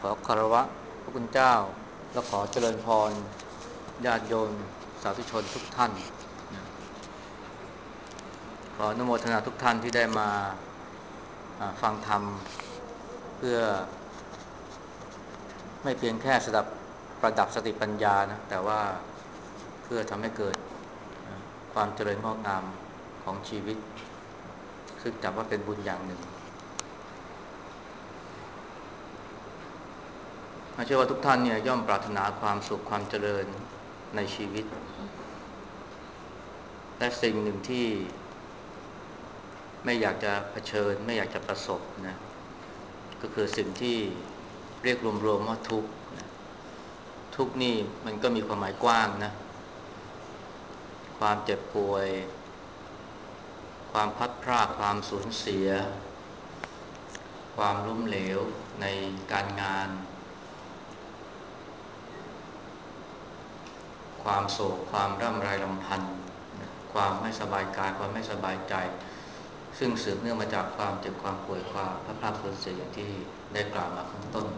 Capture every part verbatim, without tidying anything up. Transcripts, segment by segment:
ขอคารวะพระคุณเจ้าและขอเจริญพรญาติโยมสาธุชนทุกท่านนะขออนุโมทนาทุกท่านที่ได้มาฟังธรรมเพื่อไม่เพียงแค่สดับประดับสติปัญญานะแต่ว่าเพื่อทำให้เกิดความเจริญงอกงามของชีวิตซึ่งจับว่าเป็นบุญอย่างหนึ่งเชื่อว่าทุกท่านเนี่ยย่อมปรารถนาความสุขความเจริญในชีวิตและสิ่งหนึ่งที่ไม่อยากจะเผชิญไม่อยากจะประสบนะก็คือสิ่งที่เรียกรวมๆว่าทุกข์นะทุกข์นี่มันก็มีความหมายกว้างนะความเจ็บป่วยความพัดพรากความสูญเสียความล้มเหลวในการงานความโศกความร่ำไรรำพันความไม่สบายกายความไม่สบายใจซึ่งสืบเนื่องมาจากความเจ็บความป่วยความพัดพรากสูญเสียอย่างที่ได้กล่าวมาข้างต้น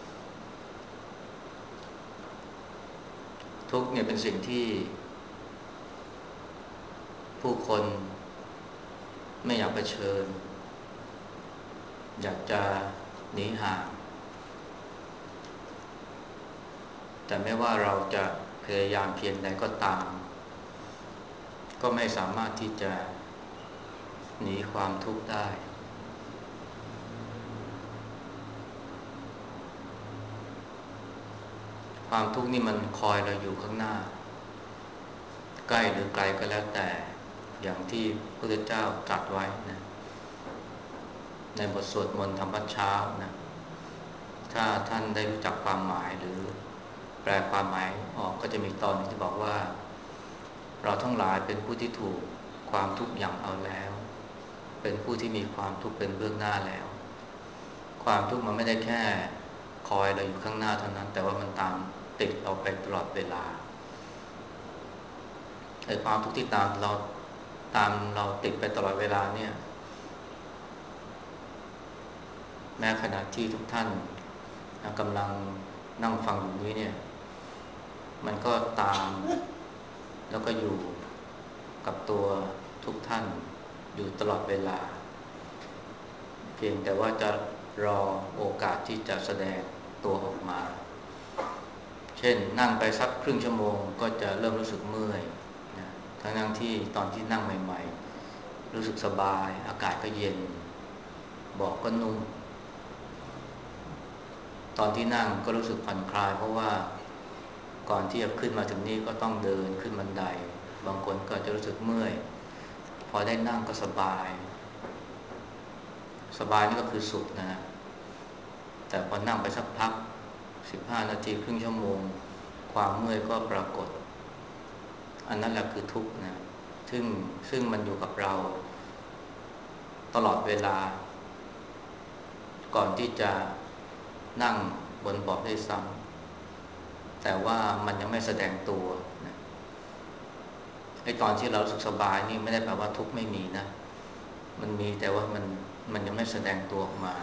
ทุกข์เนี่ยเป็นสิ่งที่ผู้คนไม่อยากเผชิญอยากจะหนีห่างแต่ไม่ว่าเราจะพยายามเพียงใดก็ตามก็ไม่สามารถที่จะหนีความทุกข์ได้ความทุกข์นี่มันคอยเราอยู่ข้างหน้าใกล้หรือไกลก็แล้วแต่อย่างที่พระพุทธเจ้าตรัสไว้นะในบทสวดมนต์ธรรมวัดเช้านะถ้าท่านได้รู้จักความหมายหรือแปลความหมายออกก็จะมีตอนที่บอกว่าเราทั้งหลายเป็นผู้ที่ถูกความทุกข์ย่ำเอาแล้วเป็นผู้ที่มีความทุกข์เป็นเบื้องหน้าแล้วความทุกข์มันไม่ได้แค่คอยเราอยู่ข้างหน้าเท่านั้นแต่ว่ามันตามติดเราไปตลอดเวลาไอ้ความทุกข์ที่ตามเราตามเราติดไปตลอดเวลาเนี่ยแม้ขณะที่ทุกท่านกำลังนั่งฟังอยู่นี้เนี่ยมันก็ตามแล้วก็อยู่กับตัวทุกท่านอยู่ตลอดเวลาเพียงแต่ว่าจะรอโอกาสที่จะแสดงตัวออกมาเช่นนั่งไปสักครึ่งชั่วโมงก็จะเริ่มรู้สึกเมื่อยนะทั้งๆที่ตอนที่นั่งใหม่ๆรู้สึกสบายอากาศก็เย็นเบาะก็นุ่มตอนที่นั่งก็รู้สึกผ่อนคลายเพราะว่าก่อนที่จะขึ้นมาถึงนี้ก็ต้องเดินขึ้นบันไดบางคนก็จะรู้สึกเมื่อยพอได้นั่งก็สบายสบายนี่ก็คือสุขนะแต่พอนั่งไปสักพักสิบห้านาทีครึ่งชั่วโมงความเมื่อยก็ปรากฏอันนั้นแหละคือทุกข์นะซึ่งซึ่งมันอยู่กับเราตลอดเวลาก่อนที่จะนั่งบนเบาะได้ซ้ำแต่ว่ามันยังไม่แสดงตัวนะไอ้ตอนที่เราสึกสบายนี่ไม่ได้แปลว่าทุกข์ไม่มีนะมันมีแต่ว่ามันมันยังไม่แสดงตัวออกมา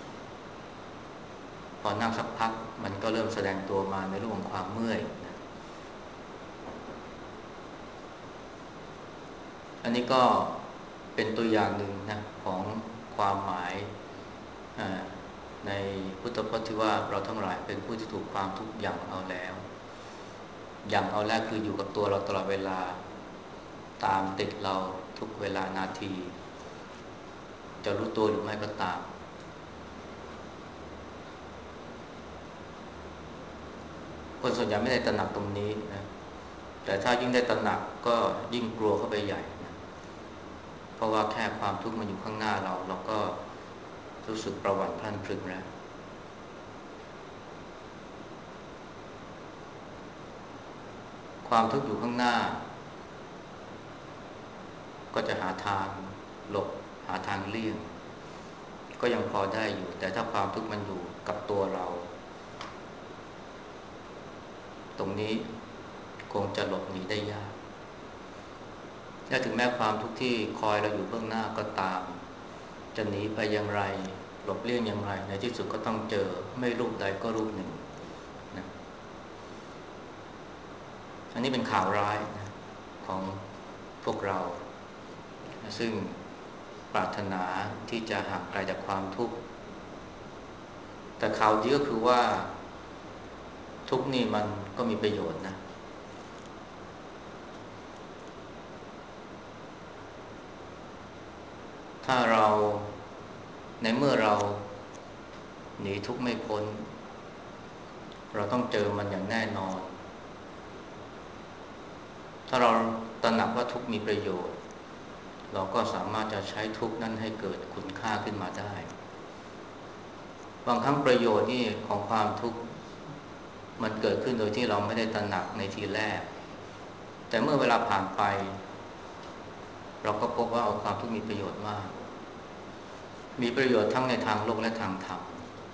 พอนั่งสักพักมันก็เริ่มแสดงตัวมาในรูปของความเมื่อยนะอันนี้ก็เป็นตัวอย่างหนึ่งนะของความหมายในพุทธพจน์ที่ว่าเราทั้งหลายเป็นผู้ที่ถูกความทุกข์ย่ำเอาแล้วย่ำเอาแล้วคืออยู่กับตัวเราตลอดเวลาตามติดเราทุกเวลานาทีจะรู้ตัวหรือไม่ก็ตามคนส่วนใหญ่ไม่ได้ตระหนักตรงนี้นะแต่ถ้ายิ่งได้ตระหนักก็ยิ่งกลัวเข้าไปใหญ่นะเพราะว่าแค่ความทุกข์มันอยู่ข้างหน้าเราเราก็รู้สึกประหวั่นพรั่นพรึงแล้วความทุกข์อยู่ข้างหน้าก็จะหาทางหลบหาทางเลี่ยงก็ยังพอได้อยู่แต่ถ้าความทุกข์มันอยู่กับตัวเราตรงนี้คงจะหลบหนีได้ยากและถึงแม้ความทุกข์ที่คอยเราอยู่เบื้องหน้าก็ตามจะหนีไปอย่างไรหลบเลี่ยงอย่างไรในที่สุดก็ต้องเจอไม่รูปใดก็รูปหนึ่งนะอันนี้เป็นข่าวร้ายนะของพวกเราซึ่งปรารถนาที่จะห่างไกลจากความทุกข์แต่ข่าวดีก็คือว่าทุกข์นี่มันก็มีประโยชน์นะถ้าเราในเมื่อเราหนีทุกข์ไม่พ้นเราต้องเจอมันอย่างแน่นอนถ้าเราตระหนักว่าทุกข์มีประโยชน์เราก็สามารถจะใช้ทุกข์นั้นให้เกิดคุณค่าขึ้นมาได้บางครั้งประโยชน์นี่ของความทุกข์มันเกิดขึ้นโดยที่เราไม่ได้ตระหนักในทีแรกแต่เมื่อเวลาผ่านไปเราก็พบว่าความทุกข์มีประโยชน์มากมีประโยชน์ทั้งในทางโลกและทางธรรม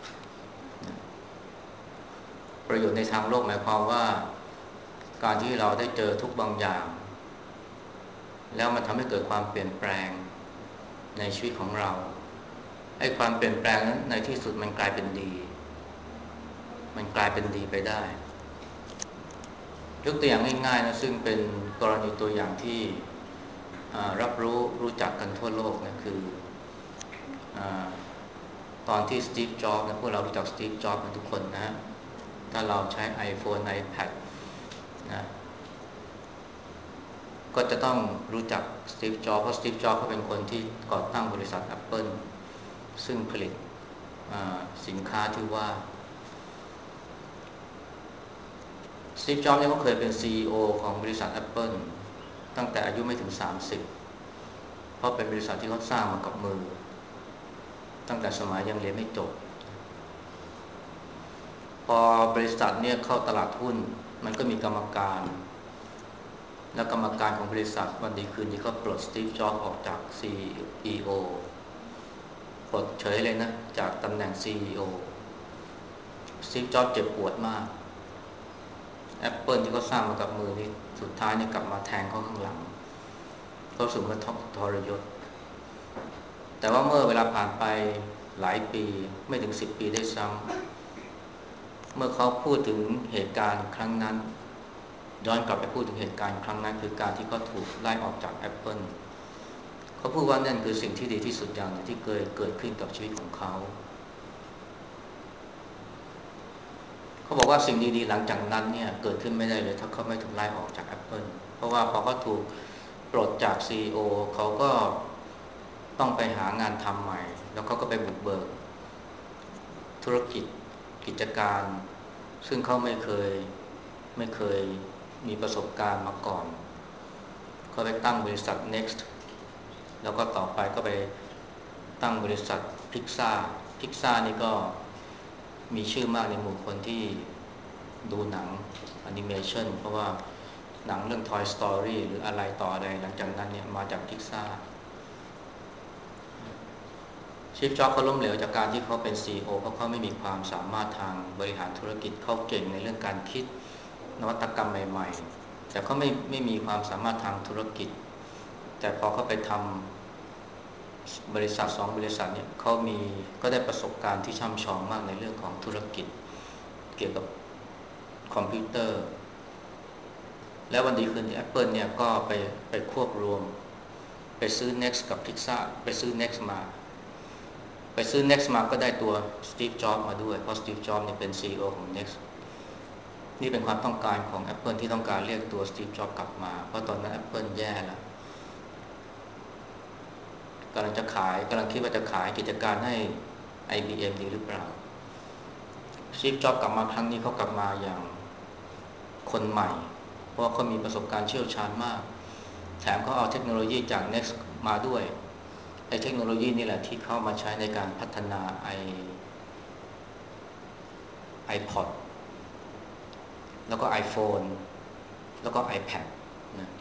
ประโยชน์ในทางโลกหมายความว่าการที่เราได้เจอทุกบางอย่างแล้วมันทำให้เกิดความเปลี่ยนแปลงในชีวิตของเราไอ้ความเปลี่ยนแปลงนั้นในที่สุดมันกลายเป็นดีมันกลายเป็นดีไปได้ยกตัวอย่างง่ายๆนะซึ่งเป็นกรณีตัวอย่างที่รับรู้รู้จักกันทั่วโลกนะคือตอนที่สตีฟจ็อบส์นะพวกเรารู้จักสตีฟจ็อบส์กันทุกคนนะถ้าเราใช้ iPhone iPad นะก็จะต้องรู้จักสตีฟจ็อบส์เพราะสตีฟจ็อบส์เขาเป็นคนที่ก่อตั้งบริษัท Apple ซึ่งผลิตสินค้าที่ว่าสตีฟจ็อบส์เนี่ยเขาเคยเป็น ซี อี โอ ของบริษัท Apple ตั้งแต่อายุไม่ถึงสามสิบเพราะเป็นบริษัทที่เขาสร้างมากับมือตั้งแต่สมัยยังเรียนไม่จบพอบริษัทเนี่ยเข้าตลาดหุ้นมันก็มีกรรมการและกรรมการของบริษัทวันดีคืนที่เขาปลดสตีฟจ็อบส์ออกจาก ซี อี โอ ปลดเฉยเลยนะจากตำแหน่ง ซี อี โอ สตีฟจ็อบส์เจ็บปวดมาก Apple ที่เขาสร้างมากับมือนี่สุดท้ายเนี่ยกลับมาแทงเขาข้างหลังเขาสูงกระทรยศแต่ว่าเมื่อเวลาผ่านไปหลายปีไม่ถึงสิบปีได้ซ้ำเมื่อเขาพูดถึงเหตุการณ์ครั้งนั้นย้อนกลับไปพูดถึงเหตุการณ์ครั้งนั้นคือการที่เขาถูกไล่ออกจาก Apple เขาพูดว่านั่นคือสิ่งที่ดีที่สุดอย่างที่เคยเกิดขึ้นกับชีวิตของเขาเขาบอกว่าสิ่งดีๆหลังจากนั้นเนี่ยเกิดขึ้นไม่ได้เลยถ้าเขาไม่ถูกไล่ออกจาก Apple เพราะว่าพอเขาถูกปลดจาก ซี อี โอ เขาก็ต้องไปหางานทำใหม่แล้วเขาก็ไปบุกเบิกธุรกิจกิจการซึ่งเขาไม่เคยไม่เคยมีประสบการณ์มาก่อนเขาไปตั้งบริษัท Next แล้วก็ต่อไปก็ไปตั้งบริษัท Pixar Pixar นี่ก็มีชื่อมากในหมู่คนที่ดูหนังแอนิเมชันเพราะว่าหนังเรื่อง Toy Story หรืออะไรต่ออะไรหลังจากนั้นเนี่ยมาจาก Pixarสตีฟจ็อบส์เขาล้มเหลวจากการที่เขาเป็น ซี อี โอ เพราะเขาไม่มีความสามารถทางบริหารธุรกิจเขาเก่งในเรื่องการคิดนวัตกรรมใหม่ๆแต่เขาไม่ไม่มีความสามารถทางธุรกิจแต่พอเขาไปทำบริษัทสองบริษัทเนี่ยเขามีก็ได้ประสบการณ์ที่ช่ำชองมากในเรื่องของธุรกิจเกี่ยวกับคอมพิวเตอร์และวันดีคืนที่ Apple เนี่ยก็ไปไปควบรวมไปซื้อ Next กับ Pixar ไปซื้อ Next มาไปซื้อ Next มาก็ได้ตัว Steve Jobs มาด้วยเพราะ Steve Jobs เนี่ยเป็น ซี อี โอ ของ Next นี่เป็นความต้องการของ Apple ที่ต้องการเรียกตัว Steve Jobs กลับมาเพราะตอนนั้น Apple แย่แล้วกำลังจะขายกำลังคิดว่าจะขายกิจการให้ ไอ บี เอ็ม ดีหรือเปล่า Steve Jobs กลับมาครั้งนี้เขากลับมาอย่างคนใหม่เพราะเขามีประสบการณ์เชี่ยวชาญมากแถมเขาเอาเทคโนโลยีจาก Next มาด้วยไอ้เทคโนโลยีนี่แหละที่เข้ามาใช้ในการพัฒนาไอ iPod แล้วก็ iPhone แล้วก็ iPad นะ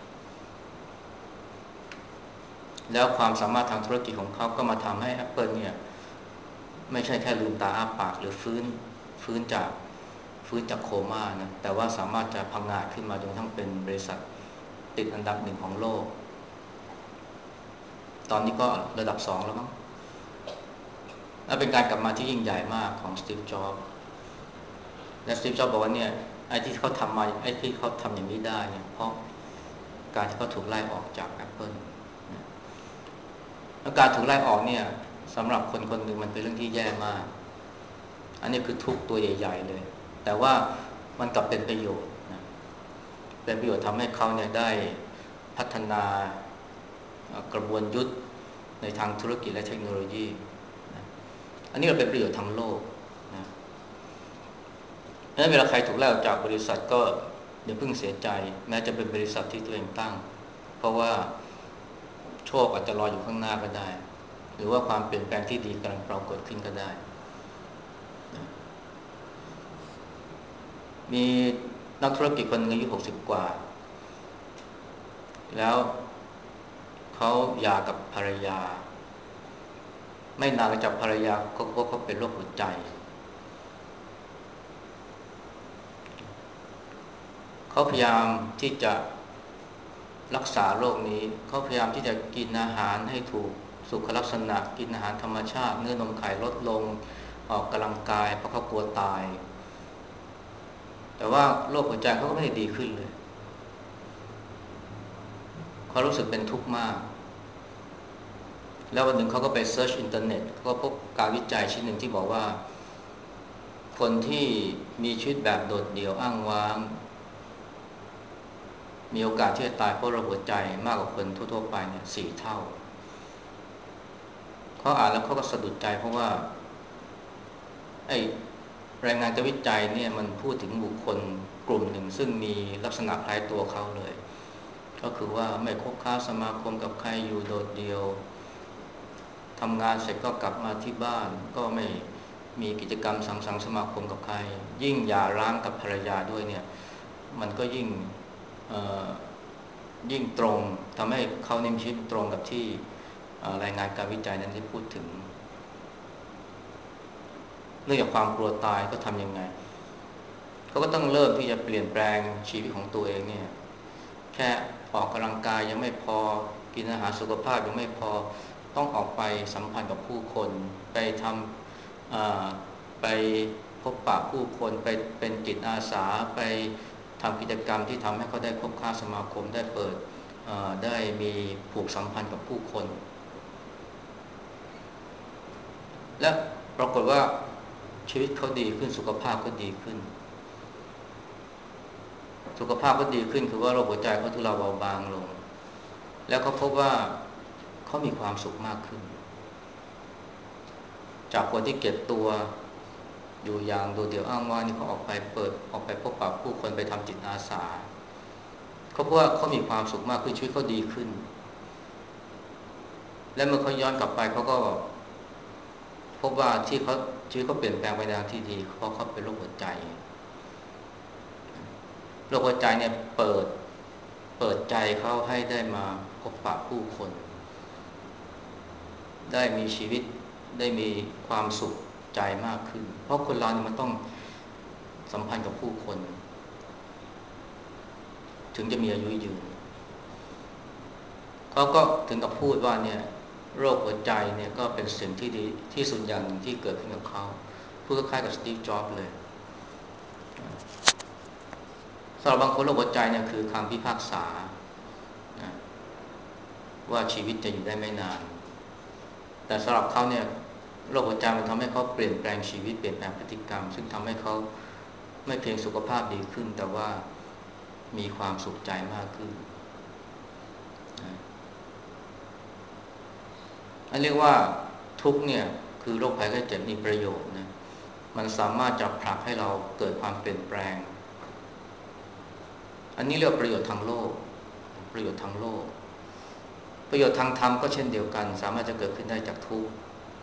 แล้วความสามารถทางธุรกิจของเขาก็มาทำให้ Apple เนี่ยไม่ใช่แค่ลืมตาอ้าปากหรือฟื้นฟื้นจากฟื้นจากโคม่านะแต่ว่าสามารถจะพังงาดขึ้นมาจนทั้งเป็นบริษัทติดอันดับหนึ่งของโลกตอนนี้ก็ระดับสองแล้วมั้งและเป็นการกลับมาที่ยิ่งใหญ่มากของสตีฟจ็อบส์และสตีฟจ็อบส์บอกว่าเนี่ยไอ้ที่เขาทำมาไอ้ที่เขาทำอย่างนี้ได้เนี่ยเพราะการที่เขาถูกไล่ออกจาก Apple นะแล้วการถูกไล่ออกเนี่ยสำหรับคนคนหนึ่งมันเป็นเรื่องที่แย่มากอันนี้คือทุกตัวใหญ่ๆเลยแต่ว่ามันกลับเป็นประโยชน์นะเป็นประโยชน์ทำให้เขาเนี่ยได้พัฒนากระบวนยุทธในทางธุรกิจและเทคโนโลยีนะอันนี้เราเป็นประโยชน์ทั้งโลกนะดังนั้นเวลาใครถูกไล่ออกจากบริษัทก็อย่าเพิ่งเสียใจแม้จะเป็นบริษัทที่ตัวเองตั้งเพราะว่าโชคอาจจะรออยู่ข้างหน้าก็ได้หรือว่าความเปลี่ยนแปลงที่ดีกำลังปรากฏขึ้นก็ได้นะมีนักธุรกิจคนหนึ่งอายุหกสิบกว่าแล้วเขาหย่ากับภรรยาไม่นานจากภรรยาเขาพบเขาเป็นโรคหัวใจเขาพยายามที่จะรักษาโรคนี้เขาพยายามที่จะกินอาหารให้ถูกสุขลักษณะกินอาหารธรรมชาติเนื้อนมไข่ลดลงออกกำลังกายเพราะเขากลัวตายแต่ว่าโรคหัวใจเขาก็ไม่ได้ดีขึ้นเลยเขารู้สึกเป็นทุกข์มากแล้ววันหนึ่งเขาก็ไปเซิร์ชอินเทอร์เน็ตก็พบการวิจัยชิ้นหนึ่งที่บอกว่าคนที่มีชีวิตแบบโดดเดี่ยวอ้างว้างมีโอกาสที่จะตายเพราะโรคหัวใจมากกว่าคนทั่วๆไปเนี่ยสี่เท่าเขาอ่านแล้วเขาก็สะดุดใจเพราะว่าไอ้รายงานการวิจัยเนี่ยมันพูดถึงบุคคลกลุ่มหนึ่งซึ่งมีลักษณะคล้ายตัวเขาเลยก็คือว่าไม่คบค้าสมาคมกับใครอยู่โดดเดี่ยวทำงานเสร็จก็กลับมาที่บ้านก็ไม่มีกิจกรรมสังสรรค์สมาคมกับใครยิ่งหย่าร้างกับภรรยาด้วยเนี่ยมันก็ยิ่งยิ่งตรงทำให้เขาเน้นชีวิตตรงกับที่รายงานการวิจัยนั้นได้พูดถึงเรื่องจากความกลัวตายก็ทำยังไงเขาก็ต้องเริ่มที่จะเปลี่ยนแปลงชีวิตของตัวเองเนี่ยแค่ออกกำลังกายยังไม่พอกินอาหารสุขภาพยังไม่พอต้องออกไปสัมพันธ์กับผู้คนไปทำไปพบปะผู้คนไปเป็นจิตอาสาไปทำกิจกรรมที่ทำให้เขาได้พบค้าสมาคมได้เปิดได้มีผูกสัมพันธ์กับผู้คนและปรากฏว่าชีวิตเขาดีขึ้นสุขภาพก็ดีขึ้นสุขภาพก็ดีขึ้นคือว่าโรคหัวใจเขาทุเลาเบาบางลงแล้วเขาพบว่าเขามีความสุขมากขึ้นจากคนที่เก็บตัวอยู่อย่างโดดเดี่ยวอ้างว้างนี่เขาออกไปเปิดออกไปพบปะผู้คนไปทำจิตอาสาเขาพบว่าเขามีความสุขมากขึ้นชีวิตเขาดีขึ้นและเมื่อเขาย้อนกลับไปเขาก็พบว่าที่เขาชีวิตเขาเปลี่ยนแปลงไปในทางที่ดีเพราะเขาเป็นโรคหัวใจโรคหัวใจเนี่ยเปิดเปิดใจเขาให้ได้มาพบปะผู้คนได้มีชีวิตได้มีความสุขใจมากขึ้นเพราะคนเราเนี่ยมันต้องสัมพันธ์กับผู้คนถึงจะมีอายุยืนเขาก็ถึงกับพูดว่าเนี่ยโรคหัวใจเนี่ยก็เป็นสิ่งที่ดีที่สุดอย่างหนึ่งที่เกิดขึ้นกับเขาพูดคล้ายกับสตีฟจ็อบส์เลยสำหรับบางคนโรคหัวใจเนี่ยคือคำพิพากษาว่าชีวิตจะอยู่ได้ไม่นานแต่สำหรับเขาเนี่ยโรคหัวใจมันทำให้เขาเปลี่ยนแปลงชีวิตเปลี่ยนแปลงพฤติกรรมซึ่งทำให้เขาไม่เพียงสุขภาพดีขึ้นแต่ว่ามีความสุขใจมากขึ้นอันเรียกว่าทุกเนี่ยคือโรคภัยไข้เจ็บมีประโยชน์นะมันสามารถจะผลักให้เราเกิดความเปลี่ยนแปลงอันนี้เรียกประโยชน์ทางโลกประโยชน์ทางโลกประโยชน์ทางธรรมก็เช่นเดียวกันสามารถจะเกิดขึ้นได้จากทุกข์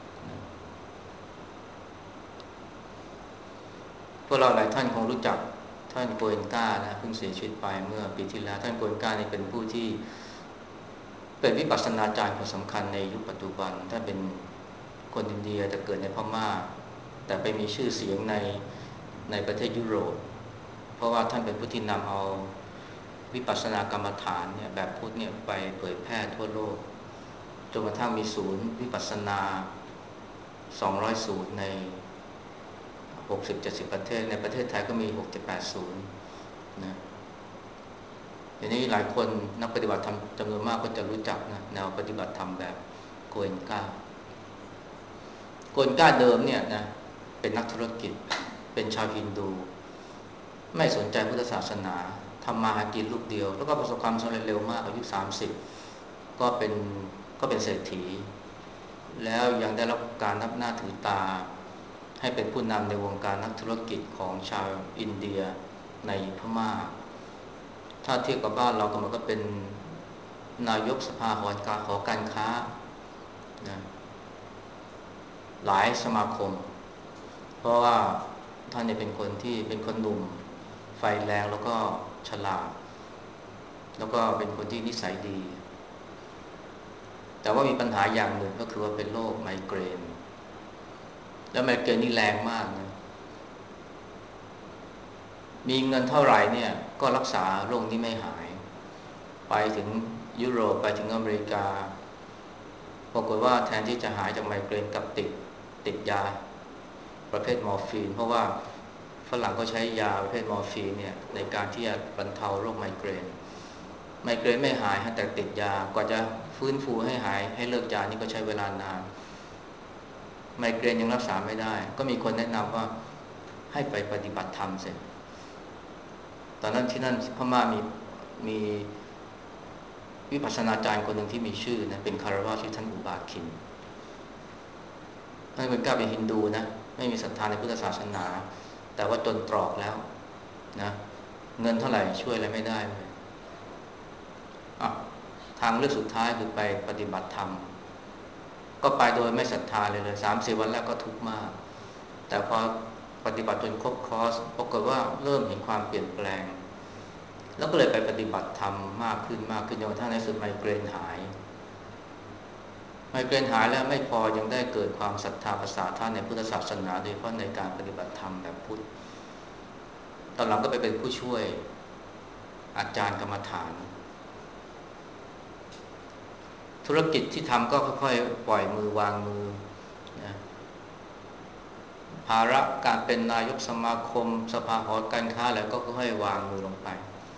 พวกเราหลายท่านคงรู้จักท่านโกเอนกานะเพิ่งเสียชีวิตไปเมื่อปีที่แล้วท่านโกเอนกานี่เป็นผู้ที่เป็นวิปัสสนาจารย์คนสำคัญในยุคปัจจุบันท่านเป็นคนอินเดียแต่เกิดในพม่าแต่ไปมีชื่อเสียงในในประเทศยุโรปเพราะว่าท่านเป็นผู้ที่นำเอาวิปัสสนากรรมฐานเนี่ยแบบพุทธเนี่ยไปเผยแพร่ทั่วโลกจนกระทั่งมีศูนย์วิปัสสนาสองร้อยศูนย์ในหกสิบ เจ็ดสิบประเทศในประเทศไทยก็มีหก เจ็ด แปด ศูนย์นะทีนี้หลายคนนักปฏิบัติธรรมจำนวนมากก็จะรู้จักนะแนวปฏิบัติธรรมแบบโกเอนกาโกเอนกาเดิมเนี่ยนะเป็นนักธุรกิจเป็นชาวฮินดูไม่สนใจพุทธศาสนาทำมาหากินลูกเดียวแล้วก็ประสบความสำเร็จเร็วมากอายุสามสิบก็เป็นก็เป็นเศรษฐีแล้วยังได้รับการนับหน้าถือตาให้เป็นผู้นำในวงการนักธุรกิจของชาวอินเดียในพม่าถ้าเทียบกับบ้านเราก็มันก็เป็นนายกสภาหอการหอการค้านะหลายสมาคมเพราะว่าท่านเนี่ยเป็นคนที่เป็นคนหนุ่มไฟแรงแล้วก็ฉลาดแล้วก็เป็นคนที่นิสัยดีแต่ว่ามีปัญหาอย่างหนึ่งก็คือว่าเป็นโรคไมเกรนแล้วไมเกรนนี่แรงมากนะมีเงินเท่าไหร่เนี่ยก็รักษาโรคนี้ไม่หายไปถึงยุโรปไปถึงอเมริกาปรากฏว่าแทนที่จะหายจากไมเกรนกับติดติดยาประเภทมอร์ฟีนเพราะว่าฝรั่งก็ใช้ยาประเภทมอร์ฟีนเนี่ยในการที่จะบรรเทาโรคไมเกรนไมเกรนไม่หายแต่ติดยากว่าจะฟื้นฟูให้หายให้เลิกยานี่ก็ใช้เวลานานไมเกรนยังรักษาไม่ได้ก็มีคนแนะนำว่าให้ไปปฏิบัติธรรมเสร็จตอนนั้นที่นั่นพม่ามีมีวิปัสสนาจารย์คนหนึ่งที่มีชื่อนะเป็นคารวะชื่อท่านอุบาคินท่านเป็นกล้าเป็นฮินดูนะไม่มีศรัทธาในพุทธศาสนาแต่ว่าจนตรอกแล้วนะเงินเท่าไหร่ช่วยอะไรไม่ได้เลยอ่ะทางเลือกสุดท้ายคือไปปฏิบัติธรรมก็ไปโดยไม่ศรัทธาเลยเลยสามสี่วันแรกก็ทุกข์มากแต่พอปฏิบัติจนครบคอร์สปรากฏว่าเริ่มเห็นความเปลี่ยนแปลงแล้วก็เลยไปปฏิบัติธรรมมากขึ้นมากขึ้นจนกระทั่งในสุดไมเกรนหายไมเกรนหายแล้วไม่พอยังได้เกิดความศรัทธาภาษาท่านในพุทธศาสนาโดยเฉพาะในการปฏิบัติธรรมแบบพุทธตอนหลังก็ไปเป็นผู้ช่วยอาจารย์กรรมฐานธุรกิจที่ทำก็ค่อยๆปล่อยมือวางมือนะภาระการเป็นนายกสมาคมสภาหอการค้าแล้วก็ค่อยๆวางมือลงไป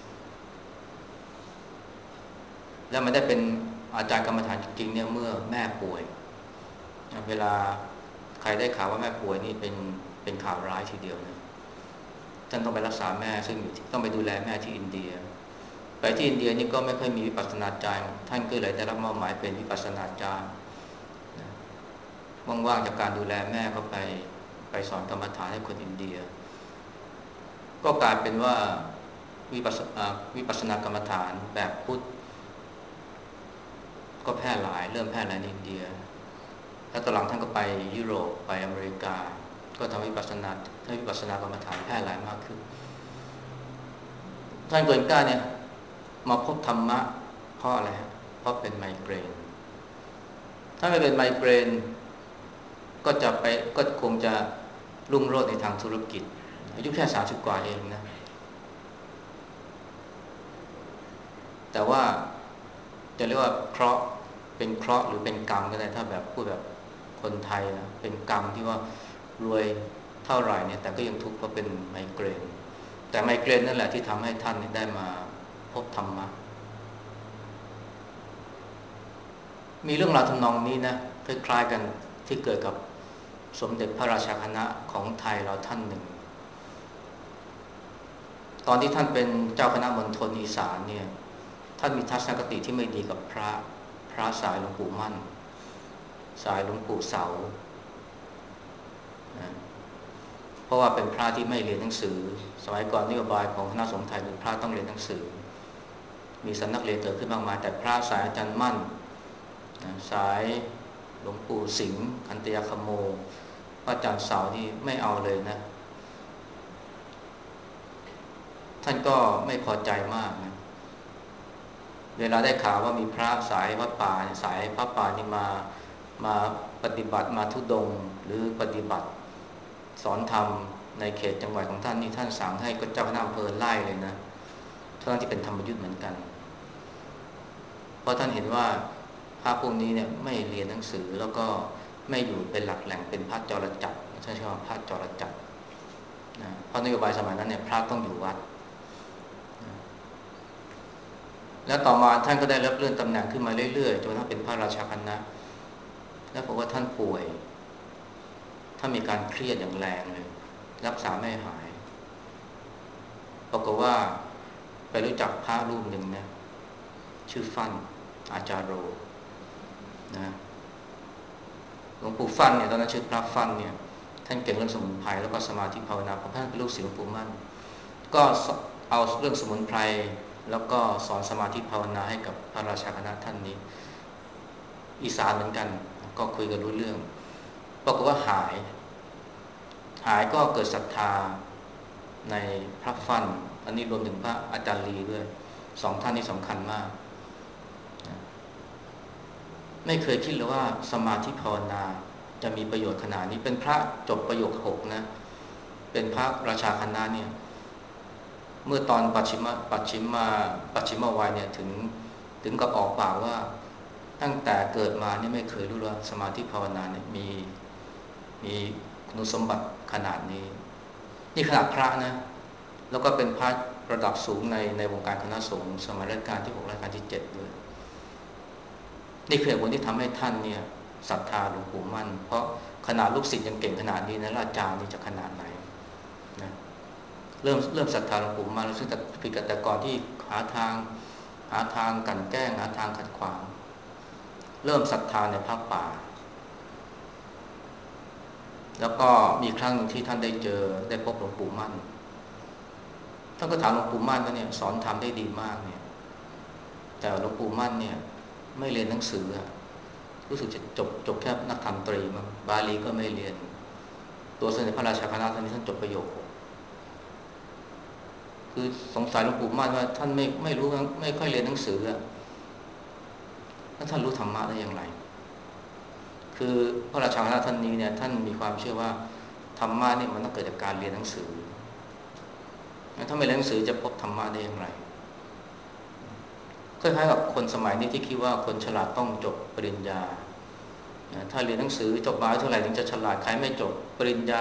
แล้วมันได้เป็นอาจารย์กรรมฐานจริงๆเนี่ยเมื่อแม่ป่วยเวลาใครได้ข่าวว่าแม่ป่วยนี่เป็นเป็นข่าวร้ายทีเดียวนะท่านต้องไปรักษาแม่ซึ่งต้องไปดูแลแม่ที่อินเดียไปที่อินเดียนี่ก็ไม่ค่อยมีวิปัสสนาจารย์ท่านก็เลยได้รับมอบหมายเป็นวิปัสสนาจารย์ว่างๆจากการดูแลแม่ก็ไปไปสอนกรรมฐานให้คนอินเดียก็กลายเป็นว่าวิปัสสนาวิปัสสนากรรมฐานแบบพุทธก็แพร่หลายเริ่มแพร่หลายในอินเดียแล้วตอนหลังท่านก็ไปยุโรปไปอเมริกาก็ทำให้วิปัสสนาให้วิปัสสนากรรมฐานแพร่หลายมากขึ้นท่านโกเอนกาเนี่ยมาพบธรรมะเพราะอะไรเพราะเป็นไมเกรนถ้าไม่เป็นไมเกรนก็จะไปก็คงจะรุ่งโรจน์ในทางธุรกิจอายุแค่สามสิบกว่าเองนะแต่ว่าจะเรียกว่าเคราะห์เป็นเคราะห์หรือเป็นกรรมก็ได้ถ้าแบบพูดแบบคนไทยนะเป็นกรรมที่ว่ารวยเท่าไหร่เนี่ยแต่ก็ยังทุกข์เพราะเป็นไมเกรนแต่ไมเกรนนั่นแหละที่ทำให้ท่านได้มาพบธรรมะมีเรื่องราวทำนองนี้นะคล้ายๆกันที่เกิดกับสมเด็จพระราชาคณะของไทยเราท่านหนึ่งตอนที่ท่านเป็นเจ้าคณะมณฑลอีสานเนี่ยท่านมีทัศนคติที่ไม่ดีกับพระพระสายหลวงปู่มั่นสายหลวงปู่เสานะเพราะว่าเป็นพระที่ไม่เรียนหนังสือสมัยก่อนนโยบายของคณะสงฆ์ไทยคือพระต้องเรียนหนังสือมีสำนักเรียนเกิดขึ้นมากมายแต่พระสายอาจารย์มั่นนะสายหลวงปู่สิงห์ขันติยคโมพระอาจารย์เสานี่ไม่เอาเลยนะท่านก็ไม่พอใจมากนะเวลาได้ข่าวว่ามีพระสายพระป่าสายพระป่านี่มามาปฏิบัติมาทุดงหรือปฏิบัติสอนธรรมในเขตจังหวัดของท่านนี่ท่านสั่งให้ก็เจ้าคณะอำเภอไล่เลยนะทั้งที่เป็นธรรมยุทธ์เหมือนกันเพราะท่านเห็นว่าพระพวกนี้เนี่ยไม่เรียนหนังสือแล้วก็ไม่อยู่เป็นหลักแหล่งเป็นพระจรจักรใช่ไหมว่าพระจรจักรนะเพราะนโยบายสมัยนั้นเนี่ยพระต้องอยู่วัดนะแล้วต่อมาท่านก็ได้รับเลื่อนตำแหน่งขึ้นมาเรื่อยๆจนกระทั่งเป็นพระราชาคณะแล้วพบว่าท่านป่วยถ้ามีการเครียดอย่างแรงเลยรักษาไม่หายปรากฏว่าไปรู้จักพระรูปหนึ่งนะชื่อฟั่นอาจารโรนะหลวงปู่ฟั่นเนี่ยตอนนั้นชื่อพระฟั่นเนี่ยท่านเก่งเรื่องสมุนไพรแล้วก็สมาธิภาวนาเพราะท่านเป็นลูกศิษย์หลวงปู่มั่นก็เอาเรื่องสมุนไพรแล้วก็สอนสมาธิภาวนาให้กับพระราชาคณะท่านนี้อีสานเหมือนกันก็คุยกันรู้เรื่องปรากฏว่าหายหายก็เกิดศรัทธาในพระฟั่นอันนี้รวมถึงพระอาจารย์ลีด้วยสองท่านนี้สำคัญมากไม่เคยคิดเลยว่าสมาธิภาวนาจะมีประโยชน์ขนาดนี้เป็นพระจบประโยคหกนะเป็นพระราชาคณะเนี่ยเมื่อตอนปัจฉิมปัจฉิมมาปัจฉิมวัยเนี่ยถึงถึงกับออกปากว่าตั้งแต่เกิดมานี่ไม่เคยรู้ว่าสมาธิภาวนาเนี่ยมีมีคุณสมบัติขนาดนี้นี่ขนาดพระนะแล้วก็เป็นพระระดับสูงในในวงการคณะสงฆ์สมัยรัชกาลที่หกรัชกาลที่เจ็ดด้วยนี่คือเหตุผลที่ทำให้ท่านเนี่ยศรัทธาหลวงปู่มั่นเพราะขนาดลูกศิษย์ยังเก่งขนาดนี้นะอาจารย์นี่จะขนาดไหนนะเริ่มเริ่มศรัทธาหลวงปู่มั่นซึ่งแต่ผิดกับแต่ก่อนที่หาทางหาทางกันแกล้งหาทางขัดขวางเริ่มศรัทธาในพระป่าแล้วก็มีครั้งหนึ่งที่ท่านได้เจอได้พบหลวงปู่มั่นท่านก็ถามหลวงปู่มั่นว่าเนี่ยสอนธรรมได้ดีมากเนี่ยแต่หลวงปู่มั่นเนี่ยไม่เรียนหนังสือรู้สึกจะจบจบแค่นักธรรมตรีมั้งบาลีก็ไม่เรียนตัวสมเด็จพระราชาคณะท่านนี้ท่านจบประโยคคือสงสัยหลวงปู่มั่นว่าท่านไม่ไม่รู้ไม่ค่อยเรียนหนังสือแล้วท่านรู้ธรรมะได้อย่างไรคือพระราชาคณะท่านนี้เนี่ยท่านมีความเชื่อว่าธรรมะเนี่ยมันต้องเกิดจากการเรียนหนังสือถ้าไม่เรียนหนังสือจะพบธรรมะได้อย่างไรคล้ายๆกับคนสมัยนี้ที่คิดว่าคนฉลาดต้องจบปริญญาถ้าเรียนหนังสือจบมาเท่าไหร่ถึงจะฉลาดใครไม่จบปริญญา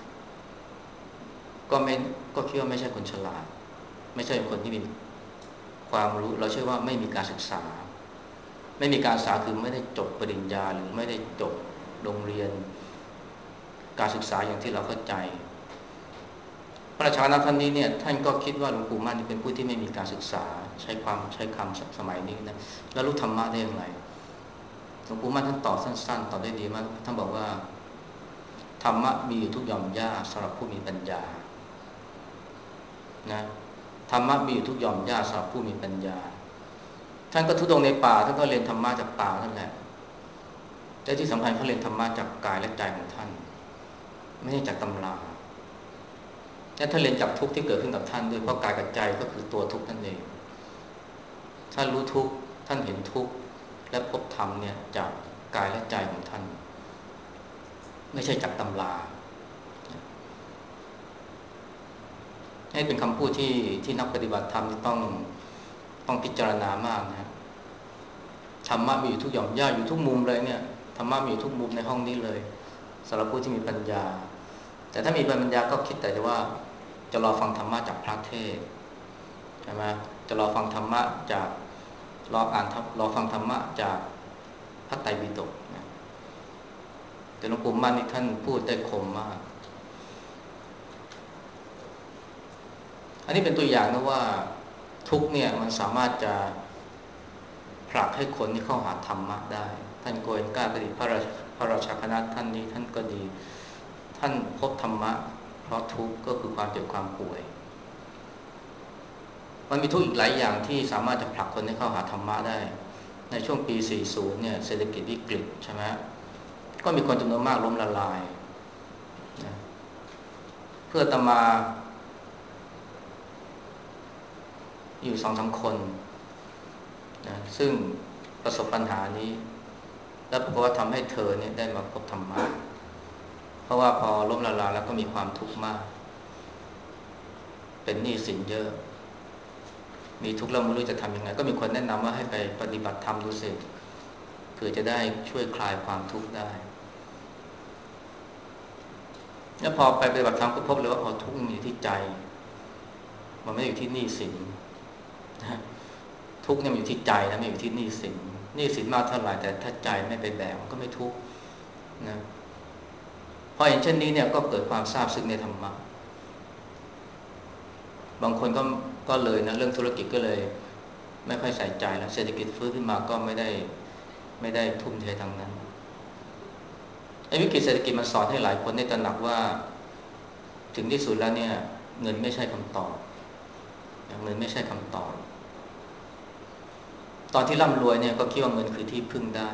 ก็ไม่ก็คิดว่าไม่ใช่คนฉลาดไม่ใช่คนที่มีความรู้เราเชื่อว่าไม่มีการศึกษาไม่มีการศึกษาคือไม่ได้จบปริญญาหรือไม่ได้จบโรงเรียนการศึกษาอย่างที่เราเข้าใจพระราชาคณะท่านนี้เนี่ยท่านก็คิดว่าหลวงปู่มั่นเป็นผู้ที่ไม่มีการศึกษาใช้ความใช้คำสมัยนี้นะแล้วรู้ธรรมะได้อย่างไรหลวงปู่มั่นท่านตอบสั้นๆตอบได้ดีมากท่านบอกว่าธรรมะมีอยู่ทุกหย่อมหญ้าสำหรับผู้มีปัญญานะธรรมะมีอยู่ทุกหย่อมหญ้าสำหรับผู้มีปัญญาท่านก็ทุดงในป่าท่านก็เรียนธรรมะจากป่านั่นแหละแต่ที่สำคัญเขาเรียนธรรมะจากกายและใจของท่านไม่ใช่จากตำราและท่านเรียนจากทุกข์ที่เกิดขึ้นกับท่านด้วยเพราะกายกับใจก็คือตัวทุกข์นั่นเองท่านรู้ทุกข์ท่านเห็นทุกข์และพบธรรมเนี่ยจากกายและใจของท่านไม่ใช่จากตำราให้เป็นคำพูดที่ที่นักปฏิบัติธรรมต้องต้องพิจารณามากนะธรรมะมีอยู่ทุกหย่อมหญ้าอยู่ทุกมุมเลยเนี่ยธรรมะมีอยู่ทุกมุมในห้องนี้เลยสำหรับผู้ที่มีปัญญาแต่ถ้ามีปัญญาก็คิดแต่ว่าจะรอฟังธรรมะจากพระเทศใช่ไหมจะรอฟังธรรมะจากรออ่านรอฟังธรรมะจากพระไตรปิฎกนะแต่หลวงปู่มั่นนี่ท่านพูดได้คมมากอันนี้เป็นตัวอย่างนะว่าทุกเนี่ยมันสามารถจะผลักให้คนที่เข้าหาธรรมะได้ท่านโกเอนกาปฏิพระราชพระราชาคณะท่านนี้ท่านก็ดีท่านพบธรรมะเพราะทุกข์ก็คือความเจ็บความป่วยมันมีทุกข์อีกหลายอย่างที่สามารถจะผลักคนให้เข้าหาธรรมะได้ในช่วงปีสี่สิบเนี่ยเศรษฐกิจวิกฤตใช่ไหมก็มีคนจำนวนมากล้มละลายนะเพื่อตมาอยู่สองสามคนนะซึ่งประสบปัญหานี้แล้วปรากฏว่าทำให้เธอเนี่ยได้มาพบธรรมะเพราะว่าพอล้มละลายแล้วก็มีความทุกข์มากเป็นหนี้สินเยอะมีทุกข์แล้วไม่รู้จะทำยังไงก็มีคนแนะนำว่าให้ไปปฏิบัติธรรมดูสิเพื่อจะได้ช่วยคลายความทุกข์ได้แล้วพอไปปฏิบัติธรรมก็พบเลยว่าอ๋อทุกข์มันอยู่ที่ใจมันไม่อยู่ที่หนี้สินนะทุกข์เนี่ยมันอยู่ที่ใจนะไม่อยู่ที่หนี้สินหนี้สินมากเท่าไหร่แต่ถ้าใจไม่ไปแบกมันก็ไม่ทุกข์นะพอเห็นเช่นนี้เนี่ยก็เกิดความซาบซึ้งในธรรมะบางคนก็ก็เลยนะเรื่องธุรกิจก็เลยไม่ค่อยใส่ใจแล้วเศรษฐกิจฟื้นขึ้นมาก็ไม่ได้ไม่ได้ทุ่มเททางนั้นไอ้วิกฤตเศรษฐกิจมันสอนให้หลายคนได้ตระหนักว่าถึงที่สุดแล้วเนี่ยเงินไม่ใช่คำตอบเงินไม่ใช่คำตอบตอนที่ร่ำรวยเนี่ยก็คิดว่าเงินคือที่พึ่งได้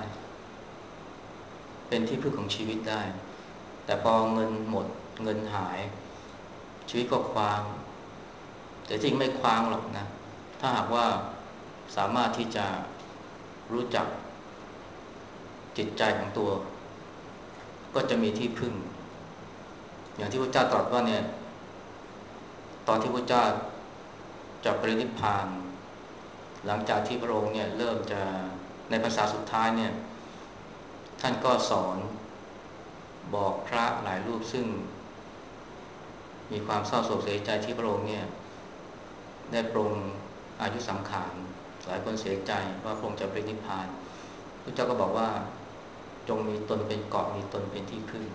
เป็นที่พึ่งของชีวิตได้แต่พอเงินหมดเงินหายชีวิตก็คว้างแต่จริงไม่คว้างหรอกนะถ้าหากว่าสามารถที่จะรู้จักจิตใจของตัวก็จะมีที่พึ่งอย่างที่พระเจ้าตรัสว่าเนี่ยตอนที่พระเจ้าจะปรินิพพานหลังจากที่พระองค์เนี่ยเริ่มจะในภาษาสุดท้ายเนี่ยท่านก็สอนบอกพระหลายรูปซึ่งมีความเศร้าโศกเสียใจที่พระองค์เนี่ยได้ปรงอายุสังขารหลายคนเสียใจว่าพระองค์จะปรินิพพานพระเจ้าก็บอกว่าจงมีตนเป็นเกาะมีตนเป็นที่พึ่ง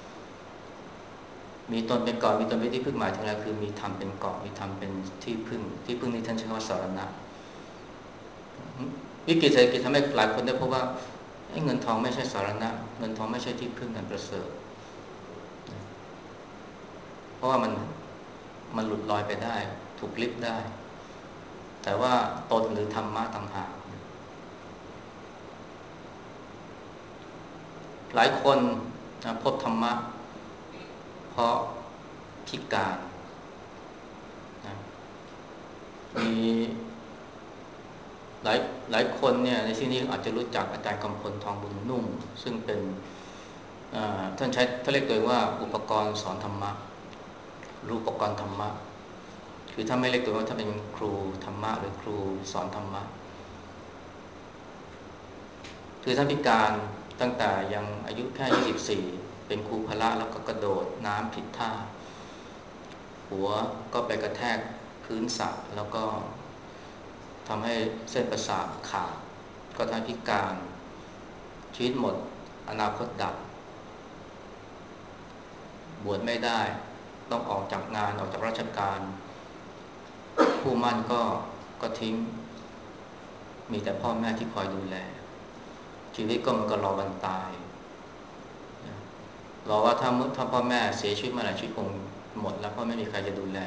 มีตนเป็นเกาะมีตนเป็นที่พึ่งหมายถึงอะไรคือมีธรรมเป็นเกาะมีธรรมเป็นที่พึ่งที่พึ่งนี้ท่านใช้คำว่าสรณะวิกฤตเศรษฐกิจทำให้หลายคนได้พบว่าเงินทองไม่ใช่สรณะเงินทองไม่ใช่ที่พึ่งอันประเสริฐเพราะว่ามันมันหลุดลอยไปได้ถูกลิบได้แต่ว่าตนหรือธรรมะต่างหากหลายคนพบธรรมะเพราะพิการนะมีหลายหลายคนเนี่ยในที่นี้อาจจะรู้จักอาจารย์กำพลทองบุญนุ่มซึ่งเป็นท่านใช้ท่านเรียกตัวว่าอุปกรณ์สอนธรรมะรูปอุปกรณ์ธรรมะคือถ้าไม่เรียกตัวว่าถ้าเป็นครูธรรมะหรือครูสอนธรรมะคือท่านพิการตั้งแต่ยังอายุแค่ยี่สิบสี่เป็นครูพละแล้วก็กระโดดน้ำผิดท่าหัวก็ไปกระแทกพื้นสระแล้วก็ทำให้เส้นประสาทขาดก็ทำพิการชีวิตหมดอนาคตดับบวชไม่ได้ต้องออกจากงานออกจากราชการผู้มั่นก็ก็ทิ้งมีแต่พ่อแม่ที่คอยดูแลชีวิตก็มันก็รอวันตายรอว่าถ้าถ้าพ่อแม่เสียชีวิตเมื่อไหร่ชีวิตคงหมดแล้วเพราะไม่มีใครจะดูแล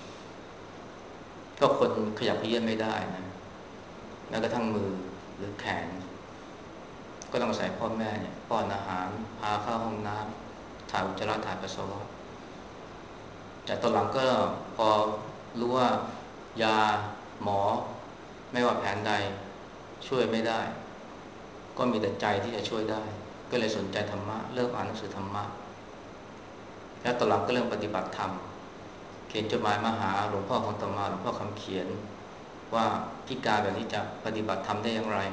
ก็คนขยับเขยื้อนไม่ได้นะแม้กระทั่งมือหรือแขนก็ต้องอาศัยพ่อแม่เนี่ยป้อนอาหารพาเข้าห้องน้ำถ่ายอุจจาระถ่ายปัสสาวะแต่ตอนหลังก็พอรู้ว่ายาหมอไม่ว่าแผนใดช่วยไม่ได้ก็มีแต่ใจที่จะช่วยได้ก็เลยสนใจธรรมะเริ่มอ่านหนังสือธรรมะแล้วตอนหลังก็เริ่มปฏิบัติธรรมเขียนจดหมายมาหาหลวงพ่อของตมาหลวงพ่อคำเขียนว่าพิการแบบนี้จะปฏิบัติธรรมได้อย่างไร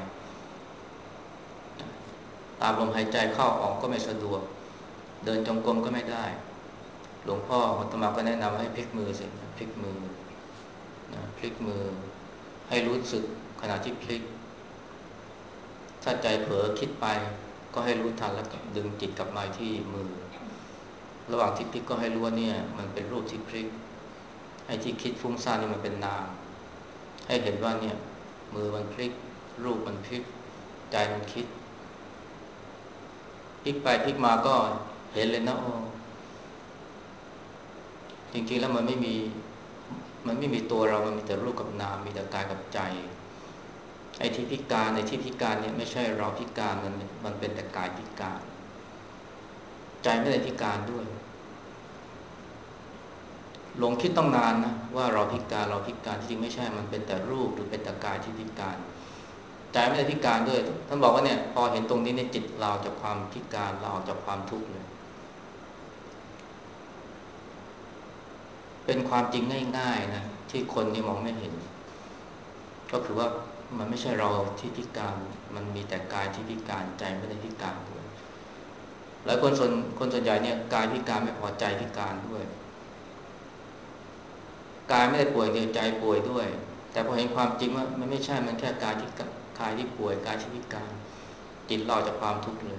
ตามลมหายใจเข้าออกก็ไม่สะดวกเดินจงกรมก็ไม่ได้หลวงพ่อของตมาก็แนะนำให้พลิกมือสิพลิกมือนะพลิกมือให้รู้สึกขณะที่พลิกถ้าใจเผลอคิดไปก็ให้รู้ทันแล้วดึงจิตกลับมาที่มือระหว่างที่พลิกก็ให้รู้ว่าเนี่ยมันเป็นรูปที่พลิกไอ้ที่คิดฟุ้งซ่านนี่มันเป็นนามให้เห็นว่าเนี่ยมือมันพลิกรูปมันพลิกใจมันคิดพลิกไปพลิกมาก็เห็นเลยนะโอ้จริงๆแล้วมันไม่มีมันไม่มีตัวเรามันมีแต่รูปกับนามมีแต่กายกับใจไอ้ที่พิการไอ้ที่พิการเนี่ยไม่ใช่เราพิการมันมันเป็นแต่กายพิการใจไม่ได้พิการด้วยหลงคิดต้องนานนะว่าเราพิการเราพิการจริงไม่ใช่มันเป็นแต่รูปหรือเป็นแต่กายที่พิการใจไม่ได้พิการด้วยท่านบอกว่าเนี่ยพอเห็นตรงนี้ในจิตเราจากความพิการเราออกจากความทุกข์เลยเป็นความจริงง่ายๆนะที่คนนี่มองไม่เห็นก็คือว่ามันไม่ใช่เราที่พิการมันมีแต่กายที่พิการใจไม่ได้พิการด้วยหายคนส่วนคนส่วนใหญ่เนี่ยกายพิการไม่พอใจพิการด้วยกายไม่ได้ป่วยเดียวใจป่วยด้วยแต่พอเห็นความจริงว่ามันไม่ใช่มันแค่กายที่กายที่ป่วยกายที่พิการจิตเราจากความทุกข์เลย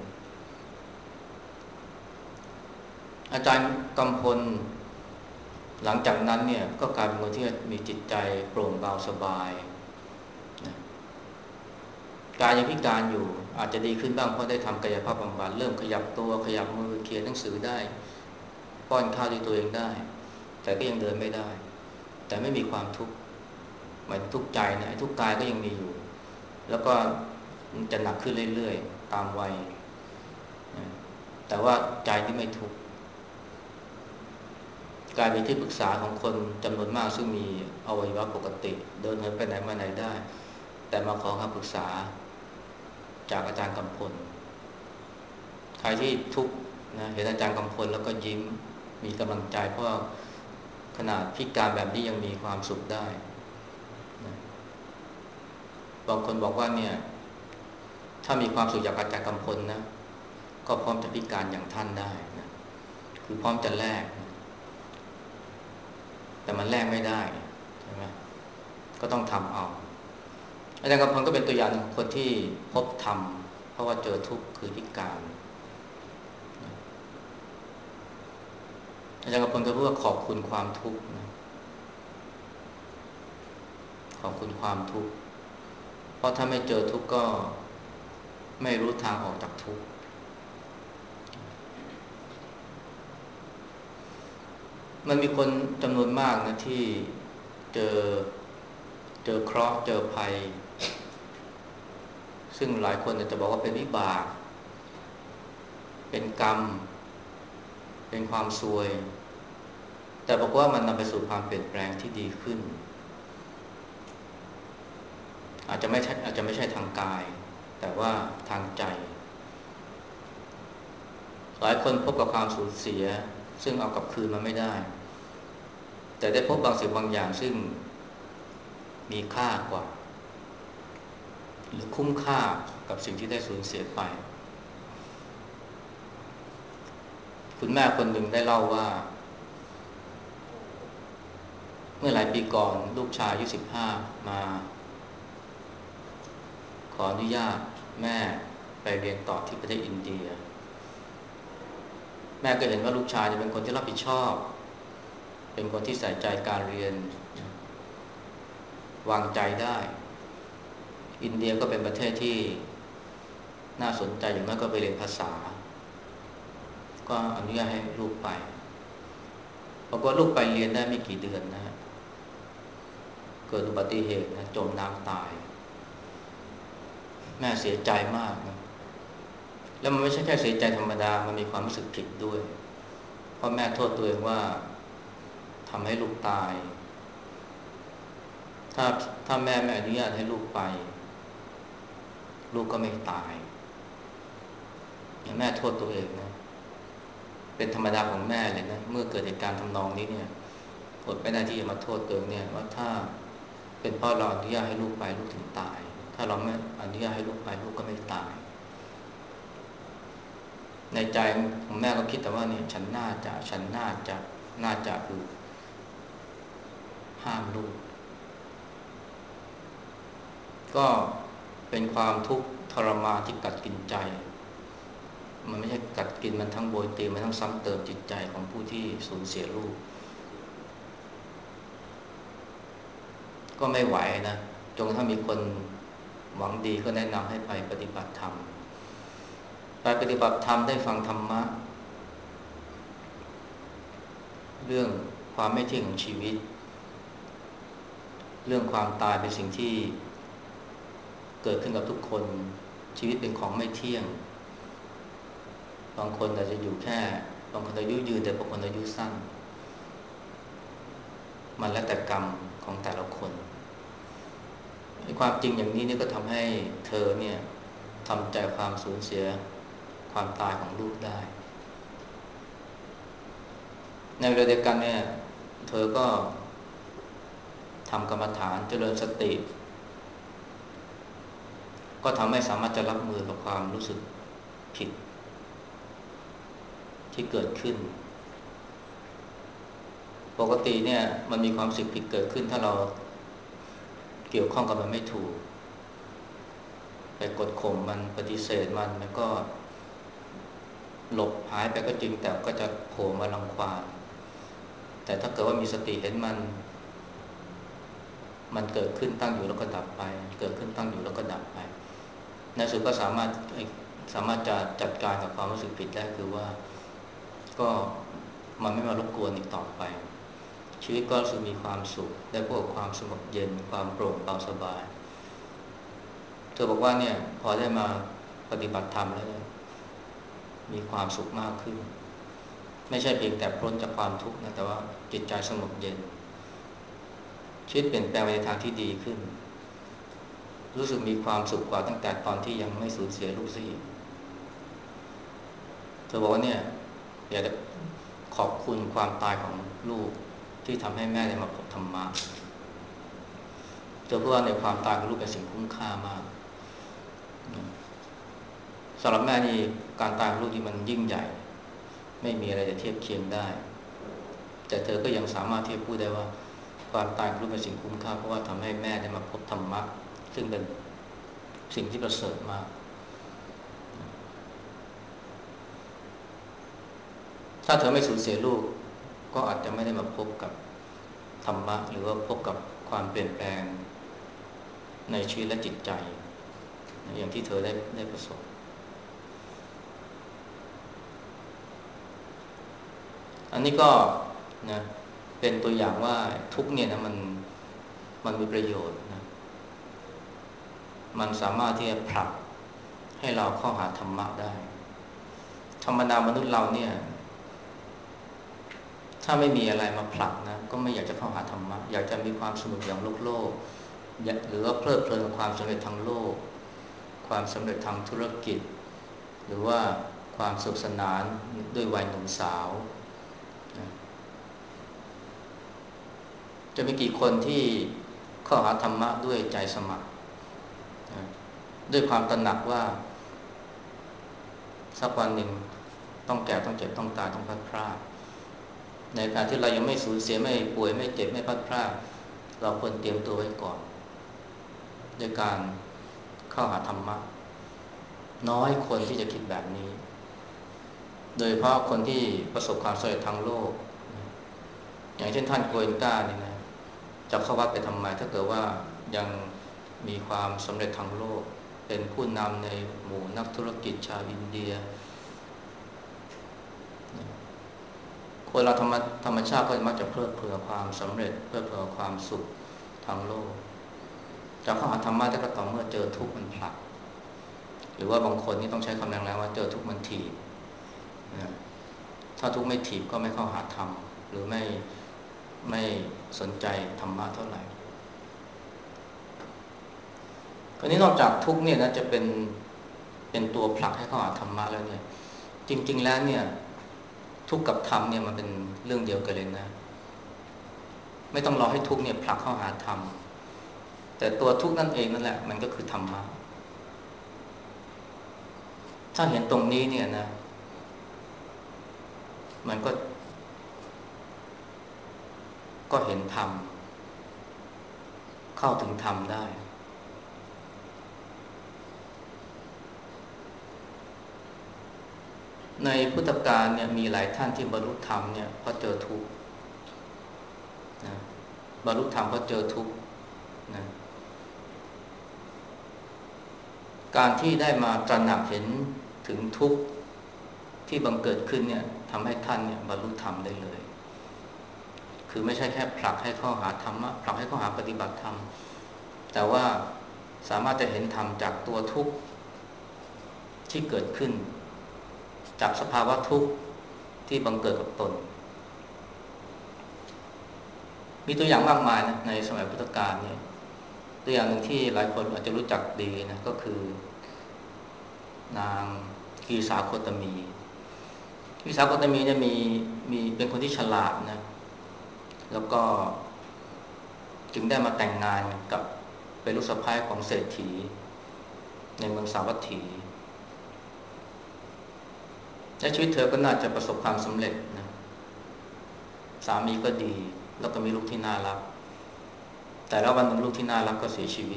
อาจารย์กำพลหลังจากนั้นเนี่ยก็กลายเป็นคนที่มีจิตใจโปร่งเบาสบายนะกายยังพิการอยู่อาจจะดีขึ้นบ้างเพราะได้ทำกายภาพบำบัดเริ่มขยับตัวขยับมือเขียนหนังสือได้ป้อนข้าวด้วยตัวเองได้แต่ก็ยังเดินไม่ได้แต่ไม่มีความทุกข์หมายถึงทุกข์ใจนะทุกข์กายก็ยังมีอยู่แล้วก็มันจะหนักขึ้นเรื่อยๆตามวัยนะแต่ว่าใจที่ไม่ทุกข์กลายเป็นที่ปรึกษาของคนจำนวนมากซึ่งมีอวัยวะปกติเดินเหินไปไหนมาไหนได้แต่มาขอคำปรึกษาจากอาจารย์กำพลใครที่ทุกข์นะเห็นอาจารย์กำพลแล้วก็ยิ้มมีกำลังใจเพราะขนาดพิการแบบนี้ยังมีความสุขได้นะบางคนบอกว่าเนี่ยถ้ามีความสุขจากอาจารย์กำพลนะก็พร้อมจะพิการอย่างท่านได้นะคือพร้อมจะแลกนะแต่มันแลกไม่ได้ใช่ไหมก็ต้องทำเอาอาจารย์กำพลก็เป็นตัวอย่างของคนที่พบธรรมเพราะว่าเจอทุกข์คือพิการอาจารย์กำพลก็พูดว่าขอบคุณความทุกข์นะขอบคุณความทุกข์เพราะถ้าไม่เจอทุกข์ก็ไม่รู้ทางออกจากทุกข์มันมีคนจำนวนมากนะที่เจอเจอเคราะห์เจอภัยซึ่งหลายคนจะบอกว่าเป็นวิบากเป็นกรรมเป็นความซวยแต่บอกว่ามันนำไปสู่ความเปลี่ยนแปลงที่ดีขึ้นอาจจะไม่ใช่อาจจะไม่ใช่ทางกายแต่ว่าทางใจหลายคนพบกับความสูญเสียซึ่งเอากลับคืนมาไม่ได้แต่ได้พบบางสิ่งบางอย่างซึ่งมีค่ากว่าหรือคุ้มค่ากับสิ่งที่ได้สูญเสียไปคุณแม่คนหนึ่งได้เล่าว่าเมื่อหลายปีก่อนลูกชายอายุสิบห้ามาขออนุญาตแม่ไปเรียนต่อที่ประเทศอินเดียแม่ก็เห็นว่าลูกชายจะเป็นคนที่รับผิดชอบเป็นคนที่ใส่ใจการเรียนวางใจได้อินเดียก็เป็นประเทศที่น่าสนใจอย่างนั้นก็ไปเรียนภาษาก็อนุญาตให้ลูกไปปรากฏลูกไปเรียนได้ไม่กี่เดือนนะฮะเกิดอุบัติเหตุนะจมน้ำตายแม่เสียใจมากนะแล้วมันไม่ใช่แค่เสียใจธรรมดามันมีความรู้สึกผิดด้วยเพราะแม่โทษตัวเองว่าทำให้ลูกตายถ้าถ้าแม่ไม่อนุญาตให้ลูกไปลูกก็ไม่ตายแม่โทษตัวเองนะเป็นธรรมดาของแม่เลยนะเมื่อเกิดเหตุการณ์ทำนองนี้เนี่ยอดไม่ได้ที่จะมาโทษตัวเองเนี่ยว่าถ้าเป็นเพราะเราอนุญาตให้ลูกไปลูกถึงตายถ้าเราไม่อนุญาตให้ลูกไปลูกก็ไม่ตายในใจของแม่ก็คิดแต่ว่าเนี่ยฉันน่าจะฉันน่าจะน่าจะคือห้ามลูกก็เป็นความทุกข์ทรมานที่กัดกินใจมันไม่ใช่กัดกินมันทั้งโบยตีมันทั้งซ้ำเติมจิตใจของผู้ที่สูญเสียลูกก็ไม่ไหวนะจนกระทั่งมีคนหวังดีก็แนะนำให้ไปปฏิบัติธรรมไปปฏิบัติธรรมได้ฟังธรรมะเรื่องความไม่เที่ยงของชีวิตเรื่องความตายเป็นสิ่งที่เกิดขึ้นกับทุกคนชีวิตเป็นของไม่เที่ยงบางคนอาจจะอยู่แค่บางคนอายุยืนแต่บางคนอายุสั้นมันแล้วแต่กรรมของแต่ละคนความจริงอย่างนี้นี่ก็ทำให้เธอเนี่ยทำใจความสูญเสียความตายของลูกได้ในเวลาเดียวกันเนี่ยเธอก็ทำกรรมฐานเจริญสติก็ทำให้สามารถจะรับมือกับความรู้สึกผิดที่เกิดขึ้นปกติเนี่ยมันมีความรู้สึกผิดเกิดขึ้นถ้าเราเกี่ยวข้องกับมันไม่ถูกไปกดข่มมันปฏิเสธมันมันก็หลบหายไปก็จริงแต่ก็จะโผล่มารังควานแต่ถ้าเกิดว่ามีสติเห็นมันมันเกิดขึ้นตั้งอยู่แล้วก็ดับไปเกิดขึ้นตั้งอยู่แล้วก็ดับไปในสุดก็สามารถสามารถจะจัดการกับความรู้สึกผิดได้คือว่าก็มันไม่มารบกวนอีกต่อไปชีวิตก็รู้สึกมีความสุขได้พบกับความสงบเย็นความโปร่งเบาสบายเธอบอกว่าเนี่ยพอได้มาปฏิบัติธรรมแล้วมีความสุขมากขึ้นไม่ใช่เพียงแต่พ้นจากความทุกข์นะแต่ว่าจิตใจสงบเย็นชีวิตเปลี่ยนแปลงไปในทางที่ดีขึ้นรู้สึกมีความสุขกว่าตั้งแต่ตอนที่ยังไม่สูญเสียลูกซะอีกเธอบอกว่าเนี่ยอยากจะขอบคุณความตายของลูกที่ทำให้แม่ได้มาพบธรรมะเธอพูดว่าในความตายของลูกเป็นสิ่งคุ้มค่ามากสำหรับแม่นี่การตายของลูกที่มันยิ่งใหญ่ไม่มีอะไรจะเทียบเคียงได้แต่เธอก็ยังสามารถที่จะพูดได้ว่าความตายของลูกเป็นสิ่งคุ้มค่าเพราะว่าทำให้แม่ได้มาพบธรรมะซึ่งเป็นสิ่งที่ประเสริฐมากถ้าเธอไม่สูญเสียลูกก็อาจจะไม่ได้มาพบกับธรรมะหรือว่าพบกับความเปลี่ยนแปลงในชีวิตและจิตใจอย่างที่เธอได้ได้ประสบอันนี้ก็นะเป็นตัวอย่างว่าทุกเนี่ยนะมันมันมีประโยชน์นะมันสามารถที่จะผลักให้เราเข้าหาธรรมะได้ธรรมดามนุษย์เราเนี่ยถ้าไม่มีอะไรมาผลักนะก็ไม่อยากจะเข้าหาธรรมะอยากจะมีความสนุกอย่างโลกโลกหรือว่าเพลิดเพลินกับความสำเร็จทางโลกความสำเร็จทางธุรกิจหรือว่าความสุขสนานด้วยวัยหนุ่มสาวจะมีกี่คนที่เข้าหาธรรมะด้วยใจสมัครด้วยความตระหนักว่าสักวันหนึ่งต้องแก่ต้องเจ็บต้องตายต้องพัดพรากในการที่เรายังไม่สูญเสียไม่ป่วยไม่เจ็บไม่พัดพรากเราควรเตรียมตัวไว้ก่อนด้วยการเข้าหาธรรมะน้อยคนที่จะคิดแบบนี้โดยเฉพาะคนที่ประสบความสำเร็จทางโลกอย่างเช่นท่านโกเอนกาเนี่ยนะจะเข้าวัดไปทำไมถ้าเกิดว่ายังมีความสำเร็จทางโลกเป็นผู้นำในหมู่นักธุรกิจชาวอินเดียคนเราธรรมธรรมชาติก็มักจะเพลิดเพลินความสำเร็จเพลิดเพลินความสุขทางโลกจะเข้าหาธรรมะได้ก็ต่อเมื่อเจอทุกข์มันผลักหรือว่าบางคนนี่ต้องใช้คำแรงๆว่าเจอทุกข์มันถีบนะถ้าทุกข์ไม่ถีบก็ไม่เข้าหาธรรมหรือไม่ไม่สนใจธรรมะเท่าไหร่คราวนี้นอกจากทุกข์เนี่ยนะจะเป็นเป็นตัวผลักให้เข้าหาธรรมะแล้วเนี่ยจริงๆแล้วเนี่ยทุกข์กับธรรมเนี่ยมันเป็นเรื่องเดียวกันเลยนะไม่ต้องรอให้ทุกข์เนี่ยผลักเข้าหาธรรมแต่ตัวทุกข์นั่นเองนั่นแหละมันก็คือธรรมะถ้าเห็นตรงนี้เนี่ยนะมันก็ก็เห็นธรรมเข้าถึงธรรมได้ในพุทธกาลเนี่ยมีหลายท่านที่บรรลุธรรมเนี่ยเพราะเจอทุกข์นะบรรลุธรรมเพราะเจอทุกข์นะการที่ได้มาตระหนักเห็นถึงทุกข์ที่บังเกิดขึ้นเนี่ยทำให้ท่านเนี่ยบรรลุธรรมได้เลยคือไม่ใช่แค่ผลักให้เข้าหาธรรมะผลักให้เข้าหาปฏิบัติธรรมแต่ว่าสามารถจะเห็นธรรมจากตัวทุกข์ที่เกิดขึ้นจากสภาวะทุกข์ที่บังเกิดกับตนมีตัวอย่างมากมายนะในสมัยพุทธกาลเนี่ยตัวอย่างหนึ่งที่หลายคนอาจจะรู้จักดีนะก็คือนางกีสาโคตมีกีสาโคตมีเนี่ยมีมีเป็นคนที่ฉลาดนะแล้วก็จึงได้มาแต่งงานกับเป็นลูกสะใภ้ของเศรษฐีในเมืองสาวัตถีและชีวิตเธอก็น่าจะประสบความสำเร็จนะสามีก็ดีแล้วก็มีลูกที่น่ารักแต่แล้ววันหนึ่งลูกที่น่ารักก็เสียชีวิต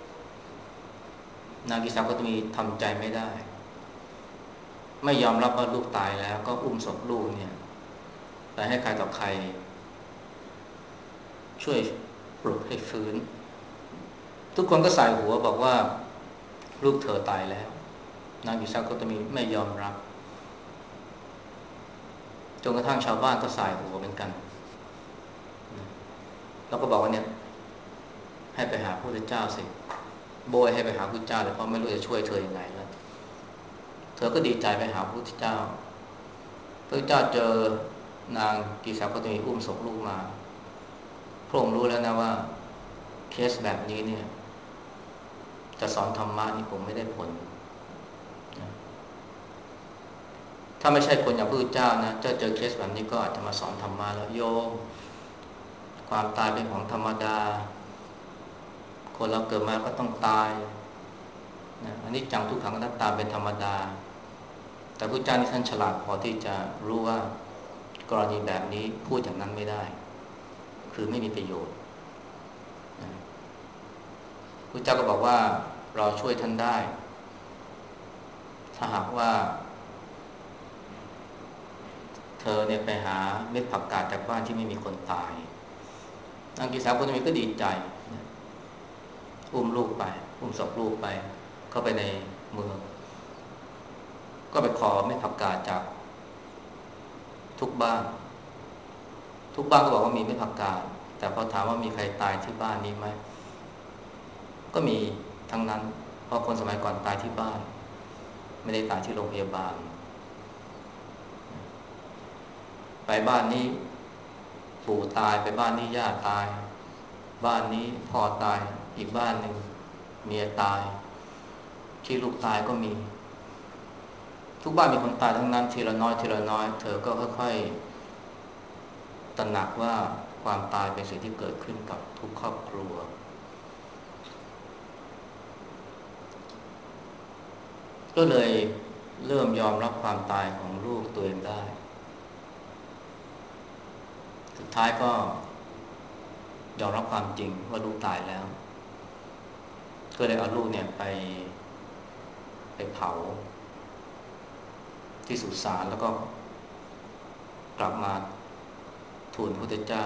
นางกิสาก็ต้องมีทำใจไม่ได้ไม่ยอมรับว่าลูกตายแล้วก็อุ้มศพลูกเนี่ยไปให้ใครต่อใครช่วยปลุกให้ฟื้นทุกคนก็สายหัวบอกว่าลูกเธอตายแล้วนางกิสาก็ต้องมีไม่ยอมรับจนกระทั่งชาวบ้านก็สายหัวเหมือนกันแล้วก็บอกว่าเนี่ยให้ไปหาพระพุทธเจ้าสิโบยให้ไปหาพระพุทธเจ้าเลยเพราะไม่รู้จะช่วยเธอยังไงแล้วเธอก็ดีใจไปหาพระพุทธเจ้าพระพุทธเจ้าเจอนางกิสาก็ต้องมีอุ้มศพลูกมาพระองค์รู้แล้วนะว่าเคสแบบนี้เนี่ยจะสอนธรรมะนี่คงไม่ได้ผลถ้าไม่ใช่คนอย่างพระพุทธเจ้านะจะเจอเคสแบบนี้ก็อาจจะมาสอนธรรมะแล้วโยมความตายเป็นของธรรมดาคนเราเกิดมาก็ต้องตายนะอันนี้จังทุกขังอนัตตาเป็นธรรมดาแต่พระพุทธเจ้านี่ท่านฉลาดพอที่จะรู้ว่ากรณีแบบนี้พูดอย่างนั้นไม่ได้คือไม่มีประโยชน์นะพระพุทธเจ้าก็บอกว่าเราช่วยท่านได้ถ้าหากว่าเธอเนี่ยไปหาเม็ดผักกาดจากบ้านที่ไม่มีคนตายนางกิสาคนนี้ก็ดีใจอุ้มลูกไปอุ้มศพลูกไปเข้าไปในเมืองก็ไปขอเม็ดผักกาดจากทุกบ้านทุกบ้านก็บอกว่ามีเม็ดผักกาดแต่พอถามว่ามีใครตายที่บ้านนี้ไหมก็มีทั้งนั้นเพราะคนสมัยก่อนตายที่บ้านไม่ได้ตายที่โรงพยาบาลไปบ้านนี้ปู่ตายไปบ้านนี้ย่าตายบ้านนี้พ่อตายอีกบ้านหนึ่งเมียตายที่ลูกตายก็มีทุกบ้านมีคนตายทั้งนั้นทีละน้อยทีละน้อยเธอก็ค่อยๆตระหนักว่าความตายเป็นสิ่งที่เกิดขึ้นกับทุกครอบครัวก็เลยเริ่มยอมรับความตายของลูกตัวเองได้สุดท้ายก็ยอมรับความจริงว่าลูกตายแล้วก็เลยเอาลูกเนี่ยไปไปเผาที่สุสานแล้วก็กลับมาทูลพระพุทธเจ้า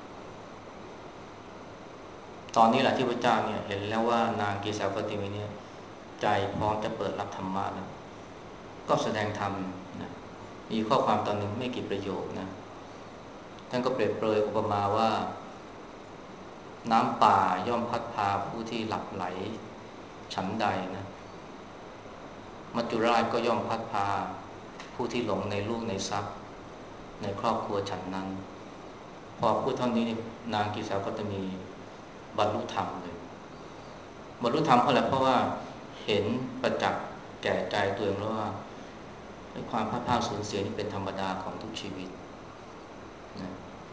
ตอนนี้แหละที่พระเจ้าเนี่ยเห็นแล้วว่านางกีสาวกติมีเนี่ยใจพร้อมจะเปิดรับธรรมะแล้วก็แสดงธรรมนะมีข้อความตอนหนึ่งไม่กี่ประโยคนะท่านก็เปรียบเปรยอุปมาว่าน้ำป่าย่อมพัดพาผู้ที่หลับไหลฉันใดนะมัจจุราชก็ย่อมพัดพาผู้ที่หลงในลูกในทรัพย์ในครอบครัวฉันนั้นพอพูดเท่านี้นางกีสาวก็จะมีบรรลุธรรมเลยบรรลุธรรมเพราะอะไรเพราะว่าเห็นประจักษ์แก่ใจตัวเองแล้วว่าความพลาดพลาดสูญเสียนี่เป็นธรรมดาของทุกชีวิตนะ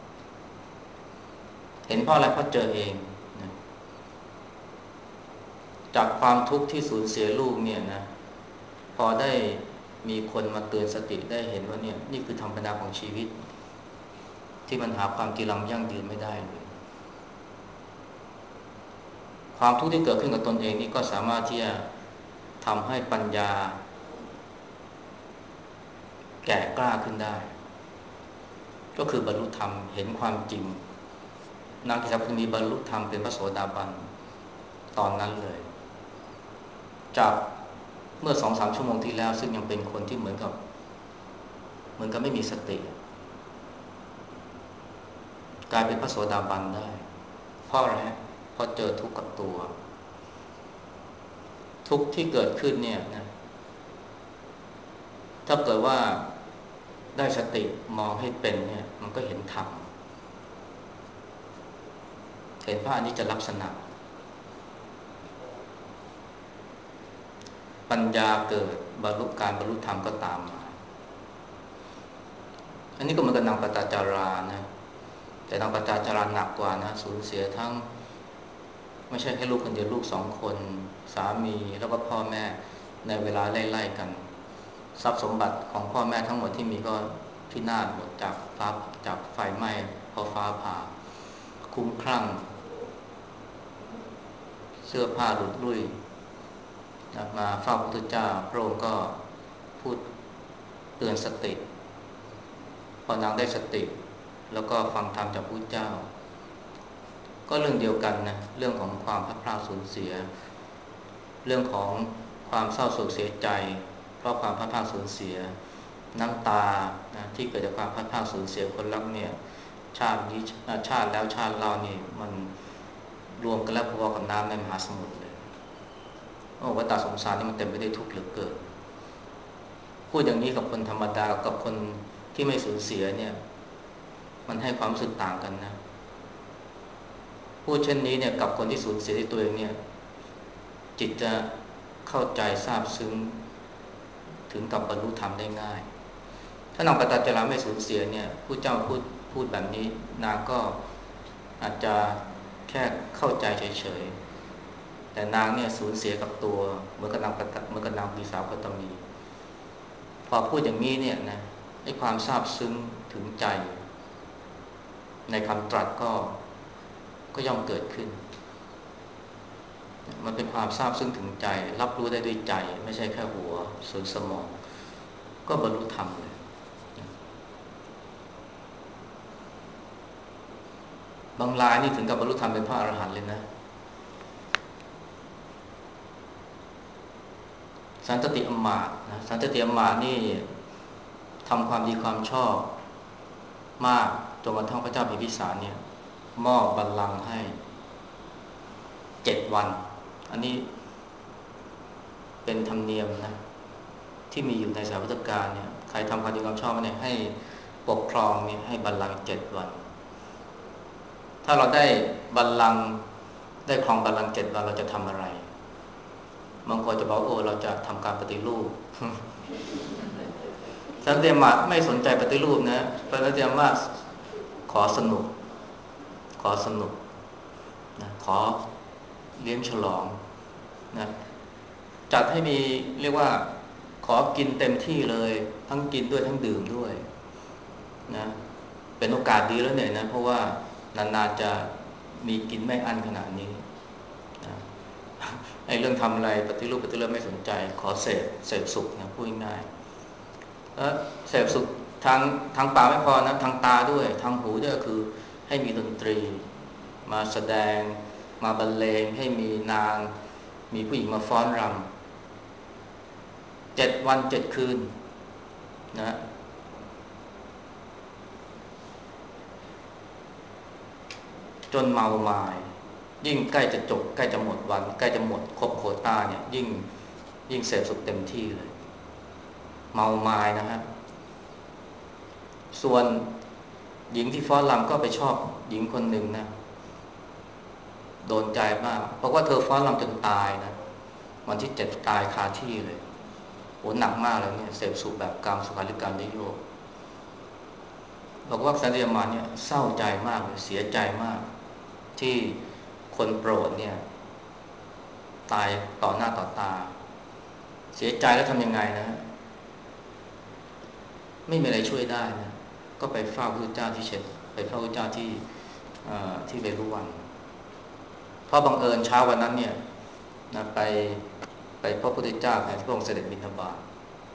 เห็นเพราะอะไรเพราะเจอเองนะจากความทุกข์ที่สูญเสียลูกเนี่ยนะพอได้มีคนมาเตือนสติได้เห็นว่าเนี่ยนี่คือธรรมดาของชีวิตที่มันหาความจีรังยั่งยืนไม่ได้เลยความทุกข์ที่เกิดขึ้นกับตนเองนี่ก็สามารถที่จะทำให้ปัญญาแก่กล้าขึ้นได้ก็คือบรรลุธรรมเห็นความจริงนางกิสามีบรรลุธรรมเป็นพระโสดาบันตอนนั้นเลยจากเมื่อสองสามชั่วโมงที่แล้วซึ่งยังเป็นคนที่เหมือนกับเหมือนกับไม่มีสติกลายเป็นพระโสดาบันได้เพราะอะไรเพราะเจอทุกข์กับตัวทุกข์ที่เกิดขึ้นเนี่ยนะถ้าเกิดว่าได้สติมองให้เป็นเนี่ยมันก็เห็นธรรมเห็นพระอนิจจลักษณะปัญญาเกิดบรรลุการบรรลุธรรมก็ตามมาอันนี้ก็เหมือนกับนางปตจารานะแต่นางปตจาราหนักกว่านะสูญเสียทั้งไม่ใช่แค่ลูกคนเดียวลูกสองคนสามีแล้วก็พ่อแม่ในเวลาไล่ๆกันทรัพย์สมบัติของพ่อแม่ทั้งหมดที่มีก็พินาศหมดจากฟ้าจากไฟไหม้เพราะฟ้าผ่าคุ้มคลั่งเสื้อผ้าหลุดลุ่ยมาเฝ้าพระพุทธเจ้าพระองค์ก็พูดเตือนสติพอนางได้สติแล้วก็ฟังธรรมจากพระพุทธเจ้าก็เรื่องเดียวกันนะเรื่องของความพลัดพรากสูญเสียเรื่องของความเศร้าโศกเสียใจเพราะความพลัดพรากสูญเสียน้ำตานะที่เกิดจากความพลัดพรากสูญเสียคนรักเนี่ยชาตินี้ชาติแล้วชาติเล่านี่มันรวมกันแล้วพอกับน้ำในมหาสมุทรเลยโอ้วัฏสงสารนี่มันเต็มไปด้วยทุกข์เหลือเกินพูดอย่างนี้กับคนธรรมดากับคนที่ไม่สูญเสียเนี่ยมันให้ความรู้สึกต่างกันนะพูดเช่นนี้เนี่ยกับคนที่สูญเสียที่ตัวเองเนี่ยจิตจะเข้าใจซาบซึ้งถึงกับบรรลุธรรมได้ง่ายถ้านางปตจราไม่สูญเสียเนี่ยผู้เจ้าพูดพูดแบบนี้นางก็อาจจะแค่เข้าใจเฉยๆแต่นางเนี่ยสูญเสียกับตัวเหมือนกับนางเหมือนกับนางปีสาวกตมีพอพูดอย่างนี้เนี่ยนะไอ้ความซาบซึ้งถึงใจในคำตรัสก็ก็ย่อมเกิดขึ้นมันเป็นความซาบซึ้งถึงใจรับรู้ได้ด้วยใจไม่ใช่แค่หัวส่วนสมองก็บรรลุธรรมเลยบางรายนี่ถึงกับบรรลุธรรมเป็นพระอรหันต์เลยนะสันตติอมาตย์นะสันตติอมาตย์นี่ทำความดีความชอบมากจนกระทั่งพระเจ้าพิมพิสารเนี่ยมอบบัลลังก์ให้เจ็ดวันอันนี้เป็นธรรมเนียมนะที่มีอยู่ในสายพุทธกาลเนี่ยใครทำความดีความชอบเนี่ยให้ปกครองเนี่ยให้บัลลังก์เจ็ดวันถ้าเราได้บัลลังก์ได้ครองบัลลังก์เจ็ดวันเราจะทำอะไรบางคนจะบอกโอ้เราจะทำการปฏิรูปสันติมาไม่สนใจปฏิรูปนะสันติมาขอสนุกขอสนุกนะขอเลี้ยงฉลองนะจัดให้มีเรียกว่าขอกินเต็มที่เลยทั้งกินด้วยทั้งดื่มด้วยนะเป็นโอกาสดีแล้วเนี่ยนะเพราะว่านานๆจะมีกินไม่อั้นขนาดนี้นะไอ้เรื่องทำอะไรปฏิรูปปฏิรูปไม่สนใจขอเสพเสพสุขนะพูดง่ายๆแล้วเสพสุขทางทางปากไม่พอนะทางตาด้วยทางหูด้วยก็คือให้มีดนตรีมาแสดงมาบรรเลงให้มีนางมีผู้หญิงมาฟ้อนรำเจ็ดวันเจ็ดคืนนะจนเมามายยิ่งใกล้จะจบใกล้จะหมดวันใกล้จะหมดครบโควต้าเนี่ยยิ่งยิ่งเสพสุขเต็มที่เลยเมามายนะฮะส่วนหญิงที่ฟ้อนรำก็ไปชอบหญิงคนหนึ่งนะโดนใจมากเพราะว่าเธอฟ้อนรำจนตายนะวันที่เจ็ดตายคาที่เลยโหหนักมากเลยเนี่ยเสพสุขแบบกามสุขาริการนิโยคบอกว่าสันติยมาเนี่ยเศร้าใจมากเลยเสียใจมากที่คนโปรดเนี่ยตายต่อหน้าต่อตาเสียใจแล้วทำยังไงนะไม่มีอะไรช่วยได้นะก็ไปเฝ้าพระพุทธเจ้าที่เชตไปเฝ้าพระพุทธเจ้าที่ที่เวรุวันเพราะบังเอิญเช้าวันนั้นเนี่ยนะไปไปพบพระพุทธเจ้าที่พระองค์เสด็จบิณฑบาต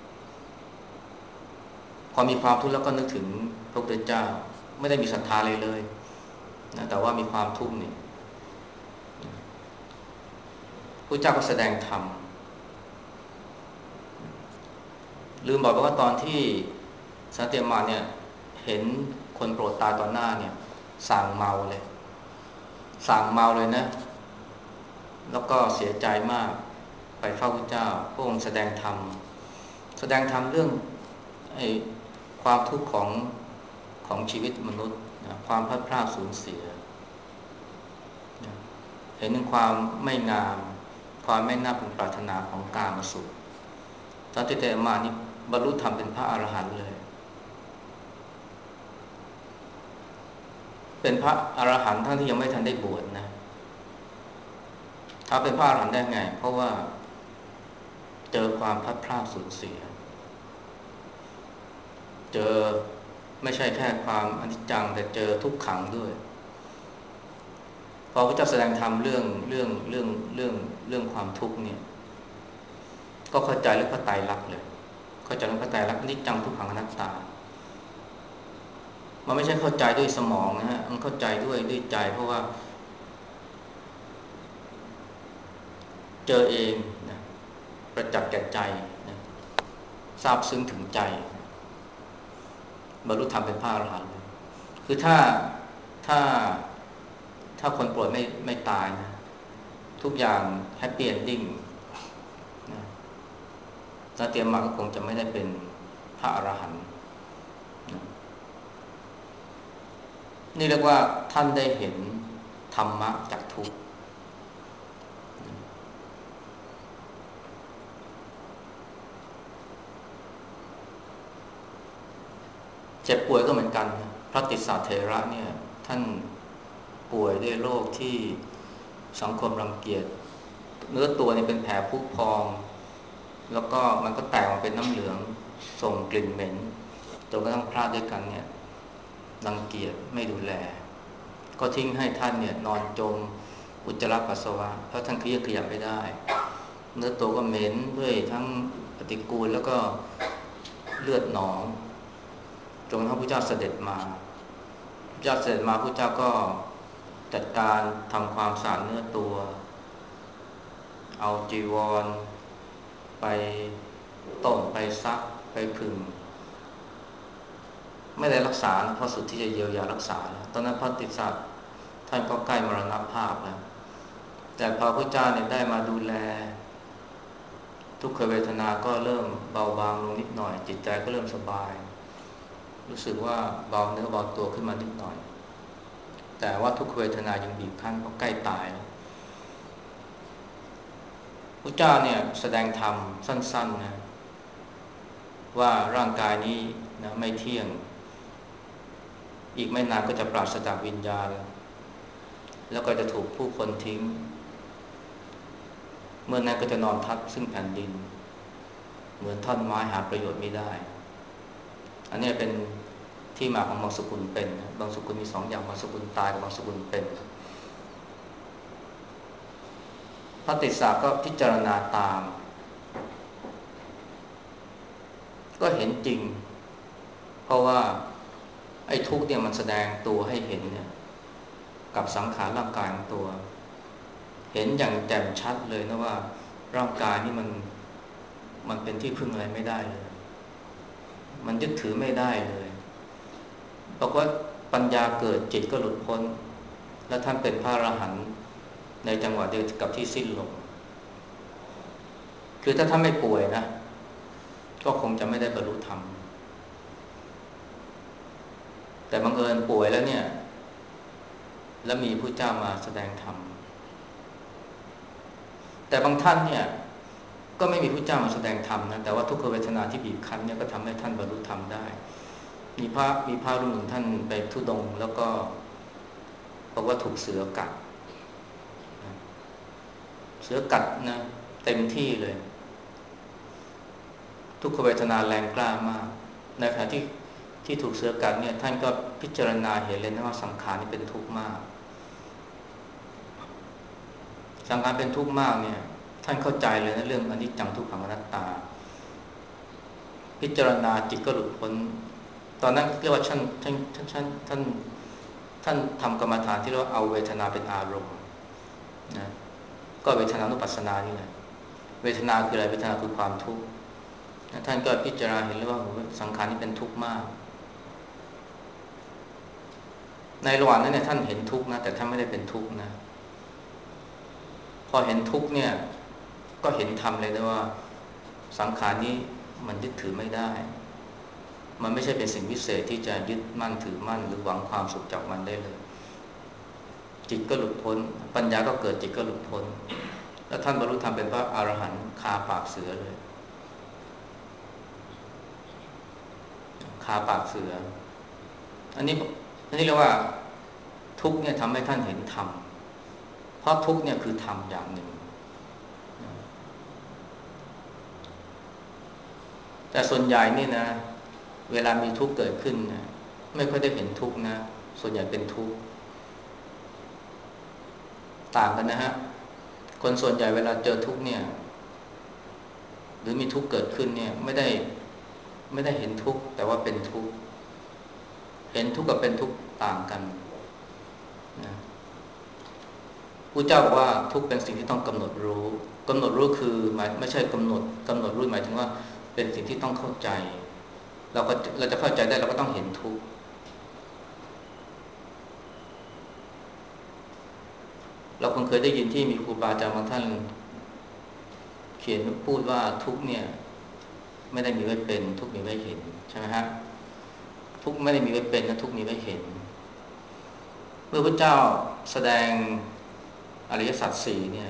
พอมีความทุกข์แล้วก็นึกถึงพระพุทธเจ้าไม่ได้มีศรัทธาเลยเลยนะแต่ว่ามีความทุกข์นี่พระเจ้าก็แสดงธรรมลืมบอกไปว่าตอนที่สันติมาเนี่ยเห็นคนโปรดตายต่อหน้าเนี่ยสั่งเมาเลยสั่งเมาเลยนะแล้วก็เสียใจมากไปเฝ้าพระเจ้าพระองค์แสดงธรรมแสดงธรรมเรื่องไอ้ความทุกข์ของของชีวิตมนุษย์นะความพลัดพรากสูญเสียนะเห็นถึงความไม่งามความไม่น่าพึงปรารถนาของกามสุขสันติเตมานี่บรรลุธรรมเป็นพระอรหันต์เลยเป็นพระอรหันต์ทั้งที่ยังไม่ทันได้บวชนะถ้าเป็นพระอรหันต์ได้ไงเพราะว่าเจอความพลัดพรากสูญเสียเจอไม่ใช่แค่ความอนิจจังแต่เจอทุกขังด้วยพอพระเจ้าแสดงธรรมเรื่องเรื่องเรื่องเรื่องเรื่องความทุกข์เนี่ยก็เข้าใจเรื่องพระไตรลักษณ์เลยเข้าใจเรื่องพระไตรลักษณ์อนิจจังทุกขังอนัตตามันไม่ใช่เข้าใจด้วยสมองนะฮะมันเข้าใจด้วยด้วยใจเพราะว่าเจอเองนะประจักษ์แก่ใจนะทราบซึ้งถึงใจบรรลุธรรมเป็นพระอรหันต์คือถ้าถ้าถ้าคนป่วยไม่ไม่ตายนะทุกอย่างแฮปปี้เอนดิ้งนะถ้าเตรียมมาก็คงจะไม่ได้เป็นพระอรหันต์นะนี่เรียกว่าท่านได้เห็นธรรมะจากทุกข์เจ็บป่วยก็เหมือนกันนะพระติสสะเถระเนี่ยท่านป่วยด้วยโรคที่สังคมรังเกียจเนื้อตัวนี่เป็นแผลพุพองแล้วก็มันก็แตกออกเป็นน้ำเหลืองส่งกลิ่นเหม็นจนกระทั่งพระด้วยกันเนี่ยรังเกียจไม่ดูแลก็ทิ้งให้ท่านเนี่ยนอนจมอุจจาระปัสสาวะเพราะท่านเครียดขยับไม่ได้เนื้อตัวก็เหม็นด้วยทั้งปฏิกูลแล้วก็เลือดหนองจนกระทั่งพระเจ้าเสด็จมาพระเจ้าเสด็จมาพระเจ้าก็จัดการทำความสะอาดเนื้อตัวเอาจีวรไปต้มไปซักไปผึ่งไม่ได้รักษาเพราะสุดที่จะเยียวยารักษาตอนนั้นพระติสสะท่านก็ใกล้มรณภาพแล้วแต่พอพระเจ้าเนี่ยได้มาดูแลทุกขเวทนาก็เริ่มเบาบางลงนิดหน่อยจิตใจก็เริ่มสบายรู้สึกว่าเบาเนื้อเบาตัวขึ้นมานิดหน่อยแต่ว่าทุกขเวทนายังบีบคั้นเพราะใกล้ตายแล้วพระเจ้าเนี่ยแสดงธรรมสั้นๆนะว่าร่างกายนี้นะไม่เที่ยงอีกไม่นานก็จะปราศจากวิญญาณแล้วก็จะถูกผู้คนทิ้งเมื่อนั้นก็จะนอนทับซึ่งแผ่นดินเหมือนท่อนไม้หาประโยชน์ไม่ได้อันนี้เป็นที่มาของบางสกุลเป็นบางสกุลมีสองอย่างบางสกุลตายกับบางสกุลเป็นพระติสสะก็พิจารณาตามก็เห็นจริงเพราะว่าไอ้ทุกข์เนี่ยมันแสดงตัวให้เห็นเนี่ยกับสังขารร่างกายของตัวเห็นอย่างแจ่มชัดเลยนะว่าร่างกายนี่มันมันเป็นที่พึ่งอะไรไม่ได้เลยมันยึดถือไม่ได้เลยบอกว่าปัญญาเกิดจิตก็หลุดพ้นและท่านเป็นพระอรหันต์ในจังหวะเดียวกับที่สิ้นลมคือถ้าท่านไม่ป่วยนะก็คงจะไม่ได้บรรลุธรรมแต่บังเอิญป่วยแล้วเนี่ยแล้วมีพระเจ้ามาแสดงธรรมแต่บางท่านเนี่ยก็ไม่มีพระเจ้ามาแสดงธรรมนะแต่ว่าทุกขเวทนาที่บีบคั้นเนี่ยก็ทำให้ท่านบรรลุธรรมได้มีพระมีพระรูปหนึ่งท่านไปธุดงค์แล้วก็บอกว่าถูกเสือกัดเสือกัดนะเต็มที่เลยทุกขเวทนาแรงกล้ามากในขณะที่ที่ถูกเสือกัดเนี่ยท่านก็พิจารณาเห็นเลยนะว่าสังขารนี่เป็นทุกข์มากสังขารเป็นทุกข์มากเนี่ยท่านเข้าใจเลยนะเรื่องอนิจจังทุกขังอนัตตาพิจารณาจิตก็หลุดพ้นตอนนั้นเรียกว่าท่านท่านท่านท่านท่านทำกรรมฐานที่เรียกว่าเอาเวทนาเป็นอารมณ์นะก็เวทนานุปัสสนานี่แหละเวทนาคืออะไรเวทนาคือความทุกข์ท่านก็พิจารณาเห็นเลยว่าสังขารนี่เป็นทุกข์มากในระหว่างนั้นเนี่ยท่านเห็นทุกข์นะแต่ท่านไม่ได้เป็นทุกข์นะพอเห็นทุกข์เนี่ยก็เห็นธรรมเลยนะว่าสังขารนี้มันยึดถือไม่ได้มันไม่ใช่เป็นสิ่งพิเศษที่จะยึดมั่นถือมั่นหรือหวังความสุขจากมันได้เลยจิตก็หลุดพ้นปัญญาก็เกิดจิตก็หลุดพ้นแล้วท่านบรรลุธรรมเป็นพระอรหันต์คาปากเสือเลยคาปากเสืออันนี้อันนี้เรียกว่าทุกข์เนี่ยทำให้ท่านเห็นธรรมเพราะทุกข์เนี่ยคือธรรมอย่างหนึ่งแต่ส่วนใหญ่นี่นะเวลามีทุกข์เกิดขึ้นนะไม่ค่อยได้เห็นทุกข์นะส่วนใหญ่เป็นทุกข์ต่างกันนะฮะคนส่วนใหญ่เวลาเจอทุกข์เนี่ยหรือมีทุกข์เกิดขึ้นเนี่ยไม่ได้ไม่ได้เห็นทุกข์แต่ว่าเป็นทุกข์เห็นทุกข์กับเป็นทุกข์ต่างกันนะพระเจ้าบอกว่าทุกข์เป็นสิ่งที่ต้องกำหนดรู้กำหนดรู้คือหมายไม่ใช่กำหนดกำหนดรู้หมายถึงว่าเป็นสิ่งที่ต้องเข้าใจเราก็เราจะเข้าใจได้เราก็ต้องเห็นทุกข์เราคงเคยได้ยินที่มีครูบาอาจารย์บางท่านเขียนพูดว่าทุกข์เนี่ยไม่ได้มีไว้เป็นทุกข์มีไว้เห็นใช่ไหมฮะทุกข์ไม่ได้มีไว้เป็นนะทุกข์มีไว้เห็นเมื่อพระเจ้าแสดงอริยสัจสี่เนี่ย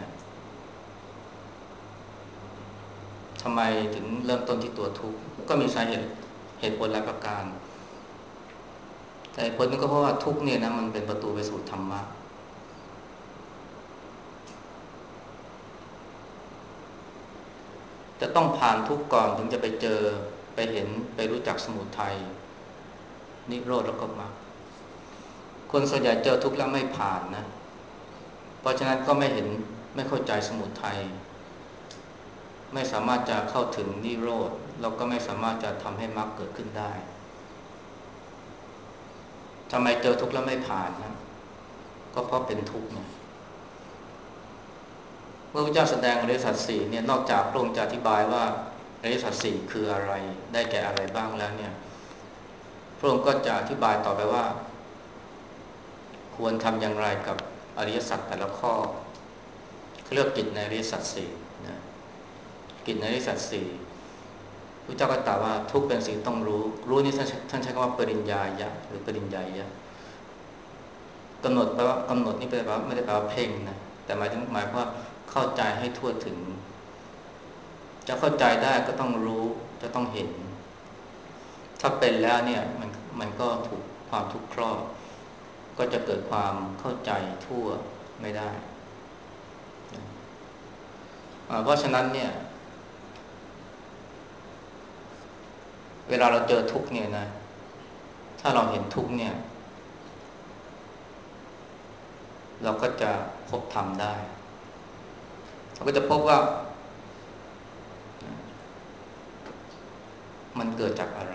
ทำไมถึงเริ่มต้นที่ตัวทุกข์ก็มีสาเหตุเหตุผลหลายประการแต่ผลนึงก็เพราะว่าทุกข์เนี่ยนะมันเป็นประตูไปสู่ธรรมะจะต้องผ่านทุกข์ก่อนถึงจะไปเจอไปเห็นไปรู้จักสมุทัยนิโรธแล้วก็มรรคคนส่วนใหญ่เจอทุกข์แล้วไม่ผ่านนะเพราะฉะนั้นก็ไม่เห็นไม่เข้าใจสมุทัยไม่สามารถจะเข้าถึงนิโรธแล้วก็ไม่สามารถจะทำให้มรรคเกิดขึ้นได้ทำไมเจอทุกข์แล้วไม่ผ่านนะก็เพราะเป็นทุกข์เนี่ยเมื่อพระเจ้าแสดงอริยสัจสี่เนี่ยนอกจากพระองค์จะอธิบายว่าอริยสัจสี่คืออะไรได้แก่อะไรบ้างแล้วเนี่ยพระองค์ก็จะอธิบายต่อไปว่าควรทำอย่างไรกับอริยสัจแต่ละข้อเขาเรียกกิจในอริยสัจสี่นะกิจในอริยสัจสี่พระเจ้าก็ตรัสว่าทุกเป็นสิ่งต้องรู้รู้นี่ท่านท่านใช้คำว่าปริญญายะหรือปริญญายะกำหนดแปลว่ากำหนดนี่แปลว่าไม่ได้แปลว่าเพ่งนะแต่หมายถึงหมายว่าเข้าใจให้ทั่วถึงจะเข้าใจได้ก็ต้องรู้จะต้องเห็นถ้าเป็นแล้วเนี่ยมันมันก็ถูกความทุกข์ครอบก็จะเกิดความเข้าใจทั่วไม่ได้เพราะฉะนั้นเนี่ยเวลาเราเจอทุกข์เนี่ยนะถ้าเราเห็นทุกข์เนี่ยเราก็จะพบธรรมได้เราก็จะพบว่ามันเกิดจากอะไร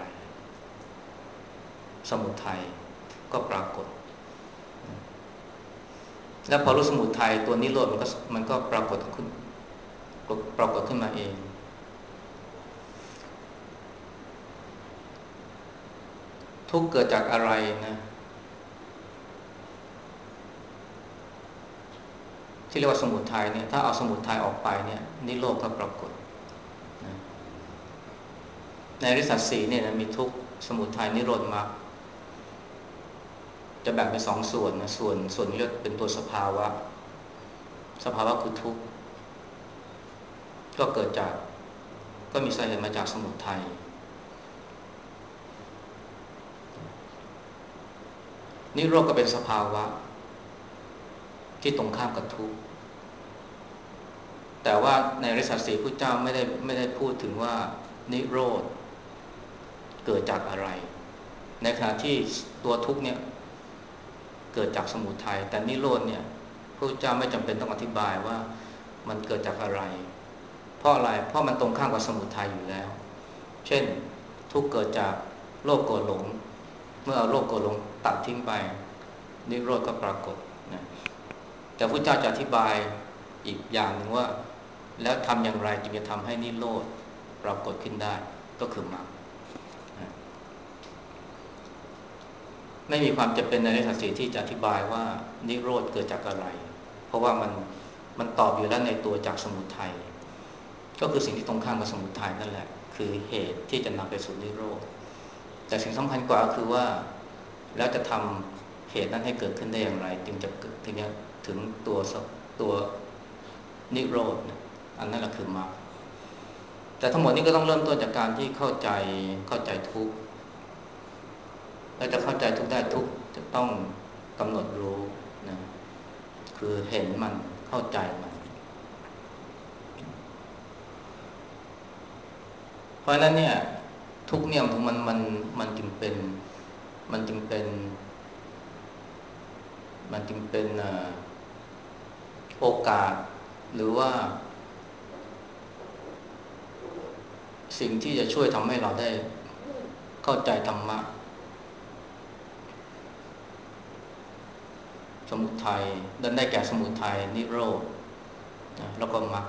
สมุทัยก็ปรากฏแล้วพอรู้สมุทัยตัวนิโรธมันก็มันก็ปรากฏขึ้นปรากฏขึ้นมาเองทุกข์เกิดจากอะไรนะที่เรียกว่าสมุทัยเนี่ยถ้าเอาสมุทัยออกไปเนี่ยนิโรธก็ปรากฏนะในอริยสัจสี่เนี่ยนะมีทุกข์สมุทัยนิโรธมรรคจะแบ่งเป็นสองส่วนนะส่วนส่วนนี้เป็นตัวสภาวะสภาวะคือทุกข์ก็เกิดจากก็มีสาเหตุมาจากสมุทัยนิโรธก็เป็นสภาวะที่ตรงข้ามกับทุกข์แต่ว่าในอริยสัจสี่พระเจ้าไม่ได้ไม่ได้พูดถึงว่านิโรธเกิดจากอะไรในขณะที่ตัวทุกข์เนี่ยเกิดจากสมุทัยแต่นิโรธเนี่ยพระเจ้าไม่จำเป็นต้องอธิบายว่ามันเกิดจากอะไรเพราะอะไรเพราะมันตรงข้ามกับสมุทัยอยู่แล้วเช่นทุกข์เกิดจากโลภโกรธหลงเมื่อเอาโลภโกรธหลงตัดทิ้งไปนิโรธก็ปรากฏนะแต่พระเจ้าจะอธิบายอีกอย่างหนึ่งว่าแล้วทำอย่างไรจึงจะทำให้นิโรธปรากฏขึ้นได้ก็คือมรรคไม่มีความจำเป็นในอริยสัจสี่ที่จะอธิบายว่านิโรธเกิดจากอะไรเพราะว่ามันมันตอบอยู่แล้วในตัวจากสมุทัยก็คือสิ่งที่ตรงข้ามกับสมุทัยนั่นแหละคือเหตุที่จะนำไปสู่นิโรธแต่สิ่งสำคัญกว่าคือว่าแล้วจะทำเหตุนั้นให้เกิดขึ้นได้อย่างไรจึงจะถึงจะถึงตัวตัวนิโรธอันนั้นแหละคือมรรคแต่ทั้งหมดนี้ก็ต้องเริ่มต้นจากการที่เข้าใจเข้าใจทุกข์เราจะเข้าใจทุกข์ได้ทุกข์จะต้องกำหนดรู้นะคือเห็นมันเข้าใจมันเพราะฉะนั้นเนี่ยทุกเนี่ยมันมันมันจึงเป็นมันจึงเป็นมันจึงเป็นโอกาสหรือว่าสิ่งที่จะช่วยทำให้เราได้เข้าใจธรรมะสมุทัยดันได้แก่สมุทัยนิโรธนะแล้วก็มรรค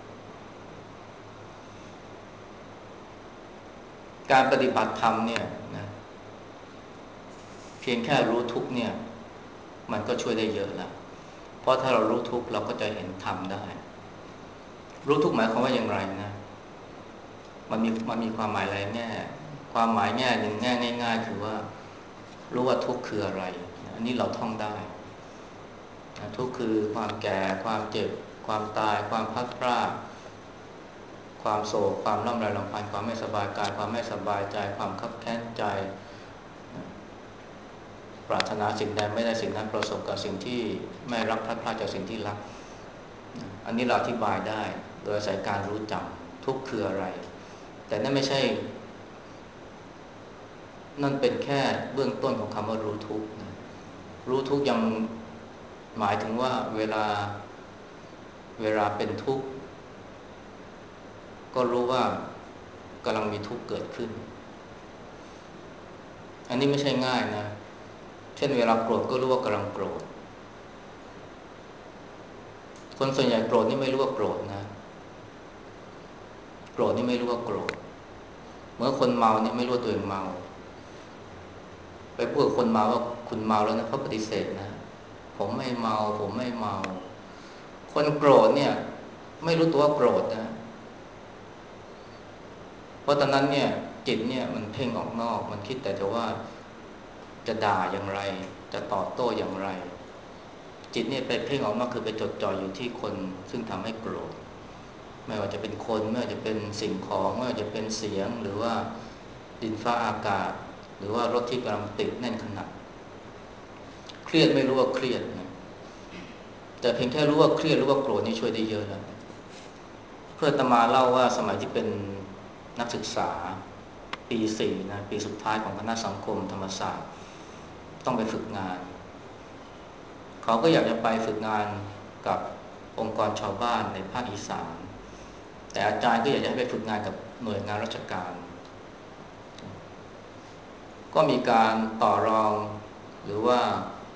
การปฏิบัติธรรมเนี่ยนะเพียงแค่รู้ทุกเนี่ยมันก็ช่วยได้เยอะแล้วเพราะถ้าเรารู้ทุกเราก็จะเห็นธรรมได้รู้ทุกหมายความว่าอย่างไรนะมันมีมันมีความหมายหลายแง่ความหมายแง่หนึ่งแง่ง่ายๆคือว่ารู้ว่าทุกข์คืออะไรอันนี้เราท่องได้ทุกข์คือความแก่ความเจ็บความตายความพลัดพรากความโศกความร่ำไรรำพันความไม่สบายกายความไม่สบายใจความคับแค้นใจปรารถนาสิ่งใดไม่ได้สิ่งนั้นประสบกับสิ่งที่ไม่รักพลัดพรากจากสิ่งที่รักอันนี้เราอธิบายได้โดยอาศัยการรู้จำทุกข์คืออะไรแต่นั่นไม่ใช่นั่นเป็นแค่เบื้องต้นของคำว่ารู้ทุกข์รู้ทุกข์ยังหมายถึงว่าเวลาเวลาเป็นทุกข์ก็รู้ว่ากำลังมีทุกข์เกิดขึ้นอันนี้ไม่ใช่ง่ายนะเช่นเวลาโกรธก็รู้ว่ากำลังโกรธคนส่วนใหญ่โกรธนี่ไม่รู้ว่าโกรธนะโกรธนี่ไม่รู้ว่าโกรธเมื่อคนเมาเนี่ยไม่รู้ตัวเองเมาไปพูดกับคนเมาว่าคุณเมาแล้วนะเขาปฏิเสธนะผมไม่เมาผมไม่เมาคนโกรธเนี่ยไม่รู้ตัวว่าโกรธนะเพราะตอนนั้นเนี่ยจิตเนี่ยมันเพ่งออกนอกมันคิดแต่จะว่าจะด่าอย่างไรจะตอบโต้อย่างไรจิตเนี่ยไปเพ่งออกนอกคือไปจดจ่ออยู่ที่คนซึ่งทำให้โกรธไม่ว่าจะเป็นคนไม่ว่าจะเป็นสิ่งของไม่ว่าจะเป็นเสียงหรือว่าดินฟ้าอากาศหรือว่ารถที่กำลังติดแน่นขนาดเครียดไม่รู้ว่าเครียดนะแต่เพียงแค่รู้ว่าเครียดรู้ว่าโกรธนี่ช่วยได้เยอะแล้วเพื่อนอาตมาเล่าว่าสมัยที่เป็นนักศึกษาปีสี่นะปีสุดท้ายของคณะสังคมธรรมศาสตร์ต้องไปฝึกงานเขาก็อยากจะไปฝึกงานกับองค์กรชาวบ้านในภาคอีสานแต่อาจารย์ก็อยากจะให้ไปฝึกงานกับหน่วยงานราชการก็มีการต่อรองหรือว่า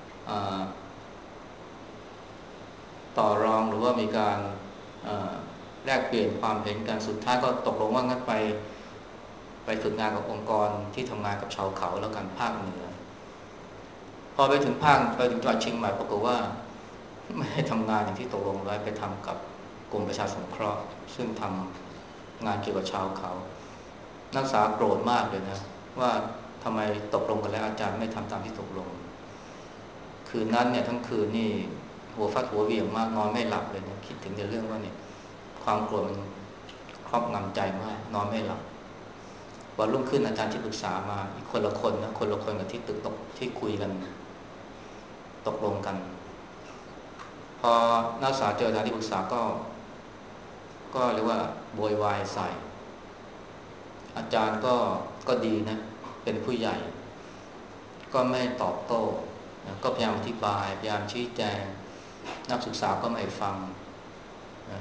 ต่อรองหรือว่ามีการแลกเปลี่ยนความเห็นกันสุดท้ายก็ตกลงว่างั้นไปไปฝึกงานกับองค์กรที่ทำงานกับชาวเขาแล้วกันภาคเหนือพอไปถึงภาคไปถึงจังหวัดเชียงใหม่ปรากฏว่าไม่ให้ทำงานอย่างที่ตกลงไว้ไปทำกับกรมประชาสงเคราะห์ซึ่งทำงานเกี่ยวกับชาวเขานักศึกษาโกรธมากเลยนะว่าทำไมตกลงกันแล้วอาจารย์ไม่ทำตามที่ตกลงคืนนั้นเนี่ยทั้งคืนนี่หัวฟัดหัวเวี่ยงมากนอนไม่หลับเลยเนี่ยคิดถึงในเรื่องว่าเนี่ยความโกรธมันครอบงำใจมากนอนไม่หลับวันรุ่งขึ้นอาจารย์ที่ปรึกษามาอีกคนละคนนะคนละคนกับที่ตึกตกที่คุยกันตกลงกันพอนักศึกษาเจออาจารย์ที่ปรึกษาก็ก็เรียกว่าโวยวายใส่อาจารย์ก็ก็ดีนะเป็นผู้ใหญ่ก็ไม่ตอบโต้นะก็พยายามอธิบายพยายามชี้แจงนักศึกษาก็ไม่ฟังนะ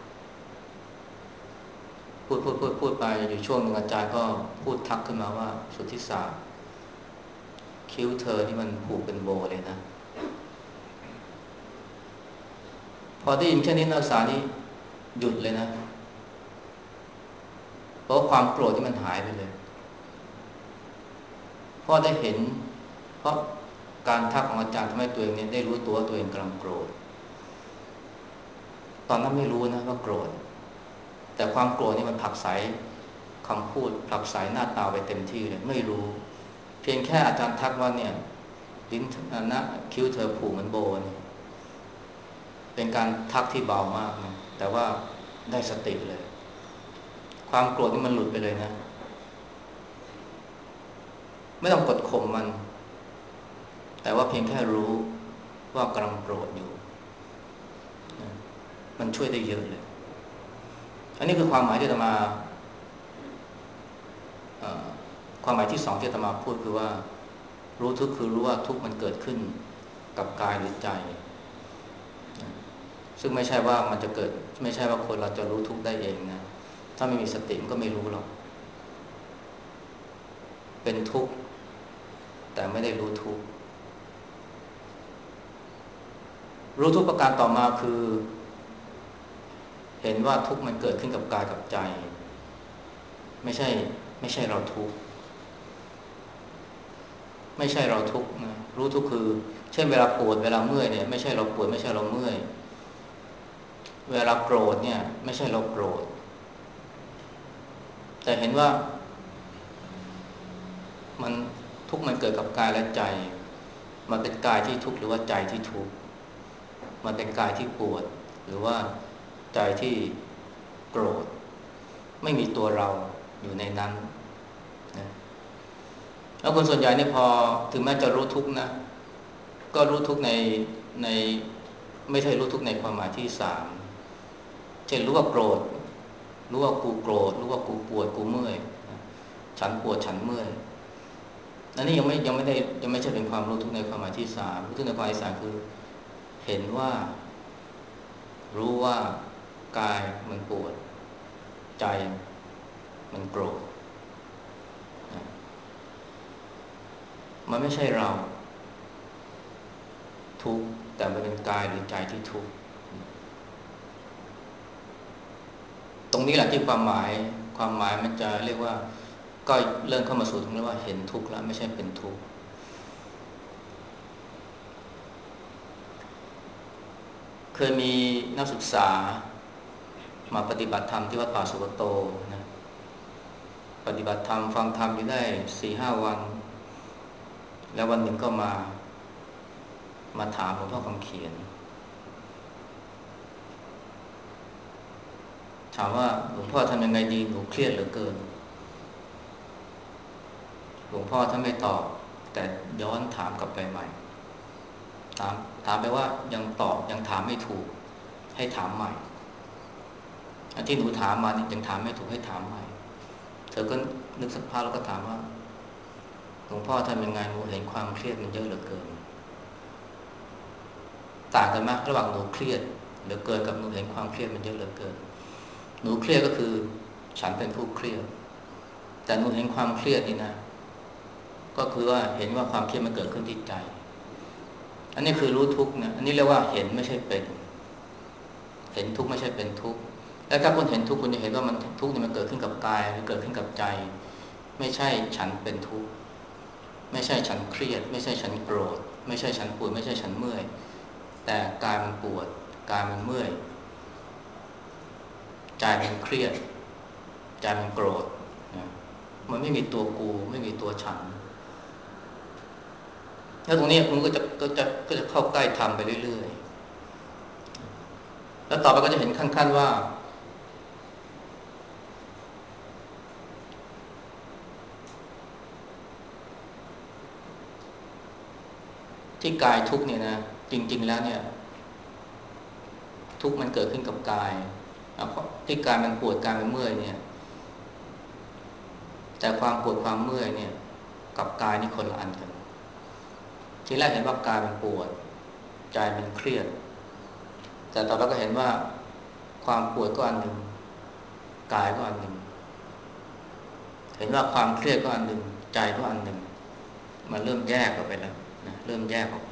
พูดพูดพูดพูดไปอยู่ช่วงนึงอาจารย์ก็พูดทักขึ้นมาว่าสุทธิศาสตร์คิ้วเธอนี่มันผูกเป็นโบเลยนะพอได้ยินแค่นี้นักศึกษานี่หยุดเลยนะเพราะความโกรธที่มันหายไปเลยเพราะได้เห็นเพราะการทักของอาจารย์ทำให้ตัวเองเนี่ยได้รู้ตัวตัวเองกำลังโกรธตอนนั้นไม่รู้นะว่าโกรธแต่ความโกรธนี่มันผลักไสคำพูดผลักไสหน้าตาไปเต็มที่เลยไม่รู้เพียงแค่อาจารย์ทักว่าเนี่ยลิ้นนะคิ้วเธอผูกเหมือนโบนี่เป็นการทักที่เบามากนะแต่ว่าได้สติเลยความโกรธนี่มันหลุดไปเลยนะไม่ต้องกดข่มมันแต่ว่าเพียงแค่รู้ว่ากำลังโกรธอยู่มันช่วยได้เยอะเลยอันนี้คือความหมายที่จะมาความหมายที่สองที่อาตมาพูดคือว่ารู้ทุกข์คือรู้ว่าทุกข์มันเกิดขึ้นกับกายหรือใจซึ่งไม่ใช่ว่ามันจะเกิดไม่ใช่ว่าคนเราจะรู้ทุกข์ได้เองนะถ้าไม่มีสติมันก็ไม่รู้หรอกเป็นทุกข์แต่ไม่ได้รู้ทุกข์รู้ทุกข์ประการต่อมาคือเห็นว่าทุกข์มันเกิดขึ้นกับกายกับใจไม่ใช่ไม่ใช่เราทุกข์ไม่ใช่เราทุกข์นะรู้ทุกข์คือเช่นเวลาปวดเวลาเมื่อยเนี่ยไม่ใช่เราปวดไม่ใช่เราเมื่อยเวลาโกรธเนี่ยไม่ใช่เราโกรธแต่เห็นว่ามันทุกข์มันเกิดกับกายและใจมันเป็นกายที่ทุกข์หรือว่าใจที่ทุกข์มันเป็นกายที่ปวดหรือว่าใจที่โกรธไม่มีตัวเราอยู่ในนั้นนะแล้วคนส่วนใหญ่เนี่ยพอถึงแม้จะรู้ทุกข์นะก็รู้ทุกข์ในในไม่ใช่รู้ทุกข์ในความหมายที่สามเช่นรู้ว่าโกรธรู้ว่ากูโกรธรู้ว่ากูปวดกูเมื่อยฉันปวดฉันเมื่อยอันนี้ยังไม่ยังไม่ได้ยังไม่ใช่เป็นความรู้ทุกข์ในความหมายที่สามรู้ทุกข์ในความหมายที่สามคือเห็นว่ารู้ว่ากายมันปวดใจมันโกรธมันไม่ใช่เราทุกข์แต่มันเป็นกายหรือใจที่ทุกข์ตรงนี้แหละที่ความหมายความหมายมันจะเรียกว่าก็เริ่มเข้ามาสู่ตรงนี้ว่าเห็นทุกข์แล้วไม่ใช่เป็นทุกข์เคยมีนักศึกษามาปฏิบัติธรรมที่วัดป่าสุกโตนะปฏิบัติธรรมฟังธรรมอยู่ได้ สี่ห้า วันแล้ววันหนึ่งก็มามาถามหลวงพ่อคำเขียนถามว่าหลวงพ่อทำยังไงดีหนูเครียดเหลือเกินหลวงพ่อท่านไม่ตอบแต่ย้อนถามกลับไปใหม่ถามถามไปว่ายังตอบยังถามไม่ถูกให้ถามใหม่อันที่หนูถามมานี่ยังถามไม่ถูกให้ถามใหม่เธอก็นึกสักพักแล้วก็ถามว่าหลวงพ่อทำยังไงหนูเห็นความเครียดมันเยอะเหลือเกินต่างกันมากระหว่างหนูเครียดเหลือเกินกับหนูเห็นความเครียดมันเยอะเหลือเกินหนูเครียดก็คือฉันเป็นผู้เครียดแต่หนูเห็นความเครียดนี่นะก็คือว่าเห็นว่าความเครียดมันเกิดขึ้นที่ใจอันนี้คือรู้ทุกข์นะอันนี้เรียกว่าเห็นไม่ใช่เป็นเห็นทุกข์ไม่ใช่เป็นทุกข์แล้วถ้าคุณเห็นทุกข์คุณจะเห็นว่ามันทุกข์นี่มันเกิดขึ้นกับกายหรือเกิดขึ้นกับใจไม่ใช่ฉันเป็นทุกข์ไม่ใช่ฉันเครียดไม่ใช่ฉันโกรธไม่ใช่ฉันปวดไม่ใช่ฉันเมื่อยแต่กายมันปวดกายมันเมื่อยใจมันเครียดใจมันโกรธนะมันไม่มีตัวกูไม่มีตัวฉันแล้วตรงนี้คุณก็จะก็จะก็จะเข้าใกล้ธรรมไปเรื่อยๆแล้วต่อไปก็จะเห็นขั้นๆว่าที่กายทุกข์เนี่ยนะจริงๆแล้วเนี่ยทุกข์มันเกิดขึ้นกับกายที่กายมันปวดกายมันเมื่อยเนี่ยแต่ความปวดความเมื่อยเนี่ยกับกายนี่คนละอันกันทีแรกเห็นว่ากายมันปวดใจมันเครียดแต่ต่อไปก็เห็นว่าความปวดก็อันหนึ่งกายก็อันหนึ่งเห็นว่าความเครียดก็อันหนึ่งใจก็อันหนึ่งมันเริ่มแยกออกไปแล้วนะเริ่มแยกออกไป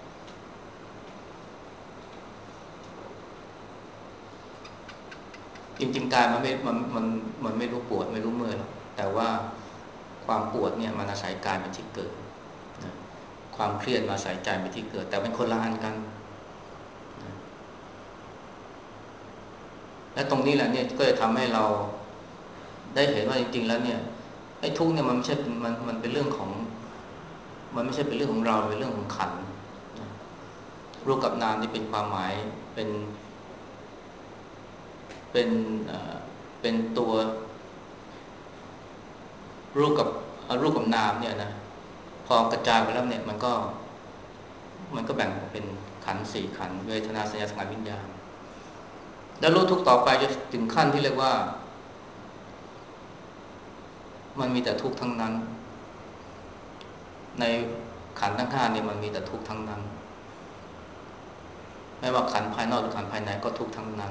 จริงๆกายมันไม่มันมันมันไม่รู้ปวดไม่รู้เมื่อยหรอกแต่ว่าความปวดเนี่ยมันอาศัยกายเป็นที่เกิดนะความเครียดมาอาศัยใจเป็นที่เกิดแต่เป็นคนละอันกันนะและตรงนี้แหละเนี่ยก็จะทำให้เราได้เห็นว่าจริงๆแล้วเนี่ยไอ้ทุกข์เนี่ยมันไม่ใช่มันมันเป็นเรื่องของมันไม่ใช่เป็นเรื่องของเราเป็นเรื่องของขันธ์นะรูปกับนามนี่เป็นความหมายเป็นเป็นเอ่อเป็นตัวรูปกับรูปกับนามเนี่ยนะพอกระจายไปแล้วเนี่ยมันก็มันก็แบ่งเป็นขันธ์สี่ขันธ์เวทนาสัญญาสังขารวิญญาณแล้วรู้ทุกข์ต่อไปจะถึงขั้นที่เรียกว่ามันมีแต่ทุกข์ทั้งนั้นในขันธ์ทั้งห้านี่มันมีแต่ทุกข์ทั้งนั้นไม่ว่าขันธ์ภายนอกหรือขันธ์ภายในก็ทุกข์ทั้งนั้น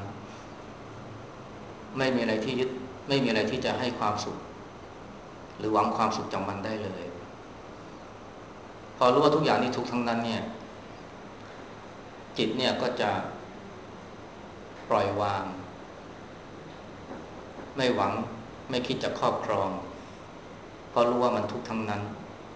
ไม่มีอะไรที่ยึดไม่มีอะไรที่จะให้ความสุขหรือหวังความสุขจากมันได้เลยพอรู้ว่าทุกอย่างนี้ทุกข์ทั้งนั้นเนี่ยจิตเนี่ยก็จะปล่อยวางไม่หวังไม่คิดจะครอบครองเพราะรู้ว่ามันทุกข์ทั้งนั้น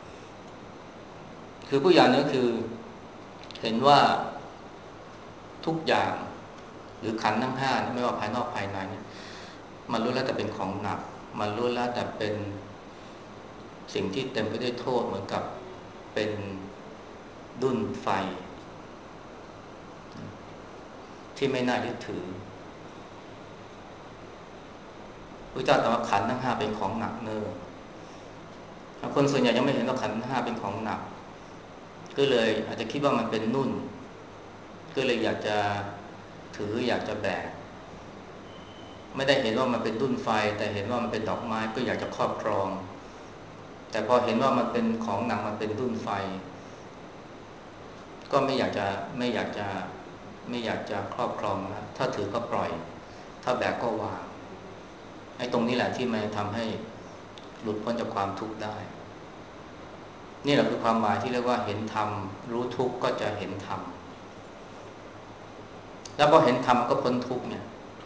คือผู้อย่างนี้คือเห็นว่าทุกอย่างหรือขันธ์ทั้งห้าไม่ว่าภายนอกภายในมันล้วนแล้วแต่เป็นของหนักมันล้วนแล้วแต่เป็นสิ่งที่เต็มไปด้วยโทษเหมือนกับเป็นดุ้นไฟที่ไม่น่ายึดถือพระเจ้าตรัสว่าขันธ์ทั้งห้าเป็นของหนักเนิ่นคนส่วนใหญ่ยังไม่เห็นว่าขันธ์ทั้งห้าเป็นของหนักก็เลยอาจจะคิดว่ามันเป็นนุ่นก็เลยอยากจะถืออยากจะแบกไม่ได้เห็นว่ามันเป็นดุ้นไฟแต่เห็นว่ามันเป็นดอกไม้ก็อยากจะครอบครองแต่พอเห็นว่ามันเป็นของหนักมันเป็นดุ้นไฟก็ไม่อยากจะไม่อยากจะไม่อยากจะครอบครองนะถ้าถือก็ปล่อยถ้าแบกก็วางไอ้ตรงนี้แหละที่มันทำให้หลุดพ้นจากความทุกข์ได้นี่แหละคือความหมายที่เรียกว่าเห็นธรรมรู้ทุกข์ก็จะเห็นธรรมแล้วพอเห็นธรรมก็พ้นทุกข์เนี่ย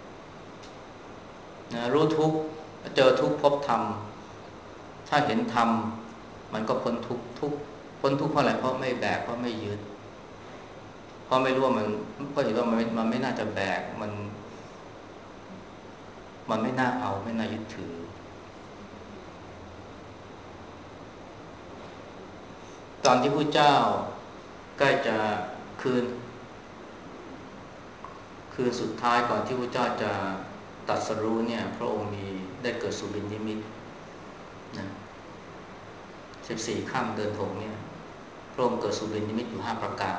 นะรู้ทุกข์เจอทุกข์พบธรรมถ้าเห็นธรรมมันก็พ้นทุกข์ทุกข์พ้นทุกข์เพราะอะไรเพราะไม่แบกเพราะไม่ยึดเพราะไม่รู้ว่ามันเพราะเห็นว่ามันมันไม่น่าจะแบกมันมันไม่น่าเอาไม่น่ายึดถือตอนที่พระเจ้าใกล้จะคืนคืนสุดท้ายก่อนที่พระเจ้าจะตรัสรู้เนี่ยพระองค์มีได้เกิดสุบินนิมิตนะสิบสี่ค่ำเดือนหกเนี่ยพระองค์เกิดสุบินนิมิตอยู่ห้าประการ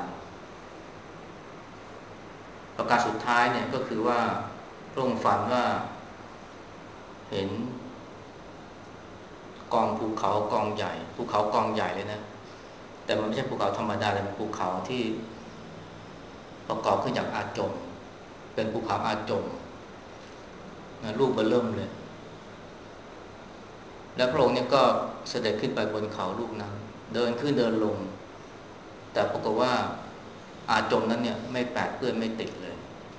ประการสุดท้ายเนี่ยก็คือว่าพระองค์ฝันว่าเห็นกองภูเขากองใหญ่ภูเขากองใหญ่เลยนะแต่มันไม่ใช่ภูเขาธรรมดาแต่เป็นภูเขาที่ประกอบขึ้นจากอาจมเป็นภูเขาอาจมนะลูกเบอร์เริ่มเลยแล้วพระองค์เนี่ยก็เสด็จขึ้นไปบนเขาลูกนั้นเดินขึ้นเดินลงแต่ปรากฏว่าอาจมนั้นเนี่ยไม่แปดเปื้อนไม่ติดเลย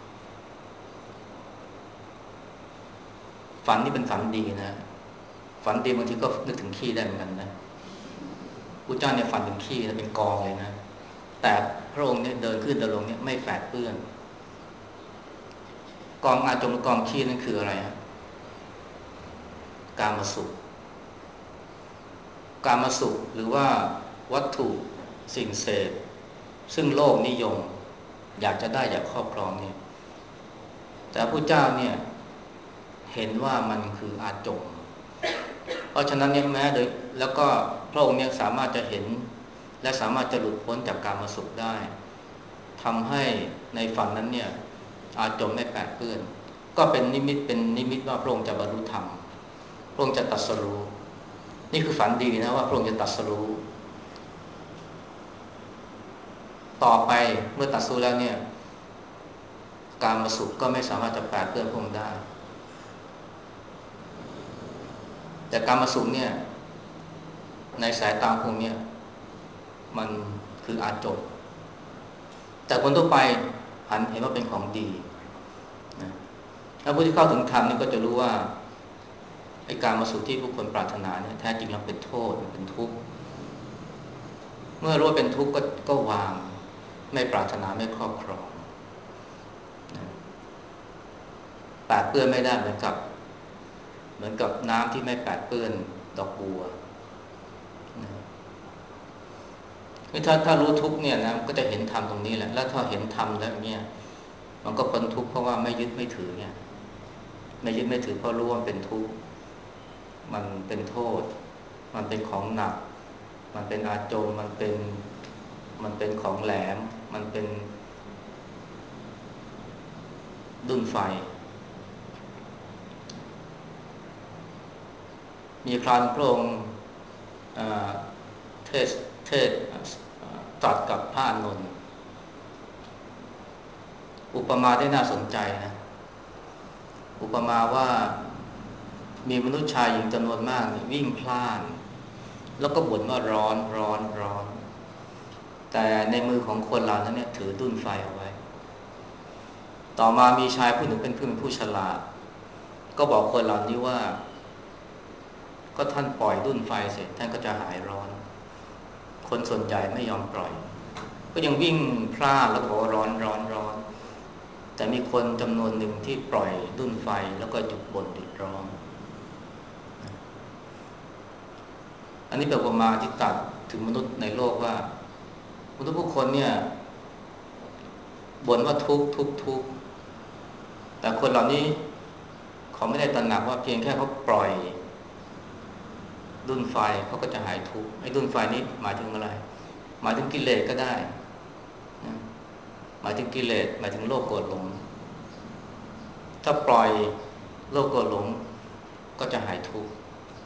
ฝันนี่เป็นฝันดีนะฝันดีบางทีก็นึกถึงขี้ได้เหมือนกันนะพระเจ้าเนี่ยฝันถึงขี้เป็นกองเลยนะแต่พระองค์เนี่ยเดินขึ้นเดินลงเนี่ยไม่แปดเปื้อนกองอาจมกองขี้นั่นคืออะไรฮะกามสุขกามสุขหรือว่าวัตถุสิ่งเสพซึ่งโลกนิยมอยากจะได้อยากครอบครองเนี่ยแต่พระเจ้าเนี่ยเห็นว่ามันคืออาจมเพราะฉะนั้นเนี่ยแม้โดยแล้วก็พระองค์เนี่ยสามารถจะเห็นและสามารถจะหลุดพ้นจากกามสุขได้ทำให้ในฝันนั้นเนี่ยอาจมไม่แปดเปื้อนก็เป็นนิมิตเป็นนิมิตว่าพระองค์จะบรรลุธรรมพระองค์จะตรัสรู้นี่คือฝันดีนะว่าพระองค์จะตรัสรู้ต่อไปเมื่อตรัสรู้แล้วเนี่ยกามสุขก็ไม่สามารถจะแปดเปื้อนพระองค์ได้แต่กามสุขเนี่ยในสายตาพวกนี้มันคืออาจบแต่คนทั่วไปหันเห็นว่าเป็นของดีนะถ้าผู้ที่เข้าถึงธรรมนี่ก็จะรู้ว่าไอ้การมาสุขที่ผู้คนปรารถนาเนี่ยแท้จริงแล้วเป็นโทษเป็นทุกข์เมื่อรู้ว่าเป็นทุกข์ก็ก็วางไม่ปรารถนาไม่ครอบครองนะแปดเปื้อนไม่ได้เหมือนกับเหมือนกับน้ำที่ไม่แปดเปื้อนดอกบัวถ้าถ้ารู้ทุกเนี่ยนะก็จะเห็นธรรมตรงนี้แหละแล้วถ้าเห็นธรรมแล้วเนี่ยมันก็พ้นทุกข์เพราะว่าไม่ยึดไม่ถือเนี่ยไม่ยึดไม่ถือเพราะรู้ว่าเป็นทุกข์มันเป็นโทษมันเป็นของหนักมันเป็นอาโจมมันเป็นมันเป็นของแหลมมันเป็นดุ้นไฟมีคราวพระองค์เทศเทศตรัสกับพระอานนท์อุปมาได้น่าสนใจนะอุปมาว่ามีมนุษย์ชายหญิงจำนวนมากวิ่งพล่านแล้วก็บ่นว่าร้อนร้อนร้อนแต่ในมือของคนเหล่านั้นเนี่ยถือดุ้นไฟเอาไว้ต่อมามีชายผู้หนึ่งเป็นผู้เป็นผู้ฉลาดก็บอกคนเหล่านี้ว่าก็ท่านปล่อยดุ้นไฟเสร็จท่านก็จะหายร้อนคนส่วนใหญ่ไม่ยอมปล่อยก็ยังวิ่งพล่านแล้วก็บอกว่าร้อนร้อนร้อนแต่มีคนจำนวนหนึ่งที่ปล่อยดุ้นไฟแล้วก็หยุดบ่นหยุดร้องอันนี้เป็นอุปมาที่ตรัสถึงมนุษย์ในโลกว่ามนุษย์ผู้คนเนี่ยบ่นว่าทุกข์ทุกข์ทุกข์แต่คนเหล่านี้เขาไม่ได้ตระหนักว่าเพียงแค่เขาปล่อยดุ้นไฟเขาก็จะหายทุกข์ไอ้ดุ้นไฟนี้หมายถึงอะไรหมายถึงกิเลสก็ได้หมายถึงกิเลสหมายถึงโลภโกรธหลงถ้าปล่อยโลภโกรธหลงก็จะหายทุกข์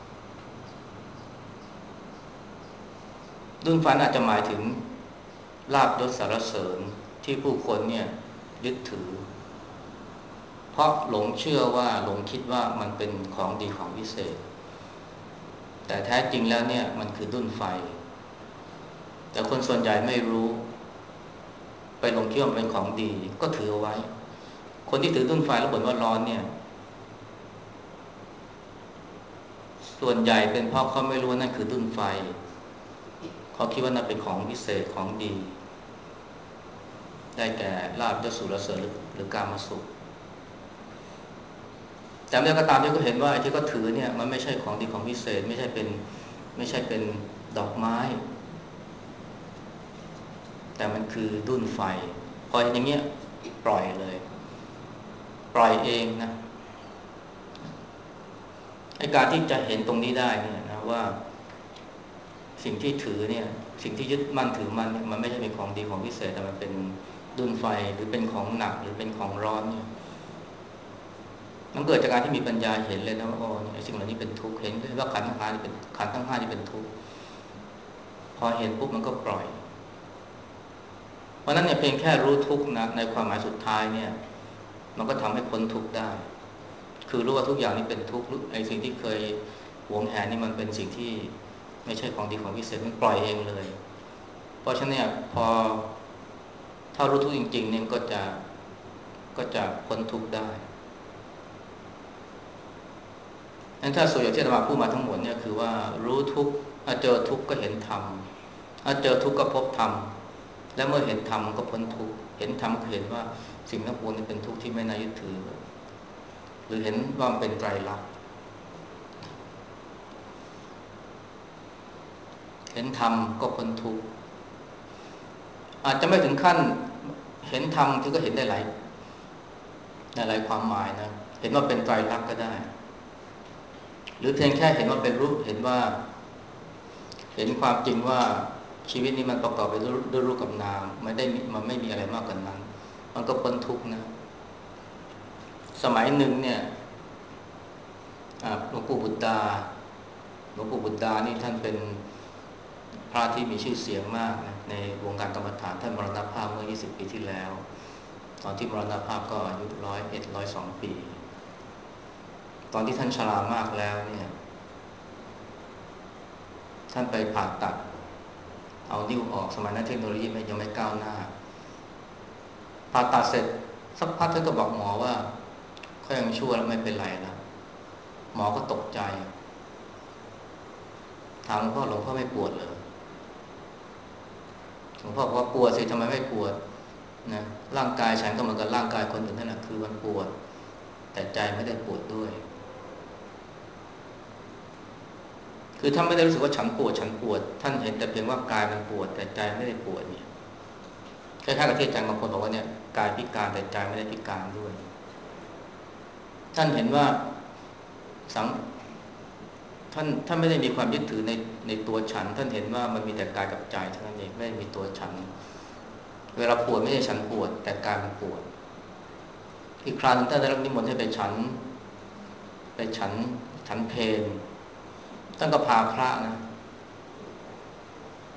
ดุ้นไฟอาจจะหมายถึงลาภยศสรรเสริญที่ผู้คนเนี่ยยึดถือเพราะหลงเชื่อว่าหลงคิดว่ามันเป็นของดีของวิเศษแต่แท้จริงแล้วเนี่ยมันคือดุ้นไฟแต่คนส่วนใหญ่ไม่รู้ไปหลงคิดว่าเป็นของดีก็ถือเอาไว้คนที่ถือดุ้นไฟแล้วบ่นว่าร้อนเนี่ยส่วนใหญ่เป็นเพราะเขาไม่รู้ว่านั่นคือดุ้นไฟเขาคิดว่านั่นเป็นของวิเศษของดีได้แก่ลาภยศสรรเสริญหรือการมาสุขแต่เมื่อก็ตามที่เขาเห็นว่าไอ้ที่เขาถือเนี่ยมันไม่ใช่ของดีของวิเศษไม่ใช่เป็นไม่ใช่เป็นดอกไม้แต่มันคือดุ้นไฟพอเห็นอย่างเงี้ยปล่อยเลยปล่อยเองนะไอ้การที่จะเห็นตรงนี้ได้เนี่ยนะว่าสิ่งที่ถือเนี่ยสิ่งที่ยึดมั่นถือมันเนี่ยมันไม่ใช่เป็นของดีของวิเศษแต่มันเป็นดุ้นไฟหรือเป็นของหนักหรือเป็นของร้อนเนี่ยมันเกิดจากการที่มีปัญญาเห็นเลยนะว่าอ๋อไอ้สิ่งเหล่านี้เป็นทุกข์เห็นว่าขันธ์ทั้งห้านี่เป็นขันธ์ทั้งห้านี่เป็นทุกข์พอเห็นปุ๊บมันก็ปล่อยเพราะนั้นเนี่ยเพียงแค่รู้ทุกข์นะในความหมายสุดท้ายเนี่ยมันก็ทำให้พ้นทุกข์ได้คือรู้ว่าทุกอย่างนี้เป็นทุกข์ไอ้สิ่งที่เคยหวงแหนนี่มันเป็นสิ่งที่ไม่ใช่ของดีของวิเศษมันปล่อยเองเลยเพราะฉะนั้นเนี่ยพอถ้ารู้ทุกข์จริงๆเนี่ยก็จะก็จะพ้นทุกข์ได้งั้นถ้าส่วนใหญ่ที่อาตมาพูดมาทั้งหมดเนี่ยคือว่ารู้ทุกข์เจอทุกข์ก็เห็นธรรมเจอทุกข์ก็พบธรรมและเมื่อเห็นธรรมก็พ้นทุกข์เห็นธรรมก็เห็นว่าสิ่งทั้งปวงนี้เป็นทุกข์ที่ไม่น่ายึดถือหรือเห็นว่ามันเป็นไตรลักษณ์เห็นธรรมก็พ้นทุกข์อาจจะไม่ถึงขั้นเห็นธรรมที่ก็เห็นได้หลายหลายความหมายนะเห็นว่าเป็นไตรลักษณ์ก็ได้หรือเพียงแค่เห็นว่าเป็นรูปเห็นว่าเห็นความจริงว่าชีวิตนี้มันประกอบไปด้วยรูปกับนามไม่ได้มันไม่มีอะไรมากกว่านั้นมันก็พ้นทุกข์นะสมัยหนึ่งเนี่ยหลวงปู่บุตรดาหลวงปู่บุตรดานี่ท่านเป็นพระที่มีชื่อเสียงมากนะในวงการกรรมฐานท่านมรณภาพเมื่อยี่สิบปีที่แล้วตอนที่มรณภาพก็อายุหนึ่งร้อยเอ็ด หนึ่งร้อยสองปีตอนที่ท่านชรามากแล้วเนี่ยท่านไปผ่าตัดเอานิ้วออกสมัยนั้นเทคโนโลยียังไม่ก้าวหน้าผ่าตัดเสร็จสักพักท่านก็บอกหมอว่าเขายังชั่วแล้วไม่เป็นไรนะหมอก็ตกใจถามหลวงพ่อหลวงพ่อไม่ปวดเหรอหลวงพ่อบอกว่าปวดสิทำไมไม่ปวดนะร่างกายฉันก็เหมือนกับร่างกายคนอื่นนั่นแหละคือมันปวดแต่ใจไม่ได้ปวดด้วยคือท่านไม่ได้รู้สึกว่าฉันปวดฉันปวดท่านเห็นแต่เพียงว่ากายมันปวดแต่ใจไม่ได้ปวดเนี่ยคล้ายๆกับที่อาจารย์บางคนบอกว่าเนี่ยกายพิการแต่ใจไม่ได้พิการด้วยท่านเห็นว่าสังท่านท่านไม่ได้มีความยึดถือในในตัวฉันท่านเห็นว่ามันมีแต่กายกับใจเท่านั้นเองไม่มีตัวฉันเวลาปวดไม่ใช่ฉันปวดแต่กายมันปวดอีกครั้งท่านได้รับนิมนต์ให้ไปฉันไปฉันฉันเพลท่านก็พาพระนะ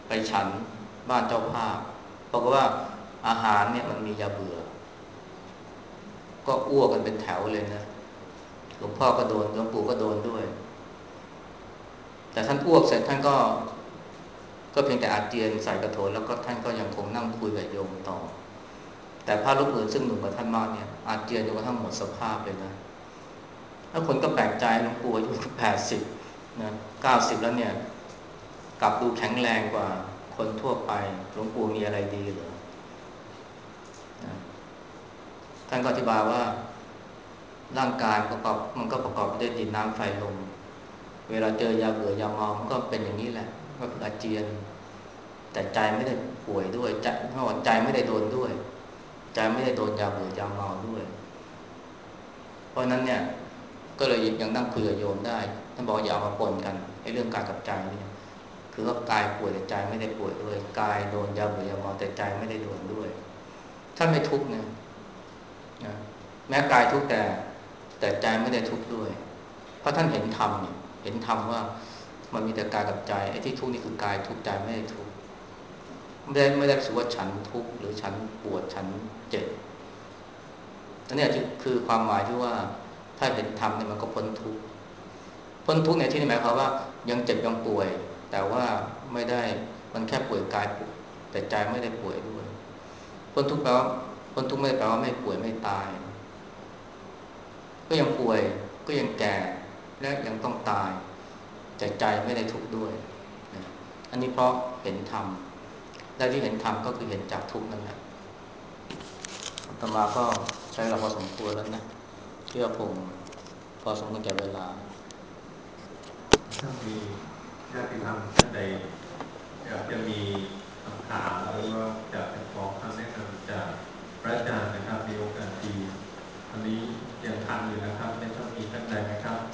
ไปฉันบ้านเจ้าภาพเพราะว่าอาหารเนี่ยมันมียาเบื่อก็อ้วกกันเป็นแถวเลยนะหลวงพ่อก็โดนหลวงปู่ก็โดนด้วยแต่ท่านอ้วกเสร็จท่านก็ก็เพียงแต่อาเจียนใส่กระโถนแล้วก็ท่านก็ยังคงนั่งคุยกับโยมต่อแต่พระรูปอื่นซึ่งหนุ่มกว่าท่านมากเนี่ยอาเจียนจนกระทั่งหมดสภาพเลยนะแล้วคนก็แปลกใจหลวงปู่อายุแปดสิบนะเก้าสิบแล้วเนี่ยกลับดูแข็งแรงกว่าคนทั่วไปหลวงปู่มีอะไรดีเหรอนะท่านก็อธิบายว่าร่างกายประกอบมันก็ประกอบด้วยดินน้ำไฟลมเวลาเจอยาเบื่อยาเมามันก็เป็นอย่างนี้แหละก็คืออาเจียนแต่ใจไม่ได้ป่วยด้วยใจเพราะว่าใจไม่ได้โดนด้วยใจไม่ได้โดนยาเบื่อยาเมาด้วยเพราะนั้นเนี่ยก็เลยยังนั่งคุยกับโยมได้ท่านบอกอย่าเอามาปนกันไอ้เรื่องกายกับใจนี่คือว่ากายป่วยแต่ใจไม่ได้ป่วยด้วยกายโดนยาเบื่อยาเมาแต่ใจไม่ได้โดนด้วยท่านไม่ทุกข์นะนะแม้กายทุกข์แต่แต่ใจไม่ได้ทุกข์ด้วยเพราะท่านเห็นธรรมเนี่ยเห็นธรรมว่ามันมีแต่กายกับใจไอ้ที่ทุกข์นี่คือกายทุกข์ใจไม่ได้ทุกข์ไม่ได้ไม่ได้รู้สึกว่าฉันทุกข์หรือฉันปวดฉันเจ็บอันนี้คือความหมายที่ว่าถ้าเห็นธรรมเนี่ยมันก็พ้นทุกข์พ้นทุกข์ในที่นี้หมายความว่ายังเจ็บยังป่วยแต่ว่าไม่ได้มันแค่ป่วยกายแต่ใจไม่ได้ป่วยด้วยพ้นทุกข์แปลว่าพ้นทุกข์ไม่ได้แปลว่าไม่ป่วยไม่ตายก็ยังป่วยก็ยังแก่และยังต้องตายแต่ใจไม่ได้ทุกข์ด้วยอันนี้เพราะเห็นธรรมและที่เห็นธรรมก็คือเห็นจากทุกข์นั่นแหละอาตมาก็ใช้เวลาพอสมควรแล้วนะเชื่อผมพอสมควรแก่เวลาถ้ามีญาติธรรมท่านใดอยากจะมีคำถามหรือว่าอยากจะขอคำแนะนำจากพระอาจารย์นะครับมีโอกาสดีวันนี้ยังทันอยู่นะครับไม่ต้องมีท่านใดไหมครับ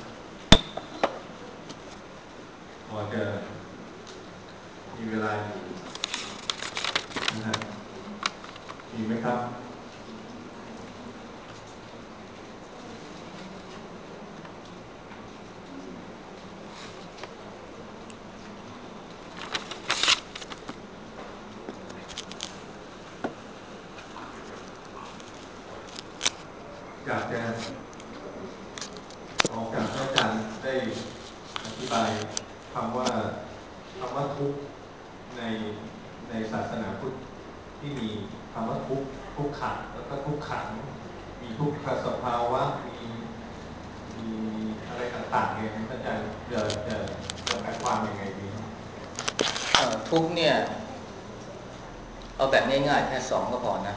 พอจะมีเวลาอยู่นะครับมีไหมครับอยากจะขอการพระอาจารย์ได้อธิบายคำว่าคำว่าทุกข์ในในศาสนาพุทธที่มีคำว่าทุกข์ทุกขังแล้วก็ทุกขังมีทุกขสภาวะมีมีอะไรต่างๆเนี่ยพระอาจารย์จะจะจะแปลความยังไงดีทุกเนี่ยเอาแบบง่ายๆแค่สองก็พอนะ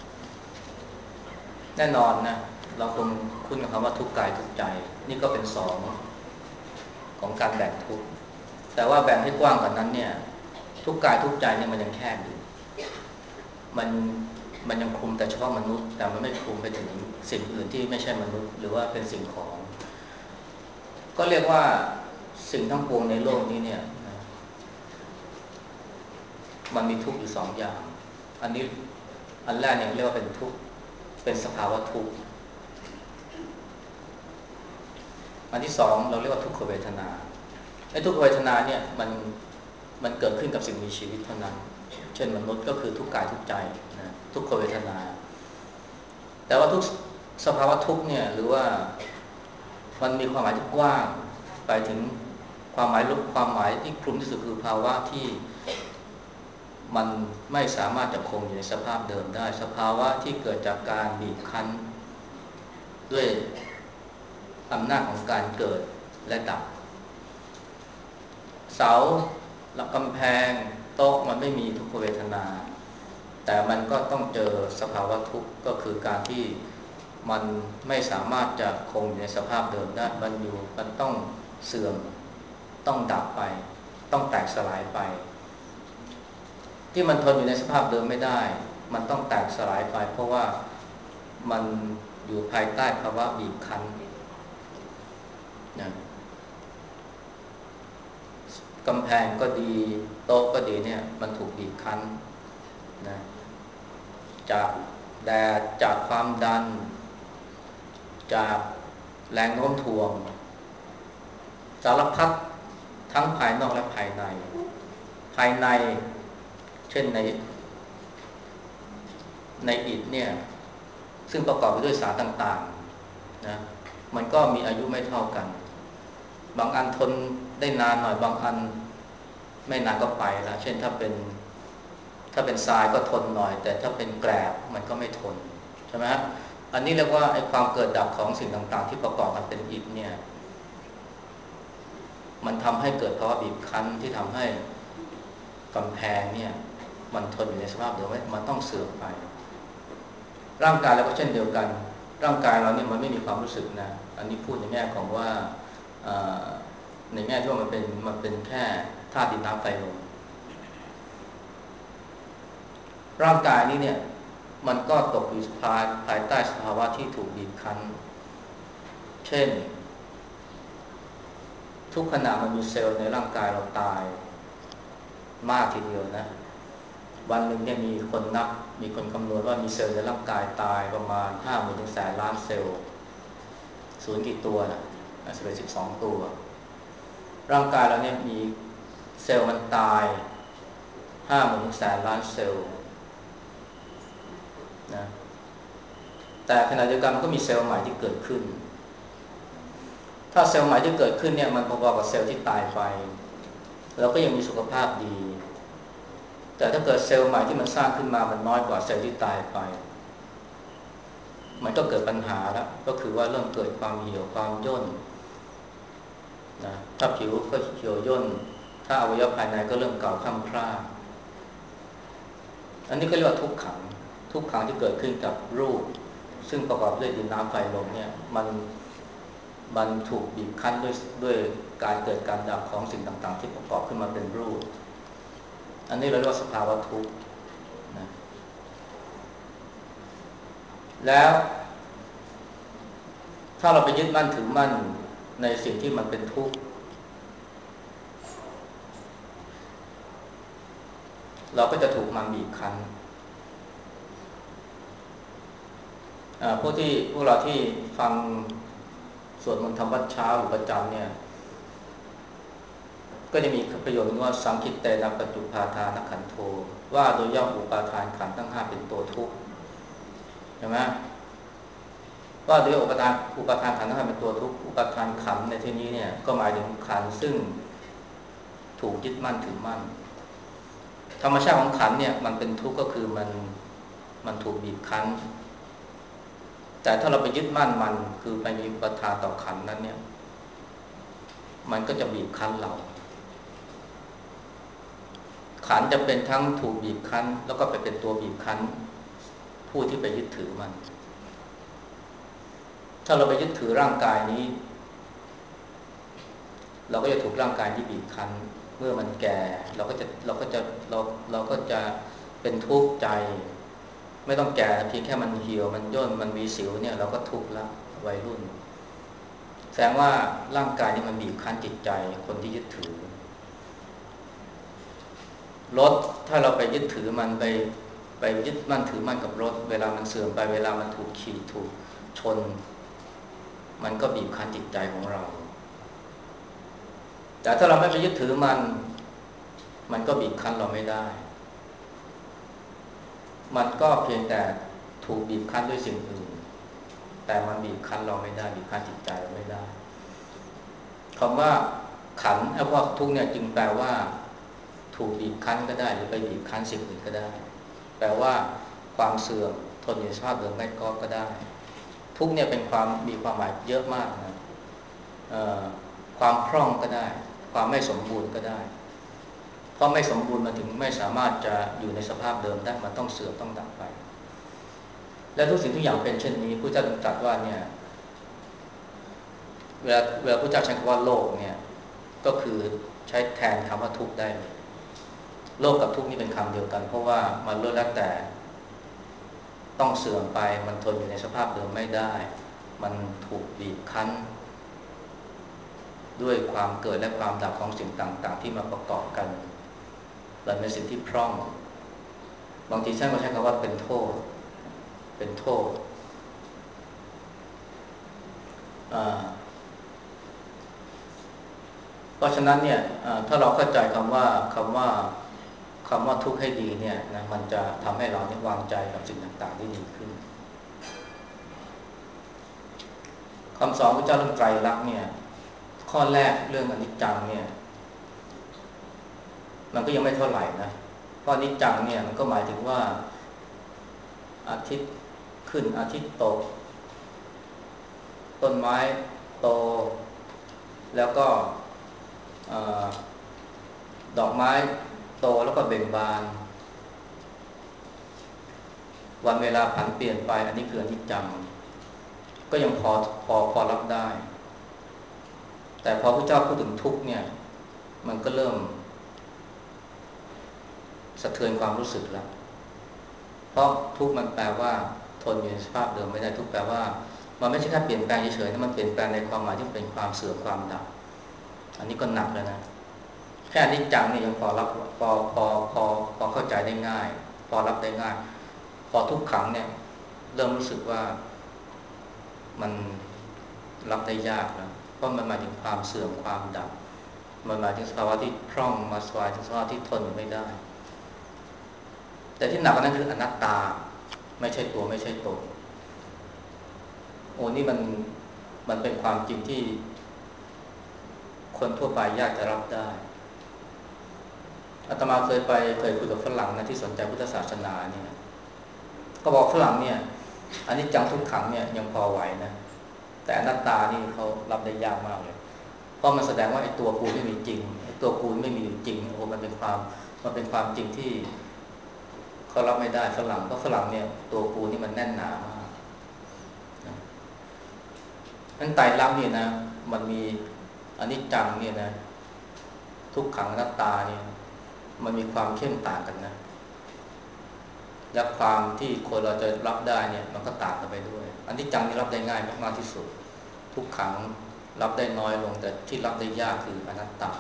แน่นอนนะเราคงคุ้นกับคำว่าทุกข์กายทุกข์ใจนี่ก็เป็นสองของการแบ่งทุกข์แต่ว่าแบ่งให้กว้างกว่านั้นเนี่ยทุกข์กายทุกข์ใจเนี่ยมันยังแคบอยู่มันมันยังคลุมแต่เฉพาะมนุษย์แต่มันไม่คลุมไปถึงสิ่งอื่นที่ไม่ใช่มนุษย์หรือว่าเป็นสิ่งของก็เรียกว่าสิ่งทั้งปวงในโลกนี้เนี่ยมันมีทุกข์อยู่สองอย่างอันนี้อันแรกเนี่ยเรียกว่าเป็นทุกข์เป็นสภาวะทุกข์อันที่สองเราเรียกว่าทุกขเวทนาไอ้ทุกขเวทนาเนี่ยมันมันเกิดขึ้นกับสิ่งมีชีวิตเท่านั้นเช่นมนุษย์ก็คือทุกข์กายทุกข์ใจนะทุกขเวทนาแต่ว่าทุกสภาวะทุกข์เนี่ยหรือว่ามันมีความหมายที่กว้างไปถึงความหมายลึกความหมายที่คลุมที่สุดคือภาวะที่มันไม่สามารถจะคงอยู่ในสภาพเดิมได้สภาวะที่เกิดจากการบีบคั้นด้วยอำนาจของการเกิดและดับเสาหลักกำแพงโต๊ะมันไม่มีทุกขเวทนาแต่มันก็ต้องเจอสภาวะทุกข์ก็คือการที่มันไม่สามารถจะคงอยู่ในสภาพเดิมได้มันอยู่มันต้องเสื่อมต้องดับไปต้องแตกสลายไปที่มันทนอยู่ในสภาพเดิมไม่ได้มันต้องแตกสลายไปเพราะว่ามันอยู่ภายใต้ภาวะบีบคั้นนะกำแพงก็ดีโต๊ะก็ดีเนี่ยมันถูกบีบคั้นนะจากแดดจากความดันจากแรงโน้มถ่วงสารพัดทั้งภายนอกและภายในภายในเช่นในในอิฐเนี่ยซึ่งประกอบไปด้วยสารต่างๆนะมันก็มีอายุไม่เท่ากันบางอันทนได้นานหน่อยบางอันไม่นานก็ไปแล้วเช่นถ้าเป็นถ้าเป็นทรายก็ทนหน่อยแต่ถ้าเป็นแกลบมันก็ไม่ทนใช่ไหมฮะอันนี้เรียกว่าไอ้ความเกิดดับของสิ่งต่างๆที่ประกอบกันเป็นอิฐเนี่ยมันทำให้เกิดภาวะบีบคั้นที่ทำให้กำแพงเนี่ยมันทนอยู่ในสภาพเดิมไม่มันต้องเสื่อมไปร่างกายเราก็เช่นเดียวกันร่างกายเราเนี่ยมันไม่มีความรู้สึกนะอันนี้พูดในแง่ของว่าในแง่ที่ว่ามันเป็นมันเป็นแค่ธาตุดินน้ำไฟลมร่างกายนี้เนี่ยมันก็ตกอยู่ภายภายใต้สภาวะที่ถูกบีบคั้นเช่นทุกขณะมันมีเซลล์ในร่างกายเราตายมากทีเดียวนะวันหนึ่งเนี่ยมีคนนับมีคนคำนวณว่ามีเซลล์ในร่างกายตายประมาณห้าหมื่นถึงแสนล้านเซลล์ศูนย์กี่ตัวนะสิบเอ็ดสิบสองตัวร่างกายเราเนี่ยมีเซลล์มันตายห้าหมื่นถึงแสนล้านเซลล์นะแต่ขณะเดียวกันมันก็มีเซลล์ใหม่ที่เกิดขึ้นถ้าเซลล์ใหม่ที่เกิดขึ้นเนี่ยมันพอๆกับเซลล์ที่ตายไปเราก็ยังมีสุขภาพดีแต่ถ้าเกิดเซลล์ใหม่ที่มันสร้างขึ้นมามันน้อยกว่าเซลล์ที่ตายไปมันก็เกิดปัญหาแล้วก็คือว่าเริ่มเกิดความเหี่ยวความย่นนะถ้าผิวก็เหี่ยวย่นถ้าอวัยวะภายในก็เริ่มเก่าคร่ำคร่าอันนี้ก็เรียกว่าทุกขังทุกขังที่เกิดขึ้นกับรูปซึ่งประกอบด้วยดินน้ำไฟลมเนี่ยมันมันถูกบีบคั้นด้วยด้วยการเกิดการดับของสิ่งต่างๆที่ประกอบขึ้นมาเป็นรูปอันนี้เราเรียกว่าสภาวะทุกข์นะแล้วถ้าเราไปยึดมั่นถือมั่นในสิ่งที่มันเป็นทุกข์เราก็จะถูกมันบีบคั้นพวกที่พวกเราที่ฟังสวดมนต์ทำวัดเช้าอยู่ประจำเนี่ยก็จะมีประโยชน์ว่าสังคิตเตนะปัจจุปาทานขันโธว่าโดยย่อมอุปาทานขันธ์ทั้งห้าเป็นตัวทุกข์ใช่ไหมว่าโดยอุปทานอุปทานขันธ์ทั้งห้าเป็นตัวทุกข์อุปทานขันธ์ในที่นี้เนี่ยก็หมายถึงขันธ์ซึ่งถูกยึดมั่นถือมั่นธรรมชาติของขันธ์เนี่ยมันเป็นทุกข์ก็คือมันมันถูกบีบคั้นแต่ถ้าเราไปยึดมั่นมันคือไปมีอุปทานต่อขันธ์นั้นเนี่ยมันก็จะบีบคั้นเราขันธ์จะเป็นทั้งถูกบีบคั้นแล้วก็ไปเป็นตัวบีบคั้นผู้ที่ไปยึดถือมันถ้าเราไปยึดถือร่างกายนี้เราก็จะถูกร่างกายที่บีบคั้นเมื่อมันแก่เราก็จะเราก็จะเราเราก็จะเป็นทุกข์ใจไม่ต้องแก่เพียงแค่มันเหี่ยวมันย่นมันมีสิวเนี่ยเราก็ทุกข์ละวัยรุ่นแสดงว่าร่างกายนี้มันบีบคั้นจิตใจคนที่ยึดถือรถถ้าเราไปยึดถือมันไปไปยึดมั่นถือมั่นกับรถเวลามันเสื่อมไปเวลามันถูกขีดถูกชนมันก็บีบคั้นจิตใจของเราแต่ถ้าเราไม่ไปยึดถือมันมันก็บีบคั้นเราไม่ได้มันก็เพียงแต่ถูกบีบคั้นด้วยสิ่งอื่นแต่มันบีบคั้นเราไม่ได้บีบคั้นจิตใจเราไม่ได้คำว่าขันธ์ไอ้พวกทุกข์เนี่ยจึงแปลว่าถูกบีบคั้นก็ได้หรือไปบีบคั้นสิ่งอื่นก็ได้แปลว่าความเสื่อมทนอยู่ในสภาพเดิมไม่ก็ก็ได้ทุกข์เนี่ยเป็นความมีความหมายเยอะมากนะความพร่องก็ได้ความไม่สมบูรณ์ก็ได้เพราะไม่สมบูรณ์มันถึงไม่สามารถจะอยู่ในสภาพเดิมได้มันต้องเสื่อมต้องดับไปและทุกสิ่งทุกอย่างเป็นเช่นนี้พระเจ้าตรัสว่าเนี่ยเวลาเวลาพระเจ้าใช้คำว่าโลกเนี่ยก็คือใช้แทนคำว่าทุกข์ได้เลยโลกกับทุกข์นี่เป็นคำเดียวกันเพราะว่ามันล้วนแล้วแต่ต้องเสื่อมไปมันทนอยู่ในสภาพเดิมไม่ได้มันถูกบีบคั้นด้วยความเกิดและความดับของสิ่งต่างๆที่มาประกอบกันและเป็นสิ่งที่พร่องบางทีท่านก็ใช้คำว่าเป็นโทษเป็นโทษเพราะฉะนั้นเนี่ยถ้าเราเข้าใจคำว่าคำว่าำว่าทุกข์ให้ดีเนี่ยนะมันจะทำให้เราเนี่ยวางใจกับสิ่งต่างๆได้ดีขึ้นคำสอนพระเจ้าเรื่องไตรลักษณ์เนี่ยข้อแรกเรื่องอนิจจังเนี่ยมันก็ยังไม่เท่าไหร่นะเพราะอนิจจังเนี่ยมันก็หมายถึงว่าอาทิตย์ขึ้นอาทิตย์ตกต้นไม้โตแล้วก็ดอกไม้โตแล้วก็เบ่งบานวันเวลาผันเปลี่ยนไปอันนี้คืออนิจจังก็ยังพอพอพอรับได้แต่พอพระเจ้าพูดถึงทุกข์เนี่ยมันก็เริ่มสะเทือนความรู้สึกแล้วเพราะทุกข์มันแปลว่าทนอยู่ในสภาพเดิมไม่ได้ทุกข์แปลว่ามันไม่ใช่แค่เปลี่ยนแปลงเฉยๆนะมันเปลี่ยนแปลงในความหมายที่เป็นความเสื่อมความดับอันนี้ก็หนักแล้วนะแค่อนิจจังเนี่ยยังพอรับพอพอพอพอเข้าใจได้ง่ายพอรับได้ง่ายพอทุกขังเนี่ยเริ่มรู้สึกว่ามันรับได้ยากนะเพราะมันหมายถึงความเสื่อมความดับมันหมายถึงสภาวะที่พร่องมาสวายถึงสภาวะที่ทนอยู่ไม่ได้แต่ที่หนักกว่านั้นคืออนัตตาไม่ใช่ตัวไม่ใช่ตนโอ้นี่มันมันเป็นความจริงที่คนทั่วไปยากจะรับได้อาตมาเคยไปเคยคุยกับฝรั่งนะที่สนใจพุทธศาสนาเนี่ยก็บอกฝรั่งเนี่ยอันนี้จังทุกขังเนี่ยยังพอไหวนะแต่อนัตตานี่เขารับได้ยากมากเลยเพราะมันแสดงว่าไอ้ตัวกูไม่มีจริงไอ้ตัวกูไม่มีอยู่จริงโอ้มันเป็นความมันเป็นความจริงที่เขารับไม่ได้ฝรั่งเพราะฝรั่งเนี่ยตัวกูนี่มันแน่นหนามากนั้นไตรลักษณ์เนี่ยนะมันมีอนิจจังเนี่ยนะทุกขังอนัตตาเนี่ยมันมีความเข้มต่างกันนะและความที่คนเราจะรับได้เนี่ยมันก็ต่างกันไปด้วยอนิจจังนี่รับได้ง่ายมากที่สุดทุกขังรับได้น้อยลงแต่ที่รับได้ยากคืออนัตตา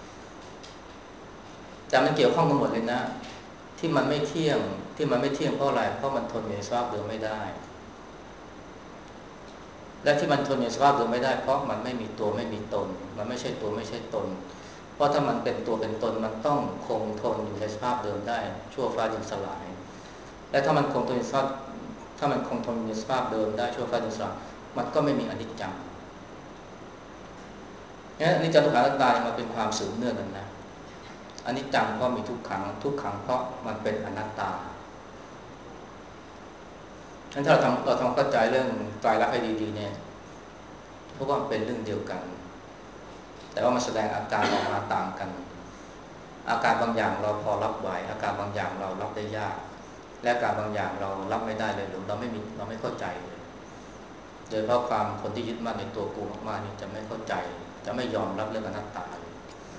แต่มันเกี่ยวข้องกันหมดเลยนะที่มันไม่เที่ยงที่มันไม่เที่ยงเพราะอะไรเพราะมันทนอยู่ในสภาพเดิมไม่ได้และที่มันทนอยู่ในสภาพเดิมไม่ได้เพราะมันไม่มีตัวไม่มีตนมันไม่ใช่ตัวไม่ใช่ตนเพราะถ้ามันเป็นตัวเป็นตนมันต้องคงทนอยู่ในสภาพเดิมได้ชั่วฟ้าดินสลายและถ้ามันคงทนในสภาพถ้ามันคงทนในสภาพเดิมได้ชั่วฟ้าดินสลายมันก็ไม่มีอนิจจังเนี่ยอนิจจังทุกขังอนัตตามันเป็นความสืบเนื่องกันนะอนิจจังเพราะมีทุกขังทุกขังเพราะมันเป็นอนัตตาฉะนั้นถ้าเราทำเราทำเข้าใจเรื่องไตรลักษณ์ให้ดีๆเนี่ยเพราะว่ามันเป็นเรื่องเดียวกันแต่ว่ามันแสดงอาการออกมาต่างกันอาการบางอย่างเราพอรับไหวอาการบางอย่างเรารับได้ยากและอาการบางอย่างเรารับไม่ได้เลยหรือเราไม่มีเราไม่เข้าใจเลยโดยเพราะความคนที่ยึดมั่นในตัวกูมากๆนี่จะไม่เข้าใจจะไม่ยอมรับเรื่องอนัตตาเลย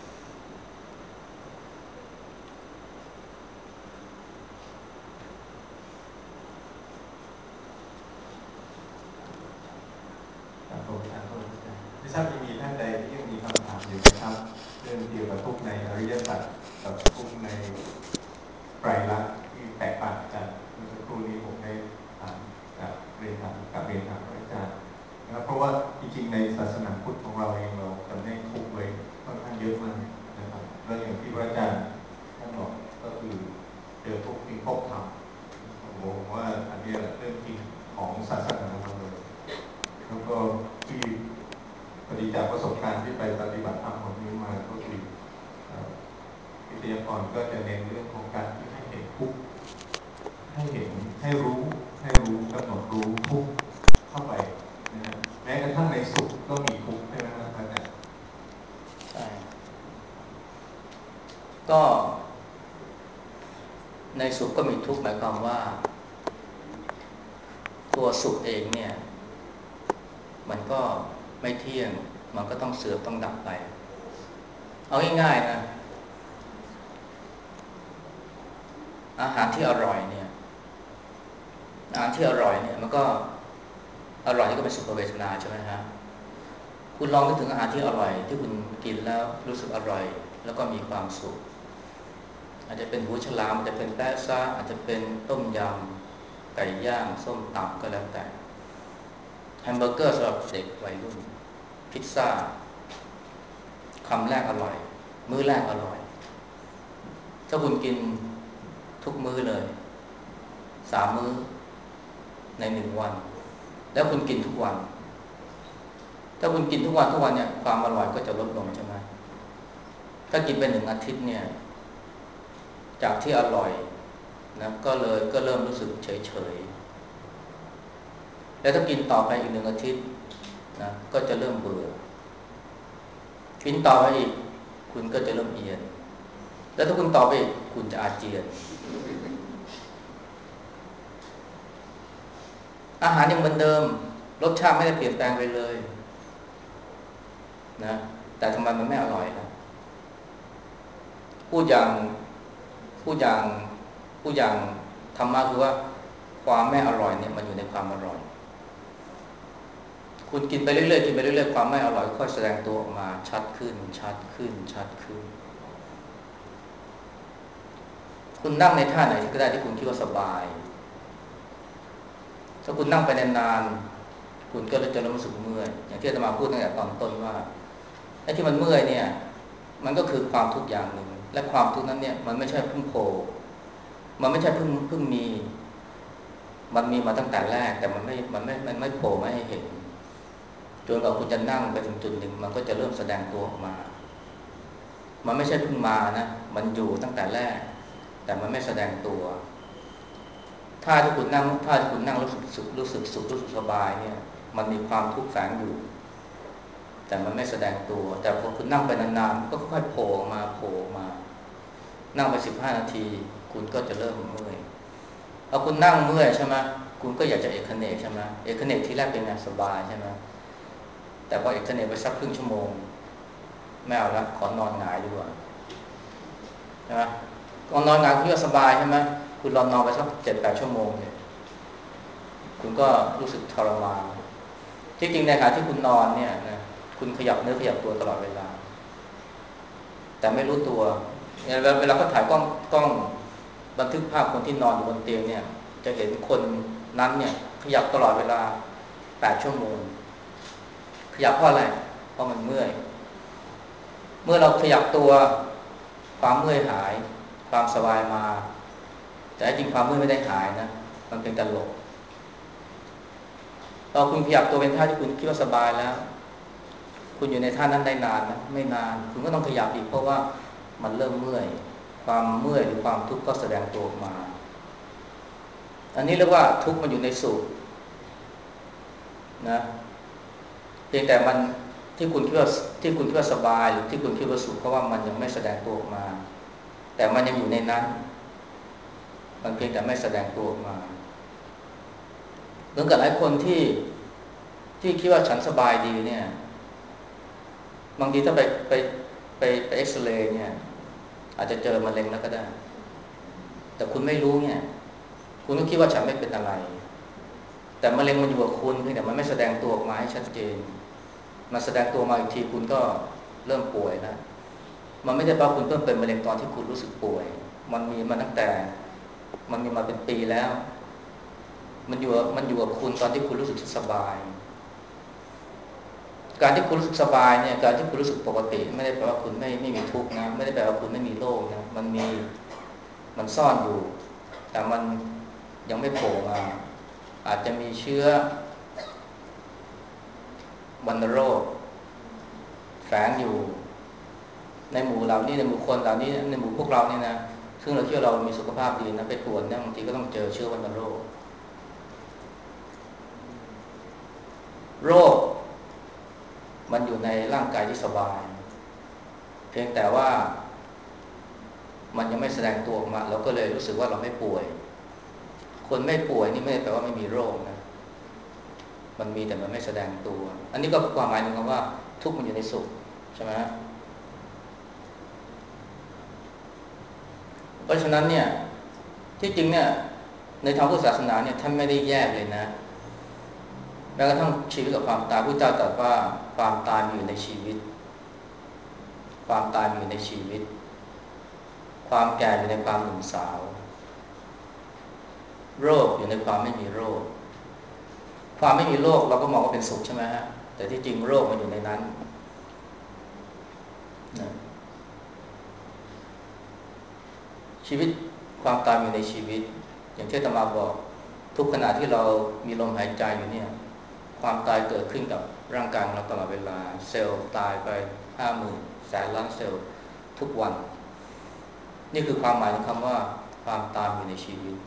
ครับผมครับผมไม่ทราบจะมีท่านใดที่ยังมีคำถามอยู่ไหมครับเรื่องเกี่ยวกับทุกในอริยสัจกับทุกในไตรลักษณ์ที่แตกต่างกันเมื่อสักครู่นี้ผมได้ถามกับเรียนถามกับเรียนถามอาจารย์นะครับเพราะว่าจริงๆในศาสนาพุทธของเราเองเราจำแนกทุกไว้ค่อนข้างเยอะมากนะครับแล้วอย่างที่พระอาจารย์ท่านบอกก็คือเจอทุกที่พบธรรมผมบอกว่าอันนี้แหละเรื่องจริงของศาสนาเราเลยแล้วก็ที่ปฏิจากประสบการณ์ที่ไปปฏิบัติธรรมของนี้มาก็คือวิทยากรก็จะเน้นเรื่องของการที่ให้เห็นทุกข์ให้เห็นให้รู้ให้รู้กำหนดรู้ทุกข์เข้าไปนะฮะแม้กระทั่งในสุขก็มีทุกข์ใช่ไหมครับอาจารย์ใช่ก็ในสุขก็มีทุกข์หมายความว่าตัวสุขเองเนี่ยมันก็ไม่เที่ยงมันก็ต้องเสื่อมต้องดับไปเอาง่ายๆนะอาหารที่อร่อยเนี่ยอาหารที่อร่อยเนี่ยมันก็อร่อยนี่ก็เป็นสุขเวทนาใช่ไหมฮะคุณลองนึกถึงอาหารที่อร่อยที่คุณกินแล้วรู้สึกอร่อยแล้วก็มีความสุขอาจจะเป็นหูฉลามอาจจะเป็นแป๊ะซ่าอาจจะเป็นต้มยำไก่ย่างส้มตำก็แล้วแต่แฮมเบอร์เกอร์สำหรับเด็กวัยรุ่นพิซซ่าคำแรกอร่อยมื้อแรกอร่อยถ้าคุณกินทุกมื้อเลยสามมื้อในหนึ่งวันแล้วคุณกินทุกวันถ้าคุณกินทุกวันทุกวันเนี่ยความอร่อยก็จะลดลงใช่ไหมถ้ากินไปหนึ่งอาทิตย์เนี่ยจากที่อร่อยนะก็เลยก็เริ่มรู้สึกเฉยเฉยแล้วถ้ากินต่อไปอีกหนึ่งอาทิตย์นะก็จะเริ่มเบื่อกินต่อไปอีกคุณก็จะเริ่มเอียนแล้วถ้าคุณต่อไปอีกคุณจะอาเจียนอาหารยังเหมือนเดิมรสชาติไม่ได้เปลี่ยนแปลงไปเลยนะแต่ทำไมมันไม่อร่อยล่ะพูดอย่างพูดอย่างพูดอย่างธรรมะคือว่าความไม่อร่อยเนี่ยมันอยู่ในความอร่อยคุณกินไปเรื่อยๆกินไปเรื่อยๆความไม่อร่อยค่อยแสดงตัวออกมาชัดขึ้นชัดขึ้นชัดขึ้นคุณนั่งในท่าไหนก็ได้ที่คุณคิดว่าสบายถ้าคุณนั่งไปนานๆคุณก็จะรู้สึกเมื่อยอย่างที่อาตมาพูดตั้งแต่ตอนต้นว่าไอ้ที่มันเมื่อยเนี่ยมันก็คือความทุกข์อย่างหนึ่งและความทุกข์นั้นเนี่ยมันไม่ใช่เพิ่งโผล่มันไม่ใช่เพิ่งเพิ่งมีมันมีมาตั้งแต่แรกแต่มันไม่มันไม่มันไม่โผล่มาให้เห็นจนกว่าคุณจะนั่งไปถึงจุดหนึ่งมันก็จะเริ่มแสดงตัวออกมามันไม่ใช่เพิ่งมานะมันอยู่ตั้งแต่แรกแต่มันไม่แสดงตัวถ้าที่คุณนั่งถ้าที่คุณนั่งรู้สึกสุขรู้สึกสุขรู้สึกสบายเนี่ยมันมีความทุกข์แฝงอยู่แต่มันไม่แสดงตัวแต่พอคุณนั่งไปนานๆก็ค่อยๆโผล่มาโผล่มานั่งไปสิบห้านาทีคุณก็จะเริ่มเมื่อยเอาคุณนั่งเมื่อยใช่ไหมคุณก็อยากจะเอกเขนกใช่ไหมเอกเขนกที่แรกเป็นไงสบายใช่ไหมแต่พอเอกเขนกไปสักครึ่งชั่วโมงไม่เอาละขอนอนหงายดีกว่าใช่ไหมตอนนอนหงายคุณก็สบายใช่ไหมคุณนอนนอนไปสักเจ็ดแปดชั่วโมงเนี่ยคุณก็รู้สึกทรมานที่จริงในขณะที่คุณนอนเนี่ยนะคุณขยับเนื้อขยับตัวตลอดเวลาแต่ไม่รู้ตัวเวลาเขาถ่ายกล้องกล้องบันทึกภาพคนที่นอนอยู่บนเตียงเนี่ยจะเห็นคนนั้นเนี่ยขยับตลอดเวลาแปดชั่วโมงขยับเพราะอะไรเพราะมันเมื่อยเมื่อเราขยับตัวความเมื่อยหายความสบายมาแต่จริงความเมื่อยไม่ได้หายนะมันเป็นการหลบตอนคุณขยับตัวเป็นท่าที่คุณคิดว่าสบายแล้วคุณอยู่ในท่านั้นได้นานนะไม่นานคุณก็ต้องขยับอีกเพราะว่ามันเริ่มเมื่อยความเมื่อยหรือความทุกข์ก็แสดงตัวออกมาอันนี้เรียกว่าทุกข์มันอยู่ในสุขนะเพียงแต่มันที่คุณคิดว่าที่คุณคิดว่าสบายหรือที่คุณคิดว่าสุขเพราะว่ามันยังไม่แสดงตัวออกมาแต่มันยังอยู่ในนั้นมันเพียงแต่ไม่แสดงตัวออกมาเหมือนกับหลายคนที่ที่คิดว่าฉันสบายดีเนี่ยบางทีถ้าไปไปไปไปเอ็กซเรย์เนี่ยอาจจะเจอมะเร็งแล้วก็ได้แต่คุณไม่รู้เนี่ยคุณก็คิดว่าฉันไม่เป็นอะไรแต่มะเร็งมันอยู่กับคุณเพียงแต่มันไม่แสดงตัวออกมาให้ชัดเจนมาแสดงตัวมาอีกทีคุณก็เริ่มป่วยแล้วมันไม่ได้แปลว่าคุณเพิ่มเป็นมะเร็งตอนที่คุณรู้สึกป่วยมันมีมาตั้งแต่มันมีมาเป็นปีแล้วมันอยู่มันอยู่กับคุณตอนที่คุณรู้สึกสบายการที่คุณรู้สึกสบายเนี่ยการที่คุณรู้สึกปกติไม่ได้แปลว่าคุณไม่ไม่มีทุกข์นะไม่ได้แปลว่าคุณไม่มีโรคนะมันมีมันซ่อนอยู่แต่มันยังไม่โผล่มาอาจจะมีเชื้อวัณโรคแฝงอยู่ในหมู่เหล่านี้ในหมู่คนเหล่านี้ในหมู่พวกเรานี่นะซึ่งเราเชื่อเรามีสุขภาพดีนะไปตรวจเนี่ยบางทีก็ต้องเจอเชื้อวัณโรคโรคมันอยู่ในร่างกายที่สบายเพียงแต่ว่ามันยังไม่แสดงตัวออกมาเราก็เลยรู้สึกว่าเราไม่ป่วยคนไม่ป่วยนี่ไม่ได้แปลว่าไม่มีโรคนะมันมีแต่มันไม่แสดงตัวอันนี้ก็ความหมายถึงคำว่าทุกข์มันอยู่ในสุขใช่ไหมเพราะฉะนั้นเนี่ยที่จริงเนี่ยในทางพุทธศาสนาเนี่ยท่านไม่ได้แยกเลยนะแม้กระทั่งชีวิตกับความตายพระเจ้าตรัสว่าความตายมีอยู่ในชีวิตความตายมีอยู่ในชีวิตความแก่อยู่ในความหนุ่มสาวโรคอยู่ในความไม่มีโรคความไม่มีโรคเราก็มองว่าเป็นสุขใช่ไหมฮะแต่ที่จริงโรคมันอยู่ในนั้นนะชีวิตความตายอยู่ในชีวิตอย่างที่อาตมาบอกทุกขณะที่เรามีลมหายใจอยู่เนี่ยความตายเกิดขึ้นกับร่างกายของเราตลอดเวลาเซลล์ตายไปห้าหมื่นแสนล้านเซลล์ทุกวันนี่คือความหมายของคำว่าความตายอยู่ในชีวิต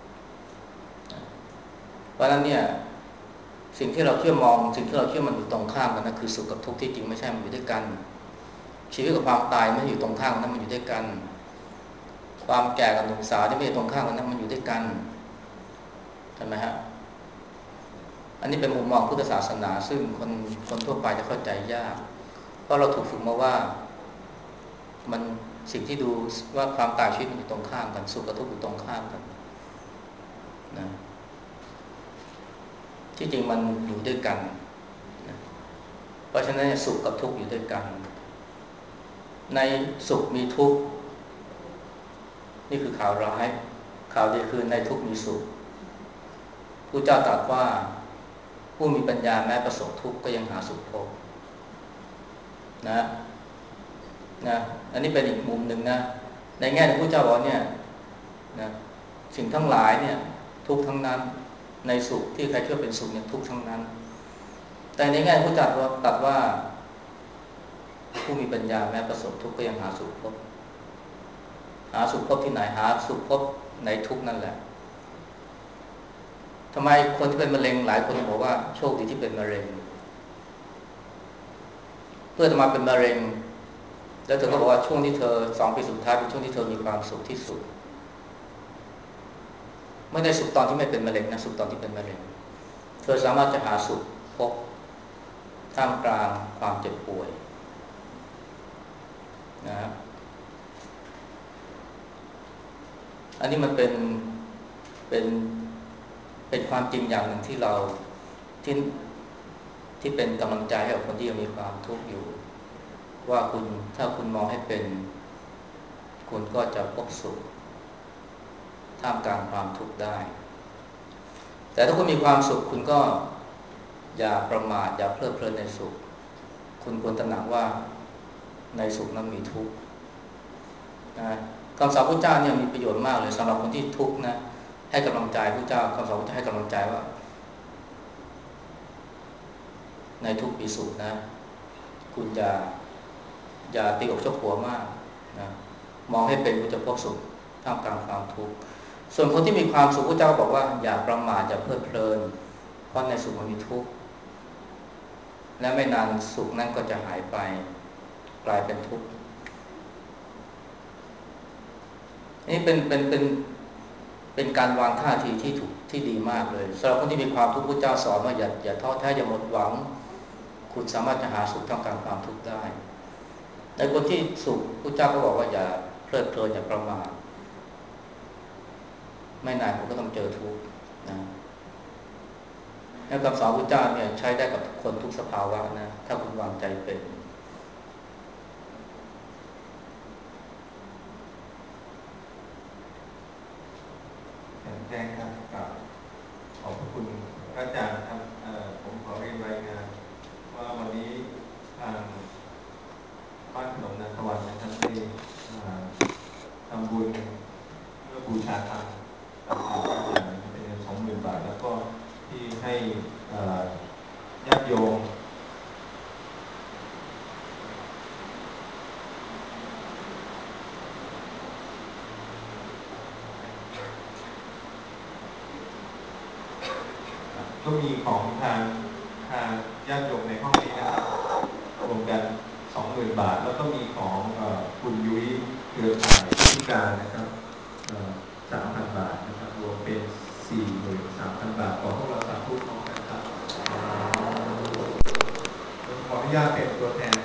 เพราะฉะนั้นเนี่ยสิ่งที่เราเชื่อมองสิ่งที่เราเชื่อมันอยู่ตรงข้ามกันนะคือสุขกับทุกข์ที่จริงไม่ใช่มันอยู่ด้วยกันชีวิตกับความตายไม่อยู่ตรงข้ามกันนะมันอยู่ด้วยกันความแก่กับหนุ่มสาวที่ไม่อยู่ตรงข้ามกันนะมันอยู่ด้วยกันใช่ไหมฮะอันนี้เป็นมุมมองพุทธศาสนาซึ่งคนคนทั่วไปจะเข้าใจยากเพราะเราถูกฝึกมาว่ามันสิ่งที่ดูว่าความตายชีวิตมันอยู่ตรงข้ามกันสุขกับทุกข์อยู่ตรงข้ามกันนะที่จริงมันอยู่ด้วยกันนะเพราะฉะนั้นสุขกับทุกข์อยู่ด้วยกันในสุขมีทุกข์นี่คือข่าวร้ายข่าวดีคือในทุกข์มีสุขพระเจ้าตรัสว่าผู้มีปัญญาแม้ประสบทุกข์ก็ยังหาสุขพบนะนะอันนี้เป็นอีกมุมหนึ่งนะในแง่ที่พระเจ้าบอกเนี่ยนะสิ่งทั้งหลายเนี่ยทุกข์ทั้งนั้นในสุขที่ใครเชื่อเป็นสุขเนี่ยทุกข์ทั้งนั้นแต่ในแง่พระเจ้าตรัสว่าผู้มีปัญญาแม้ประสบทุกข์ก็ยังหาสุขพบหาสุขพบที่ไหนหาสุขพบในทุกข์นั่นแหละทำไมคนที่เป็นมะเร็งหลายคนบอกว่าโชคดีที่เป็นมะเร็งเพื่อจะมาเป็นมะเร็งแล้วเธอก็บอกว่าช่วงที่เธอสองปีสุดท้ายเป็นช่วงที่เธอมีความสุขที่สุดไม่ได้สุขตอนที่ไม่เป็นมะเร็งนะสุขตอนที่เป็นมะเร็งเธอสามารถจะหาสุขพบท่ามกลางความเจ็บป่วยนะอันนี้มันเป็นเป็นเป็นความจริงอย่างหนึ่งที่เราที่ที่เป็นกำลังใจให้กับคนที่ยังมีความทุกข์อยู่ว่าคุณถ้าคุณมองให้เป็นคุณก็จะพบสุขท่ามกลางความทุกข์ได้แต่ถ้าคุณมีความสุขคุณก็อย่าประมาทอย่าเพลิดเพลินในสุขคุณควรตระหนักว่าในสุขนั้นมีทุกข์นะคำสอนพระเจ้าเนี่ยมีประโยชน์มากเลยสำหรับคนที่ทุกข์นะให้กำลังใจพระเจ้าคำสอนพระเจ้าให้กำลังใจว่าในทุกข์มีสุขนะคุณจะอย่าตีอกชกหัวมากนะมองให้เป็นคุณจะพบสุขท่ามกลางความทุกข์ส่วนคนที่มีความสุขพระเจ้าบอกว่าอย่าประมาทอย่าเพลิดเพลินเพราะในสุขมันมีทุกข์และไม่นานสุขนั้นก็จะหายไปกลายเป็นทุกข์นี่เป็นเป็นเป็นเป็นการวางท่าทีที่ถูกที่ดีมากเลยสำหรับคนที่มีความทุกข์พระเจ้าสอนว่าอย่าอย่าท้อแท้อย่าหมดหวังคุณสามารถจะหาสุขท่ามกลางความทุกข์ได้ในคนที่สุขพระเจ้าก็บอกว่าอย่าเพลิดเพลินอย่าประมาทไม่นานคุณก็ต้องเจอทุกข์นะและคำสอนพระเจ้าเนี่ยใช้ได้กับทุกคนทุกสภาวะนะถ้าคุณวางใจเป็นแจ้งครับกับขอบคุณพระอาจารย์ครับผมขอเรียนรายงานว่าวันนี้ทางบ้านขนมนาทวันนะครับได้ทำบุญเพื่อบูชาธรรมกับพระอาจารย์เป็นเงินสองหมื่นบาทแล้วก็ที่ให้ญาติโยมก็มีของทางทางญาติโยมในห้องนี้นะครับรวมกัน สองหมื่น บาทแล้วก็มีของคุณยุ้ยเครือข่ายพิการนะครับ สามพัน บาทนะครับรวมเป็น สี่หมื่นสามพัน บาทขอพวกเราสาธุพร้อมกันครับขออนุญาตเป็นตัวแทน